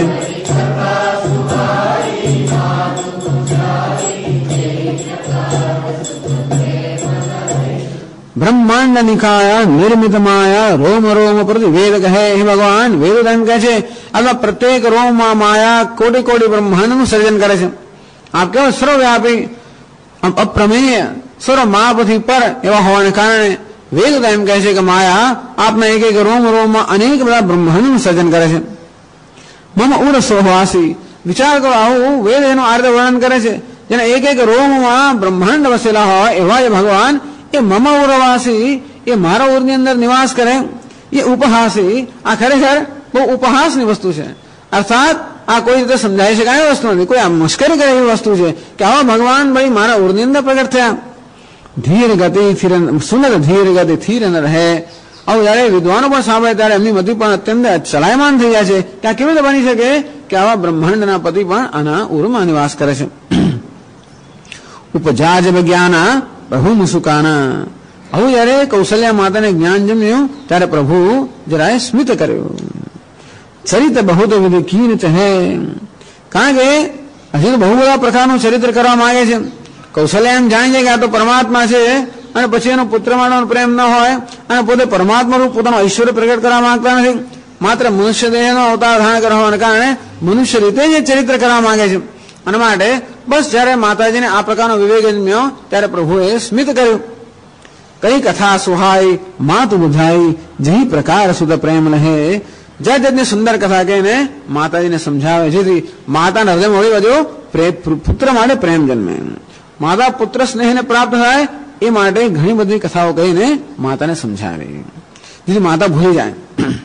બ્રહ્માંડ નિકાયા નિર્મિત માયા, રોમ રોમ પ્રતિ વેદ કહે. હે ભગવાન, વેદ એમ કહે છે અથવા પ્રત્યેક રોમમાં માયા કોટી કોટી બ્રહ્માંડનું સર્જન કરે છે. આપ કેવો સર્વવ્યાપી અપ્રમેય સર્વ મહાપથી પર એવા હોવાને કારણે વેદ એમ કહે છે કે માયા આપના એક એક રોમ રોમમાં અનેક બધા બ્રહ્માંડનું સર્જન કરે છે. મમ ઉર સોહવાસી, વિચાર કરો, આવું વેદ એનું આર્થ વર્ણન કરે છે. જેના એક એક રોમમાં બ્રહ્માંડ વસેલા હોય એવા એ ભગવાન એ મમ ઉરવાસી, એ મારા ઉરની અંદર નિવાસ કરે. એ ઉપહાસી, આ ખરેખર બહુ ઉપહાસની વસ્તુ છે. અર્થાત આ કોઈ રીતે સમજાઈ શકાય એવી વસ્તુ નથી, કોઈ આ મશ્કરી કરે એવી વસ્તુ છે કે આવા ભગવાન ભાઈ મારા ઉરની અંદર પ્રગટ થયા. ધીર ગતિ થિર, સુનત ધીર ગતિ થિર ન રહે. આવું જયારે વિદ્વાનો પણ સાંભળે ત્યારે એમની મતિ પણ અત્યંત ચલાયમાન થઈ જાય છે કે આ કેવી રીતે બની શકે કે આવા બ્રહ્માંડના પતિ પણ આના ઉરમાં નિવાસ કરે છે. ઉપજા જબ જ્ઞાન પ્રભુ મુસુકાના, આવું જયારે કૌશલ્યા માતાને જ્ઞાન જમ્યું ત્યારે પ્રભુ જરાય સ્મિત કર્યું. ચરિત્ર બહુ તો વિધિ કીન ચહે, કારણ કે હજી તો બહુ બધા પ્રકારનું ચરિત્ર કરવા માંગે છે. કૌશલ્યા એમ જાણી છે કે આ તો પરમાત્મા છે અને પછી એનો પુત્ર માનો પ્રેમ ન હોય અને પોતે પરમાત્મા રૂપ પોતાનું ઐશ્વર્ય પ્રગટ કરવા માંગતા નથી, માત્ર મનુષ્ય દેહનો અવતાર ધારણ કરવાને કારણે મનુષ્ય રીતે જ ચરિત્ર કરવા માંગે છે. અને માટે બસ જયારે માતાજીને આ પ્રકારનો વિવેક જમ્યો ત્યારે પ્રભુએ સ્મિત કર્યું. કઈ કથા સુહાય માતુ બુધાઈ, જહી પ્રકાર સુત પ્રેમ લહે. જાત જાતની સુંદર કથા કહીને માતાજીને સમજાવે, જેથી માતાના હૃદયમાં વળી બધો પુત્ર માટે પ્રેમ જન્મે. માતા પુત્ર સ્નેહને પ્રાપ્ત થાય એ માટે ઘણી બધી કથાઓ કહીને માતાને સમજાવે, જેથી માતા ભૂલી જાય.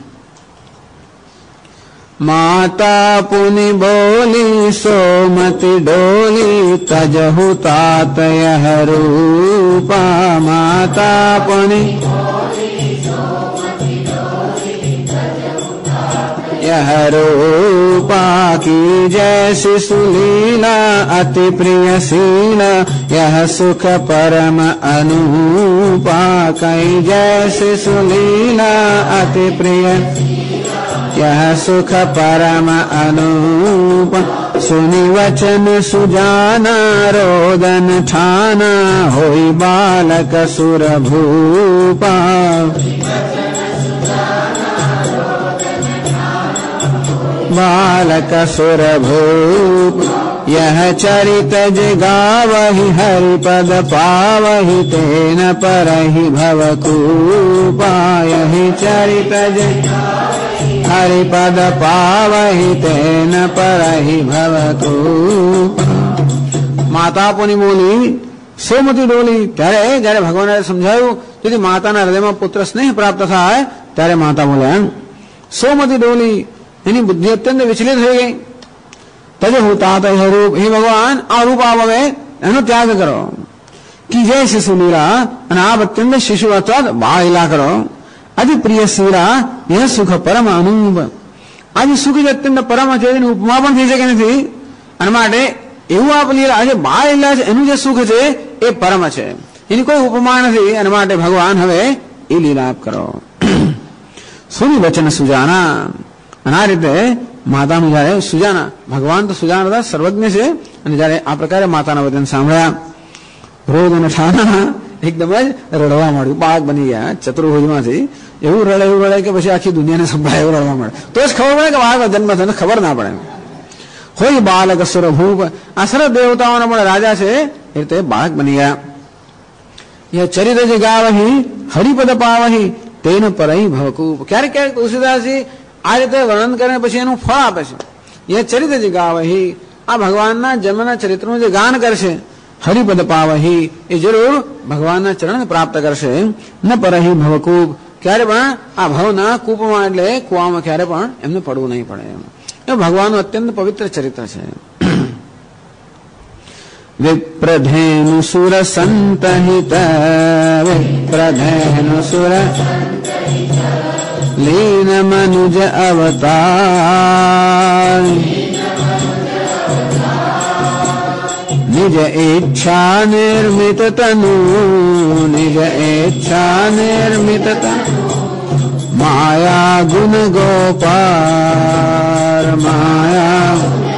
માતા પુનિ બોલી સોમતી ડોલી, તજહુ તાતય રૂપા. માતા પુનિ यह रूपा की जैसी सुलीला, अति प्रिय शीला यह सुख परम अनुपा. कई जैसी सुलीला अति प्रिय यह सुख परम अनुपा. सुनि वचन सुजाना रोदन ठाना, होई बालक सुर भूपा. बालक सुर भूप यह चरित जगावहि, हरिपद पावहि तेन परहि भवकूपा. यही चरित हरिपद पावहि तेन परहि भवकूपा. માતા પોની બોલી સોમતી ડોલી, ત્યારે જયારે ભગવાને સમજાયું તેથી માતાના હૃદયમાં પુત્ર સ્નેહ પ્રાપ્ત થાય ત્યારે માતા બોલ્યા સોમતી ડોલી, એની બુદ્ધિ અત્યંત વિચલિત થઈ ગઈ. તજે હું તાત રૂપ, હે ભગવાન આ રૂપ આવે એનો ત્યાગ કરો. કી જય શિશુ લીલા, અને આ અત્યંત શિશુ અથવા બાળ લીલા કરો. અતિ પ્રિય શીરા એ સુખ પરમ અનુપ. આજે સુખ જે અત્યંત પરમ છે એની ઉપમા પણ થઈ શકે નથી. અને માટે એવું આપ લીલા આજે બાળ લીલા છે એનું જે સુખ છે એ પરમ છે, એની કોઈ ઉપમા નથી. અને માટે ભગવાન હવે એ લીલા આપ કરો. સુની વચન સુજાના, અને આ રીતે માતાનું જયારે સુજાના, ભગવાન તો સુજાના હતા, સર્વજ્ઞ છે. અને જયારે આ પ્રકારે માતાના વચન સાંભળ્યા, રોજ અને ઠાના એકદમ જ રડવા મળ્યું, બાળક બની ગયા ચતુર્ભુજમાંથી. એવું રડે કે પછી આખી દુનિયાને સંભળાય એવું રડવા મળે, તો જ ખબર પડે કે બાળક જન્મ થયો, ખબર ના પડે. હોય બાલક સુરભૂપ, આ સરસ દેવતાઓનો પણ રાજા છે એ રીતે બાળક બની ગયા. એ ચરિત્ર જે ગાવહી હરિપદ પાવહી તેન પરહી ભવકૂપ. ક્યારેક ક્યારેક તુલસીદાસજી આ રીતે વર્ણન કરીને પછી એનું ફળ આપે છે. એ ચરિત્ર જે ગાવહી, આ ભગવાનના જન્મના ચરિત્રનું જે ગાન કરશે, હરિપદ પાવહી એ જરૂર ભગવાનના ચરણ પ્રાપ્ત કરશે. ન પરહી ભવકૂપ, ક્યારે પણ આ ભવના કૂપમાં એટલે કુવામાં ક્યારે પણ એમને પડવું નહીં પડે. એ ભગવાનનું અત્યંત પવિત્ર ચરિત્ર છે. વિપ્રધેનુ સુર સંતહિત, વિપ્રધેનુ સુર લીન મનુજ અવતાર. નિજ ઈચ્છા નિર્મિત તનુ, નિજ ઈચ્છા નિર્મિત તનુ, માયા ગુણ ગોપાર. માયા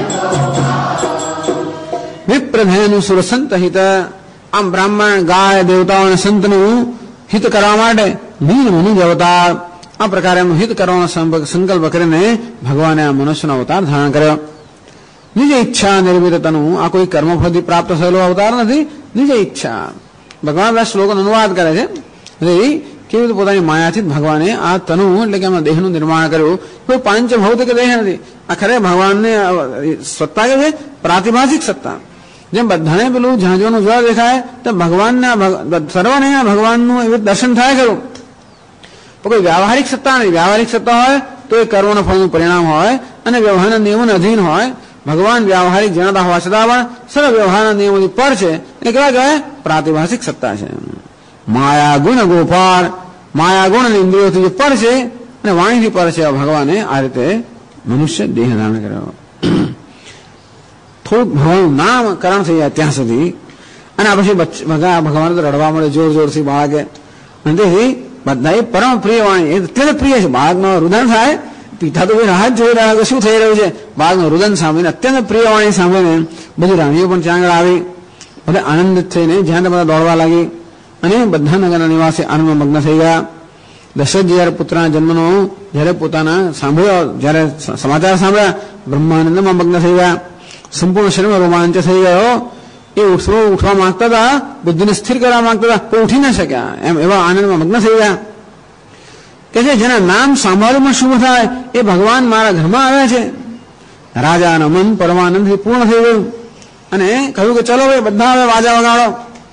વિપ્રધેનુ સુર સંત હિત, આમ બ્રાહ્મણ ગાય દેવતાઓ અને સંતનું હિત કરવા માટે લીન મનુજ અવતાર, આ પ્રકારે એમનું હિત કરવાનો સંકલ્પ કરીને ભગવાને આ મનુષ્યનો અવતાર ધારણ કર્યો. નિજ ઈચ્છા નિર્મિત તનુ, આ કોઈ કર્મફળથી પ્રાપ્ત થયેલો અવતાર નથી. નિજ ઈચ્છા, ભગવાન આ શ્લોકનો અનુવાદ કરે છે. કેવી રીતે પોતાની માયાથી ભગવાને આ તનુ એટલે કે એમના દેહનું નિર્માણ કર્યું. કોઈ પાંચ ભૌતિક દેહ નથી, આ ખરે ભગવાનને સત્તા કે છે પ્રાતિભાષિક સત્તા. જેમ બધાને પેલું ઝાંઝવાનું જળ દેખાય તો ભગવાનના સર્વને ભગવાનનું એવું દર્શન થાય ખરું. કોઈ વ્યાવહારિક સત્તા નથી. વ્યાવહારિક સત્તા હોય તો એ કર્મના ફળનું પરિણામ હોય અને વ્યવહારના નિયમોને અધીન હોય. ભગવાન વ્યાવહારિક જણાતા હોવા છતાં પણ સર્વ વ્યવહારના નિયમોથી પર છે. એટલે કેવા કહેવાય? પ્રાતિભાષિક સત્તા છે. માયા ગુણ ગોપાળ, માયા ગુણ અને ઇન્દ્રિયોથી જે પર છે અને વાણીથી પર છે, ભગવાને આ રીતે મનુષ્ય દેહ ધારણ કર્યો. થોડુંક ભગવાનનું નામકરણ થઈ જાય ત્યાં સુધી. અને આ પછી ભગવાન તો રડવા મળે જોર જોરથી બાળકે. અને તેથી બધા એ પરમ પ્રિય વાણી, એ અત્યંત પ્રિય છે. બાળકનું રુદન થાય, પિતા તો રાહ જ જોઈ રહ્યા કે શું થઈ રહ્યું છે. બાળકનું રુદન સાંભળીને, અત્યંત પ્રિય વાણી સાંભળીને બધી રાણીઓ પણ ત્યાં આગળ આવી, બધા આનંદિત થઈને જ્યાં બધા દોડવા લાગી અને બધા નગરના નિવાસી આનંદમાં મગ્ન થઈ ગયા. દશરથજી જયારે પુત્રના જન્મનો જયારે પોતાના સાંભળ્યો, જયારે સમાચાર સાંભળ્યા, બ્રહ્માનંદમાં મગ્ન થઈ ગયા. સંપૂર્ણ શરીરમાં રોમાંચ થઈ ગયો. એ ઉઠવા માંગતા હતા, બુદ્ધિને સ્થિર કરવા માંગતા હતા, પણ ઉઠી ન શક્યા. એમ એવા આનંદમાં મગ્ન થઈ ગયા કે જેના નામ સાંભળવામાં શુભ થાય એ ભગવાન મારા ઘરમાં આવ્યા છે. રાજાનું મન પરમાનંદથી પૂર્ણ થઈ ગયું અને કહ્યું કે ચલો ભાઈ બધા હવે વાજા વગાડો.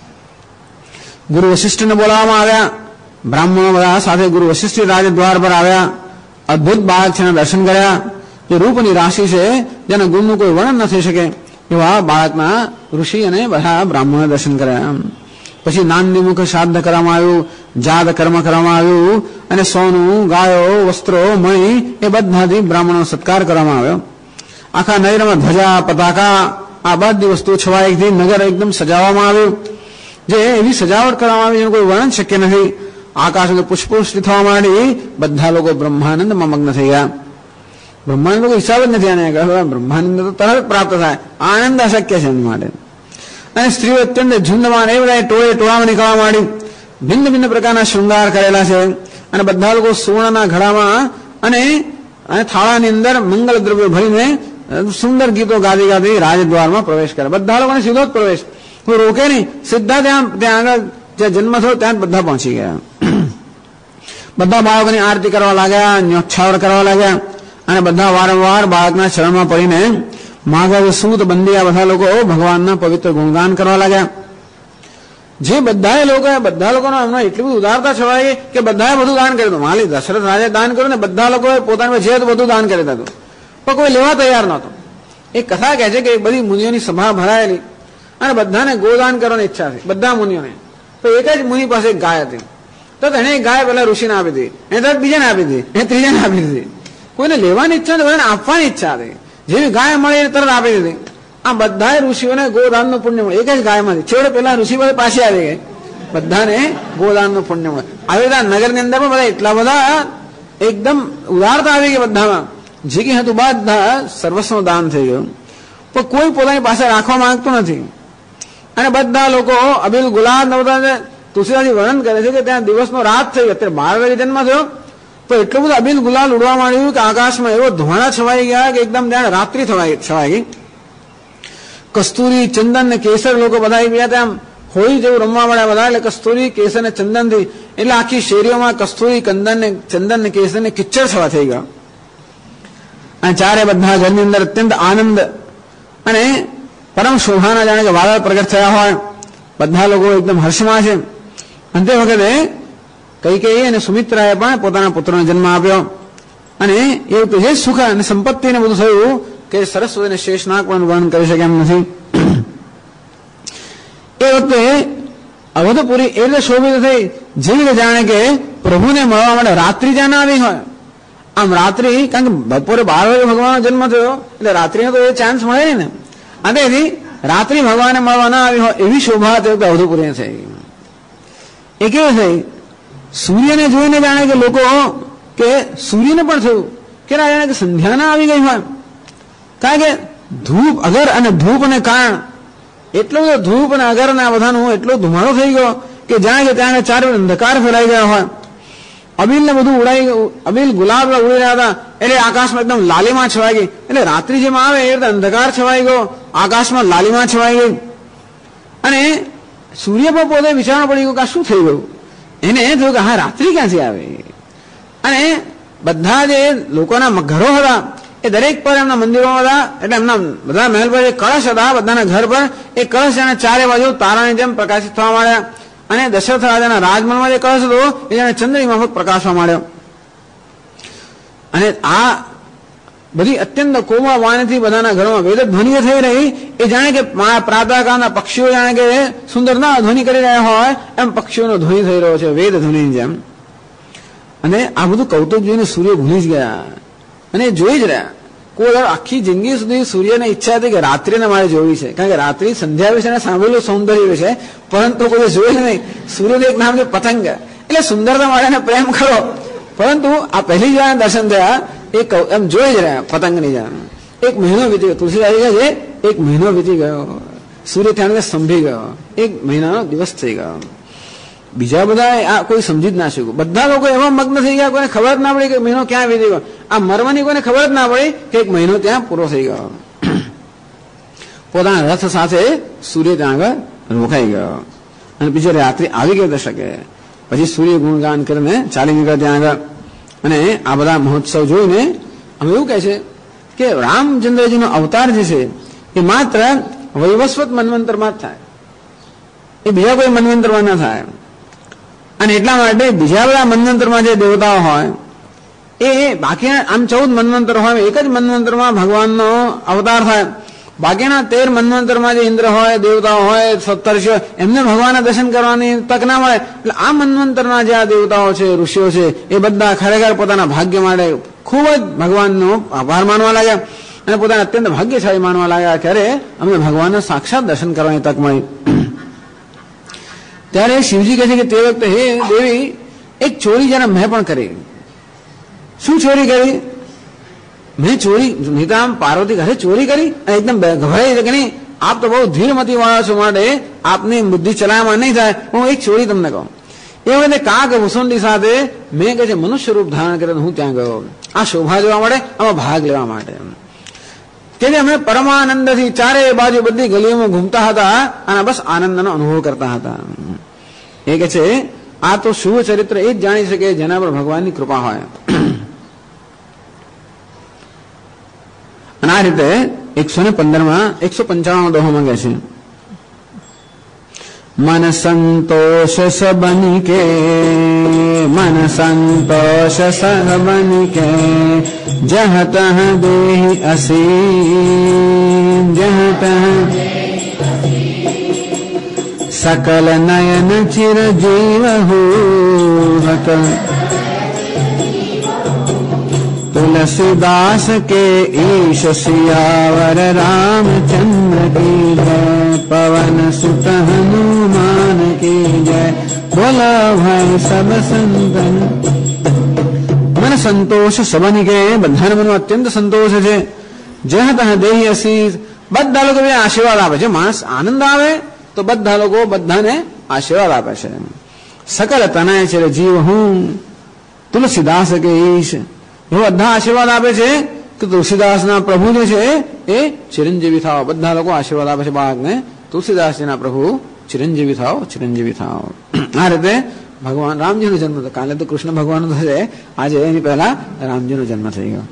ગુરુ વશિષ્ઠને બોલાવવામાં આવ્યા. બ્રાહ્મણો બધા સાથે ગુરુ વશિષ્ઠ રાજદ્વાર પર આવ્યા. અદભુત બાળક છે, દર્શન કર્યા. જે રૂપની રાશિ છે, જેના ગુણનું કોઈ વર્ણન ન થઈ શકે એવા બાળકના ઋષિ અને બધા બ્રાહ્મણો દર્શન કર્યા. પછી નાંદીમુખ શ્રાદ્ધ કરવામાં આવ્યું, જાદ કર્મ કરવામાં આવ્યું અને સોનું, ગાયો, વસ્ત્રો, મણી એ બધાથી બ્રાહ્મણો સત્કાર કરવામાં આવ્યો. આખા નગરમાં ધ્વજા, પતાકા આ બધી વસ્તુઓ છવાઈથી નગર એકદમ સજાવવામાં આવ્યું. જે એવી સજાવટ કરવામાં આવી જેનું કોઈ વર્ણન શક્ય નથી. આકાશ પુષ્પવૃષ્ટિ થવા માંડી. બધા લોકો બ્રહ્માનંદમાં મગ્ન થઈ ગયા. બ્રહ્માનંદ કોઈ હિસાબ જ નથી આને. બ્રહ્માનંદ તો તરત પ્રાપ્ત થાય, આનંદ અશક્ય છે એની માટે. અને સ્ત્રીઓ અત્યંત ઝુંડમાં એ બધા ટોળે ટોળામાં નીકળવા માંડી. ભિન્ન ભિન્ન પ્રકારના શૃંગાર કરેલા છે અને બધા લોકો સુવર્ણના ઘડામાં અને થાળાની અંદર મંગલ દ્રવ્યો ભરીને સુંદર ગીતો ગાતી ગાતી રાજદ્વારમાં પ્રવેશ કરે. બધા લોકોને સીધો જ પ્રવેશ, કોઈ રોકે નહીં. સીધા ત્યાં આગળ જ્યાં જન્મ થયો ત્યાં બધા પહોંચી ગયા. બધા બાળકોની આરતી કરવા લાગ્યા, ન્યોછાવર કરવા લાગ્યા અને બધા વારંવાર બાળકના ચરણમાં પડીને માગવ, સૂત, બંદી આ બધા લોકો ભગવાનના પવિત્ર ગુણગાન કરવા લાગ્યા. જે બધા લોકોનો એમનો એટલી બધી ઉદારતા છવાઈ કે બધાએ બધું દાન કરી દીધું. માલી દશરથ રાજાએ દાન કર્યું ને બધા લોકોએ પોતાની જે બધું દાન કરી દીધું, પણ કોઈ લેવા તૈયાર નહોતું. એક કથા કહે છે કે બધી મુનિઓની સભા ભરાયેલી અને બધાને ગોદાન કરવાની ઈચ્છા હતી, બધા મુનિઓને. તો એક જ મુનિ પાસે એક ગાય હતી. તો તેને એક ગાય પેલા ઋષિને આપી દીધી, એ તરત બીજાને આપી દીધી, એ ત્રીજાને આપી દીધી. કોઈને લેવાની ઈચ્છા નથી, આપવાની ઈચ્છા હતી. જેવી ગાય મળી એને તરત આપી દીધી. આ બધા ઋષિઓને ગોદાનનું પુણ્ય મળે. એક જ ગાયમાંથી છેવટે પેલા ઋષિ પાછી આવી ગઈ. બધાને ગોદાનનું પુણ્ય મળે. આવી રીતે નગરની અંદર પણ બધા એટલા બધા એકદમ ઉદારતા આવી ગઈ બધામાં. જે કે હતું બધા સર્વસ્વ દાન થઈ ગયું, પણ કોઈ પોતાની પાસે રાખવા માંગતું નથી. અને બધા લોકો અબિલ ગુલાબ તુલસીદાસજી વર્ણન કરે છે કે ત્યાં દિવસનો રાત થઈ. અત્યારે 12 વાગે જન્મ થયો તો એટલું બધું અબિલ ગુલાલ ઉડવા માંડ્યું કે આકાશમાં એવો ધોવાણા છવાઈ ગયા કે એકદમ ત્યાં રાત્રિ છવાઈ ગઈ. કસ્તુરી, ચંદન ને કેસર લોકો બધા ગયા ત્યાં હોળી જેવું રમવા મળ્યા બધા. એટલે કસ્તુરી, કેસર ને ચંદન થી એટલે આખી શેરીઓમાં કસ્તુરી, ચંદન ને કેસર ને કિચ્ચર છવા થઈ ગયા. અને ચારે બધા ઘરની અંદર અત્યંત આનંદ અને પરમ શોભાના જાણે કે વાદળ પ્રગટ થયા હોય. બધા લોકો એકદમ હર્ષમાં છે. અંતે વખતે કૈકેયી અને સુમિત્રાએ પણ પોતાના પુત્રનો જન્મ આપ્યો અને એવું જે સુખ અને સંપત્તિને બધું થયું કે સરસ્વતી અને શેષનાગ પણ વર્ણન કરી શકે એમ નથી. એ વખતે અવધપુરી એ રીતે શોભિત થઈ જેવી રીતે જાણે કે પ્રભુને મળવા માટે રાત્રિ જ્યાં ના આવી હોય. આમ રાત્રિ, કારણ કે બપોરે 12 વાગે ભગવાનનો જન્મ થયો એટલે રાત્રિનો તો એ ચાન્સ મળે નહીં ને. અને એથી રાત્રિ ભગવાનને મળવા ના આવી હોય એવી શોભા તે અવધપુરી થઈ. એ કેવું થઈ, સૂર્યને જોઈને જાણે કે લોકો કે સૂર્યને પણ થયું કે જાણે કે સંધ્યા ના આવી ગઈ હોય. કારણ કે ધૂપ, અગર અને ધૂપ અને કાણ, એટલો બધો ધૂપ અને અગર અને આ બધાનો એટલો ધુમાડો થઈ ગયો કે જાણે કે ત્યાં ચારે અંધકાર ફેલાઈ ગયા હોય. અબીલ ને બધું ઉડાઈ ગયું, અબીલ ગુલાબ ઉડી રહ્યા હતા એટલે આકાશમાં એકદમ લાલીમાં છવાઈ ગઈ. એટલે રાત્રિ જેમાં આવે એ રીતે અંધકાર છવાઈ ગયો, આકાશમાં લાલીમાં છવાઈ ગઈ. અને સૂર્ય પર પોતે વિચારવા પડી ગયું કે આ શું થઈ ગયું. એને એ થયું કે હા રાત્રિ ક્યાંથી આવે. અને બધા જે લોકોના ઘરો હતા એ દરેક પર એમના મંદિરોમાં હતા, એટલે એમના બધા મહેલ પર જે કળશ હતા બધાના ઘર પર એ કળશ જાણે ચારે બાજુ તારાની જેમ પ્રકાશિત થવા માંડ્યા. અને દશરથ રાજાના રાજમહેલમાં જે કળશ હતો એ જાણે ચંદ્રની માફક પ્રકાશવા માંડ્યો. અને આ બધી અત્યંત કોમળ વાણીથી બધાના ઘરોમાં વેદ ધ્વનિ થઈ રહી. એ જાણે કે પ્રાતઃકાળના પક્ષીઓ જાણે કે સુંદર ના ધ્વનિ કરી રહ્યા હોય એમ પક્ષીઓનો ધ્વનિ થઈ રહ્યો છે વેદ ધ્વનિની જેમ. અને આ બધું કૌતુક જોઈને સૂર્ય ભૂલી જ ગયા અને જોઈ જ રહ્યા. કોઈ આખી જિંદગી સુધી સૂર્યને ઈચ્છા હતી કે રાત્રિને મારે જોવી છે, કારણ કે રાત્રિ સંધ્યા વિશે સાંભળેલું સૌંદર્ય વિશે, પરંતુ કોઈ જોયેલું નહીં. સૂર્યનું એક નામ છે પતંગ. એટલે એટલે સુંદરતા માટે પ્રેમ કરો, પરંતુ આ પહેલી જ વાર દર્શન થયા એક એમ જોઈ જ રહ્યા પતંગની જેમ. એક મહિનો વીતી ગયો. તુલસીદાસજી કહે છે એક મહિનો વીતી ગયો, સૂર્ય ત્યાં સ્તંભી ગયો, એક મહિનાનો દિવસ થઈ ગયો. બીજા બધા આ કોઈ સમજી જ ના શક્યું. બધા લોકો એવા મગ્ન થઈ ગયા, કોઈને ખબર જ ના પડી કે મહિનો ક્યાં વીતી ગયો. આ મરવાની કોઈને ખબર જ ના પડી કે એક મહિનો ત્યાં પૂરો થઈ ગયો. પોતાના રથ સાથે સૂર્ય ત્યાં આગળ રોકાઈ ગયો અને બીજો રાત્રિ આવી ગયો દર્શકે. પછી સૂર્ય ગુણગાન કરીને ચાલી નીકળ્યા ત્યાં આગળ. અને આ બધા મહોત્સવ જોઈને અમે એવું કહે છે કે રામચંદ્રજીનો અવતાર જે છે એ માત્ર વૈવસ્વત મન્વંતરમાં જ થાય, એ બીજા કોઈ મન્વંતરમાં ના થાય. અને એટલા માટે બીજા બધા મન્વંતરમાં જે દેવતાઓ હોય એ બાકીના આમ 14 મન્વંતર હોય, એક જ મન્વંતરમાં ભગવાનનો અવતાર થાય. બાકીના 13 મન્વંતરમાં જે ઇન્દ્ર હોય, દેવતાઓ હોય, સપ્તર્ષિઓ, એમને ભગવાનના દર્શન કરવાની તક ના મળે. એટલે આ મન્વંતરના જે આ દેવતાઓ છે, ઋષિઓ છે, એ બધા ખરેખર પોતાના ભાગ્ય માટે ખૂબ જ ભગવાનનો આભાર માનવા લાગ્યા અને પોતાના અત્યંત ભાગ્યશાળી માનવા લાગ્યા. ત્યારે અમને ભગવાનના સાક્ષાત દર્શન કરવાની તક મળી. ત્યારે શિવજી કહે છે કે તે વખતે હે દેવી, એક ચોરી જરા મેં પણ કરી. શું ચોરી કરી? મેં ચોરી નહીં તો આમ પાર્વતી ઘરે ચોરી કરી અને એકદમ ગભરાઈ કે નહીં, આપ તો બહુ ધીરમતી વાળા છો, માટે આપની બુદ્ધિ ચલાવવામાં નહીં થાય. હું એક ચોરી તમને કહું. એ વખતે કાગ ભૂસુંડી સાથે મેં કહે છે મનુષ્ય રૂપ ધારણ કરીને હું ત્યાં ગયો, આ શોભા જોવા માટે, આમાં ભાગ લેવા માટે. કે અમે પરમાનંદથી ચારે બાજુ બધી ગલીઓમાં ઘૂમતા હતા અને બસ આનંદનો અનુભવ કરતા હતા. એ કે છે આ તો શુભ ચરિત્ર એ જ જાણી શકે જેના પર ભગવાનની કૃપા હોય. અને આ રીતે 115માં 195 દોહોમાં કહે છે मन संतोष सबन के, मन संतोष सबन के, जह तह देहि असीम, जह तह सकल नयन चिर जीव हो हत. तुलसीदास के ईश सियावर रामचंद्र की जय, पवन सुत हनुमान की जय, बोलो भाई सब संतन. मन संतोष सबन के, બધાને મનમાં અત્યંત સંતોષ છે. જહ તહ દેહી અસીસ, બધા લોકો આશીર્વાદ આપે છે. માણસ આનંદ આવે તો બધા લોકો બધાને આશીર્વાદ આપે છે. સકલ તનય ચિર જીવ હું, તુલસીદાસ કે ઈશ, એ બધા આશીર્વાદ આપે છે કે તુલસીદાસના પ્રભુ જે છે એ ચિરંજીવી થાવ. બધા લોકો આશીર્વાદ આપે છે બાળકને, તુલસીદાસજીના પ્રભુ ચિરંજીવી થાવ, ચિરંજીવી થાવ. આ રીતે ભગવાન રામજીનો જન્મ થયો. કાલે તો કૃષ્ણ ભગવાનનો થશે, આજે એની પહેલા રામજીનો જન્મ થઈ ગયો.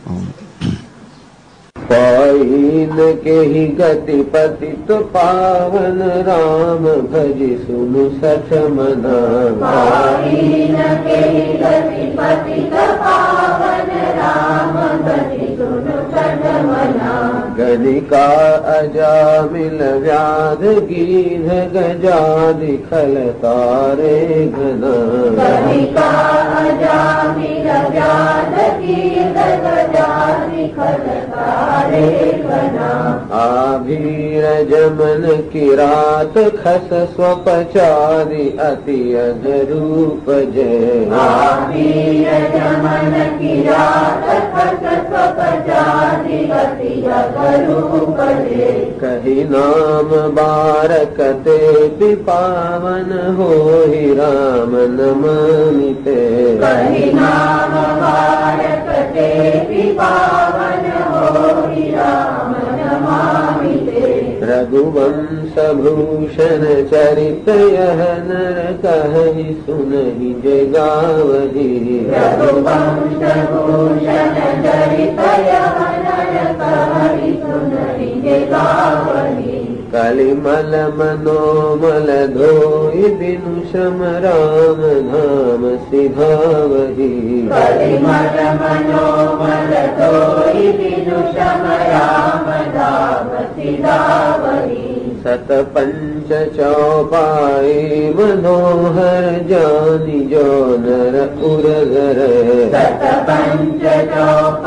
पाइन के ही गति पतित पावन राम भज सुनु सठ मना. पाइन के ही गति पतित पावन राम भज सुनु सठ मना. गणिका अजामिल व्याध गीध गजादि खल तारे घना. गणिका अजामिल व्याध गीध गजादि खल तारे घना. आभीर जमन किरात खस स्वपचारि अति अनरूप जय. आभीर जमन किरात खस स्वपचारि अति अनरूप जय. कही नाम बारकते पावन हो ही राम नमामि ते. कही नाम बारकते पावन हो ही राम नमामि ते. रघुवंश भूषण चरित यह नर कहि सुनहि जय गावहि. रघुवंश भूषण चरित यह नर कहि सुनहि जय गावहि. कलिमल मनोमल धोई बिनु श्रम राम धाम सिधावहि. कलिमल मनोमल धोई बिनु श्रम राम धाम सिधावहि. सत पंच चौपाई मनोहर जानि जो नर उरगर. सत पंच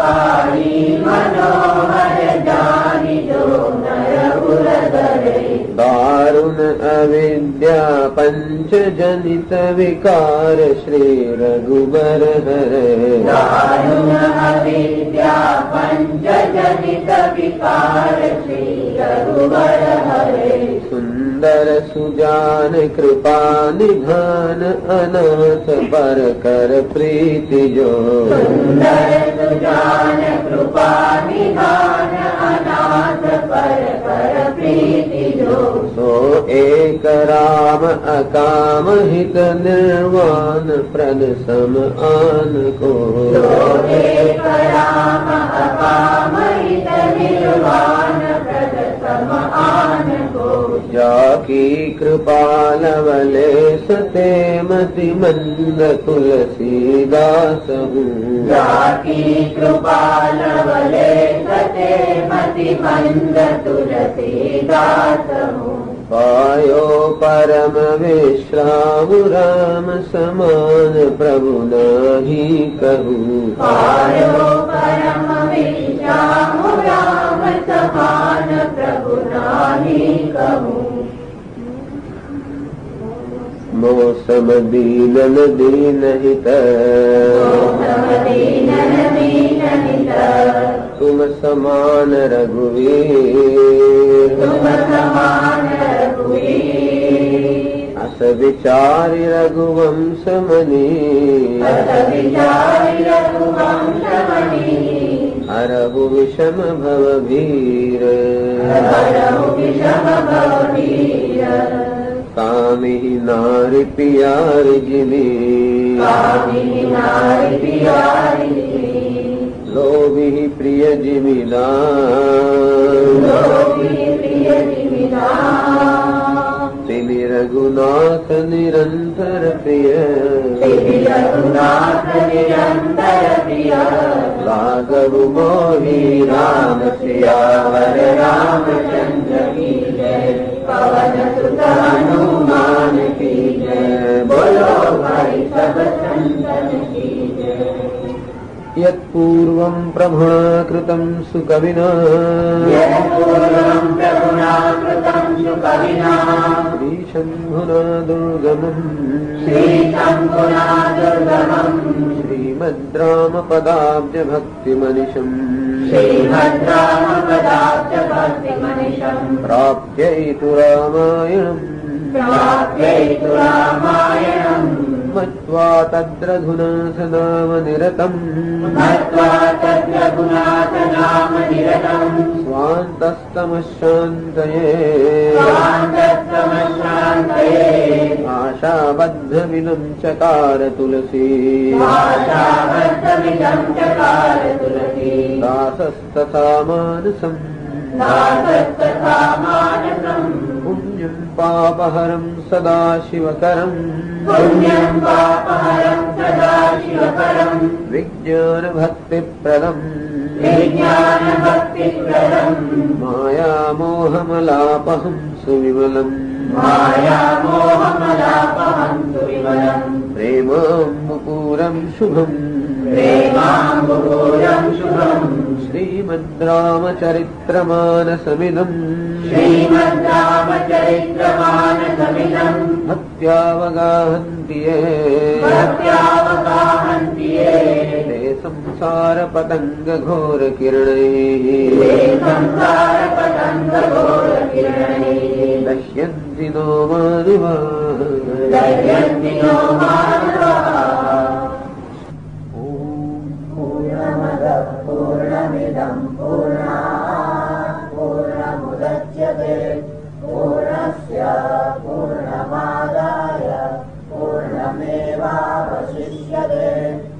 चौपाई मनोहर जानि जो नर उरगर. दारुण अविद्या पंच जनित विकार श्री रघुबर हरे दारुण अविद्या पंच जनित विकार श्री रघुबर हरे सुंदर सुजान कृपा निधान अनाथ पर कर प्रीति जो सुंदर सुजान कृपा निधान अनाथ पर कर प्रीति जो सो एक राम अकाम हित निर्वाण प्रद सम आन को एक राम अकाम हित निर्वाण प्रद सम आन को जाकी कृपा लवले सते मति मंद तुलसीदास हूँ जाकी कृपा लवले सते मति मंद तुलसीदास हूँ पायो परम विश्राम राम समान प्रभु नाही कहूँ पायो परम विश्राम राम समान प्रभु नाही कहूँ मौसम दीनन दीन हित तुम समान रघुवीर तुम समान रघुवीर अस विचारि रघुवंश मणि अस विचारि रघुवंश मणि हरहु विषम भव भीर हरहु विषम भव भीर कामिहि नारि पियारि जिमि कामिनि नारि पियारि जिमि लोभिहि प्रिय जिमिदान लोभिहि प्रिय जिमिदान तिनि रघुनाथ निरंतर प्रिय तिनि रघुनाथ निरंतर प्रिय राघव मोहि राम सियावर रामचंद्र की जय पवन सुत हनुमान की जय बोलो भाई सब संतन की जय यत्पूर्वं प्रभुणा कृतं सुकविना यत्पूर्वं प्रभुना कृतं सुकविना श्रीशम्भुना दुर्गमम् श्रीशम्भुना दुर्गमम् श्रीमद्रामपदाब्ज भक्तिमनिशम् श्रीमद्रामपदाब्ज भक्तिमनिशम् प्राप्यैतु रामायणम् प्राप्यैतु रामायणम् मत्वा तद्रघुनाथ नाम निरतम् मत्वा तद्रघुनाथ नाम निरतम् स्वान्तस्तमशान्तये स्वान्तस्तमशान्तये आशाबद्धविनं चकार तुलसी आशाबद्धविदं चकार तुलसी दासस्तथा मानसम् दासस्तथा मानसम् पुण्यं पापहरं सदा शिवकरम् पुण्यं पापहरं सदा शिवकरम् विज्ञानभक्तिप्रदम् विज्ञानभक्तिप्रदम् मायामोहमलापहं सुविमलम् मायामोहमलापहं सुविमलम् प्रेमाम्बुपूरं शुभम् प्रेमाम्बुपूरं शुभम् श्रीमद्रामचरित्रमानसमिदम् श्रीमद्रामचरित्रमानसमिदम् भक्त्यावगाहन्ति ये भक्त्यावगाहन्ति ये ते संसारपतङ्गघोरकिरणैः ते संसारपतङ्गघोरकिरणैः दश्यन्ति नो मानवाः दह्यन्ति नो मानवाः पूर्णमदः पूर्णमिदं पूर्णात् पूर्णमुदच्यते पूर्णस्य पूर्णमादाय पूर्णमेवावशिष्यते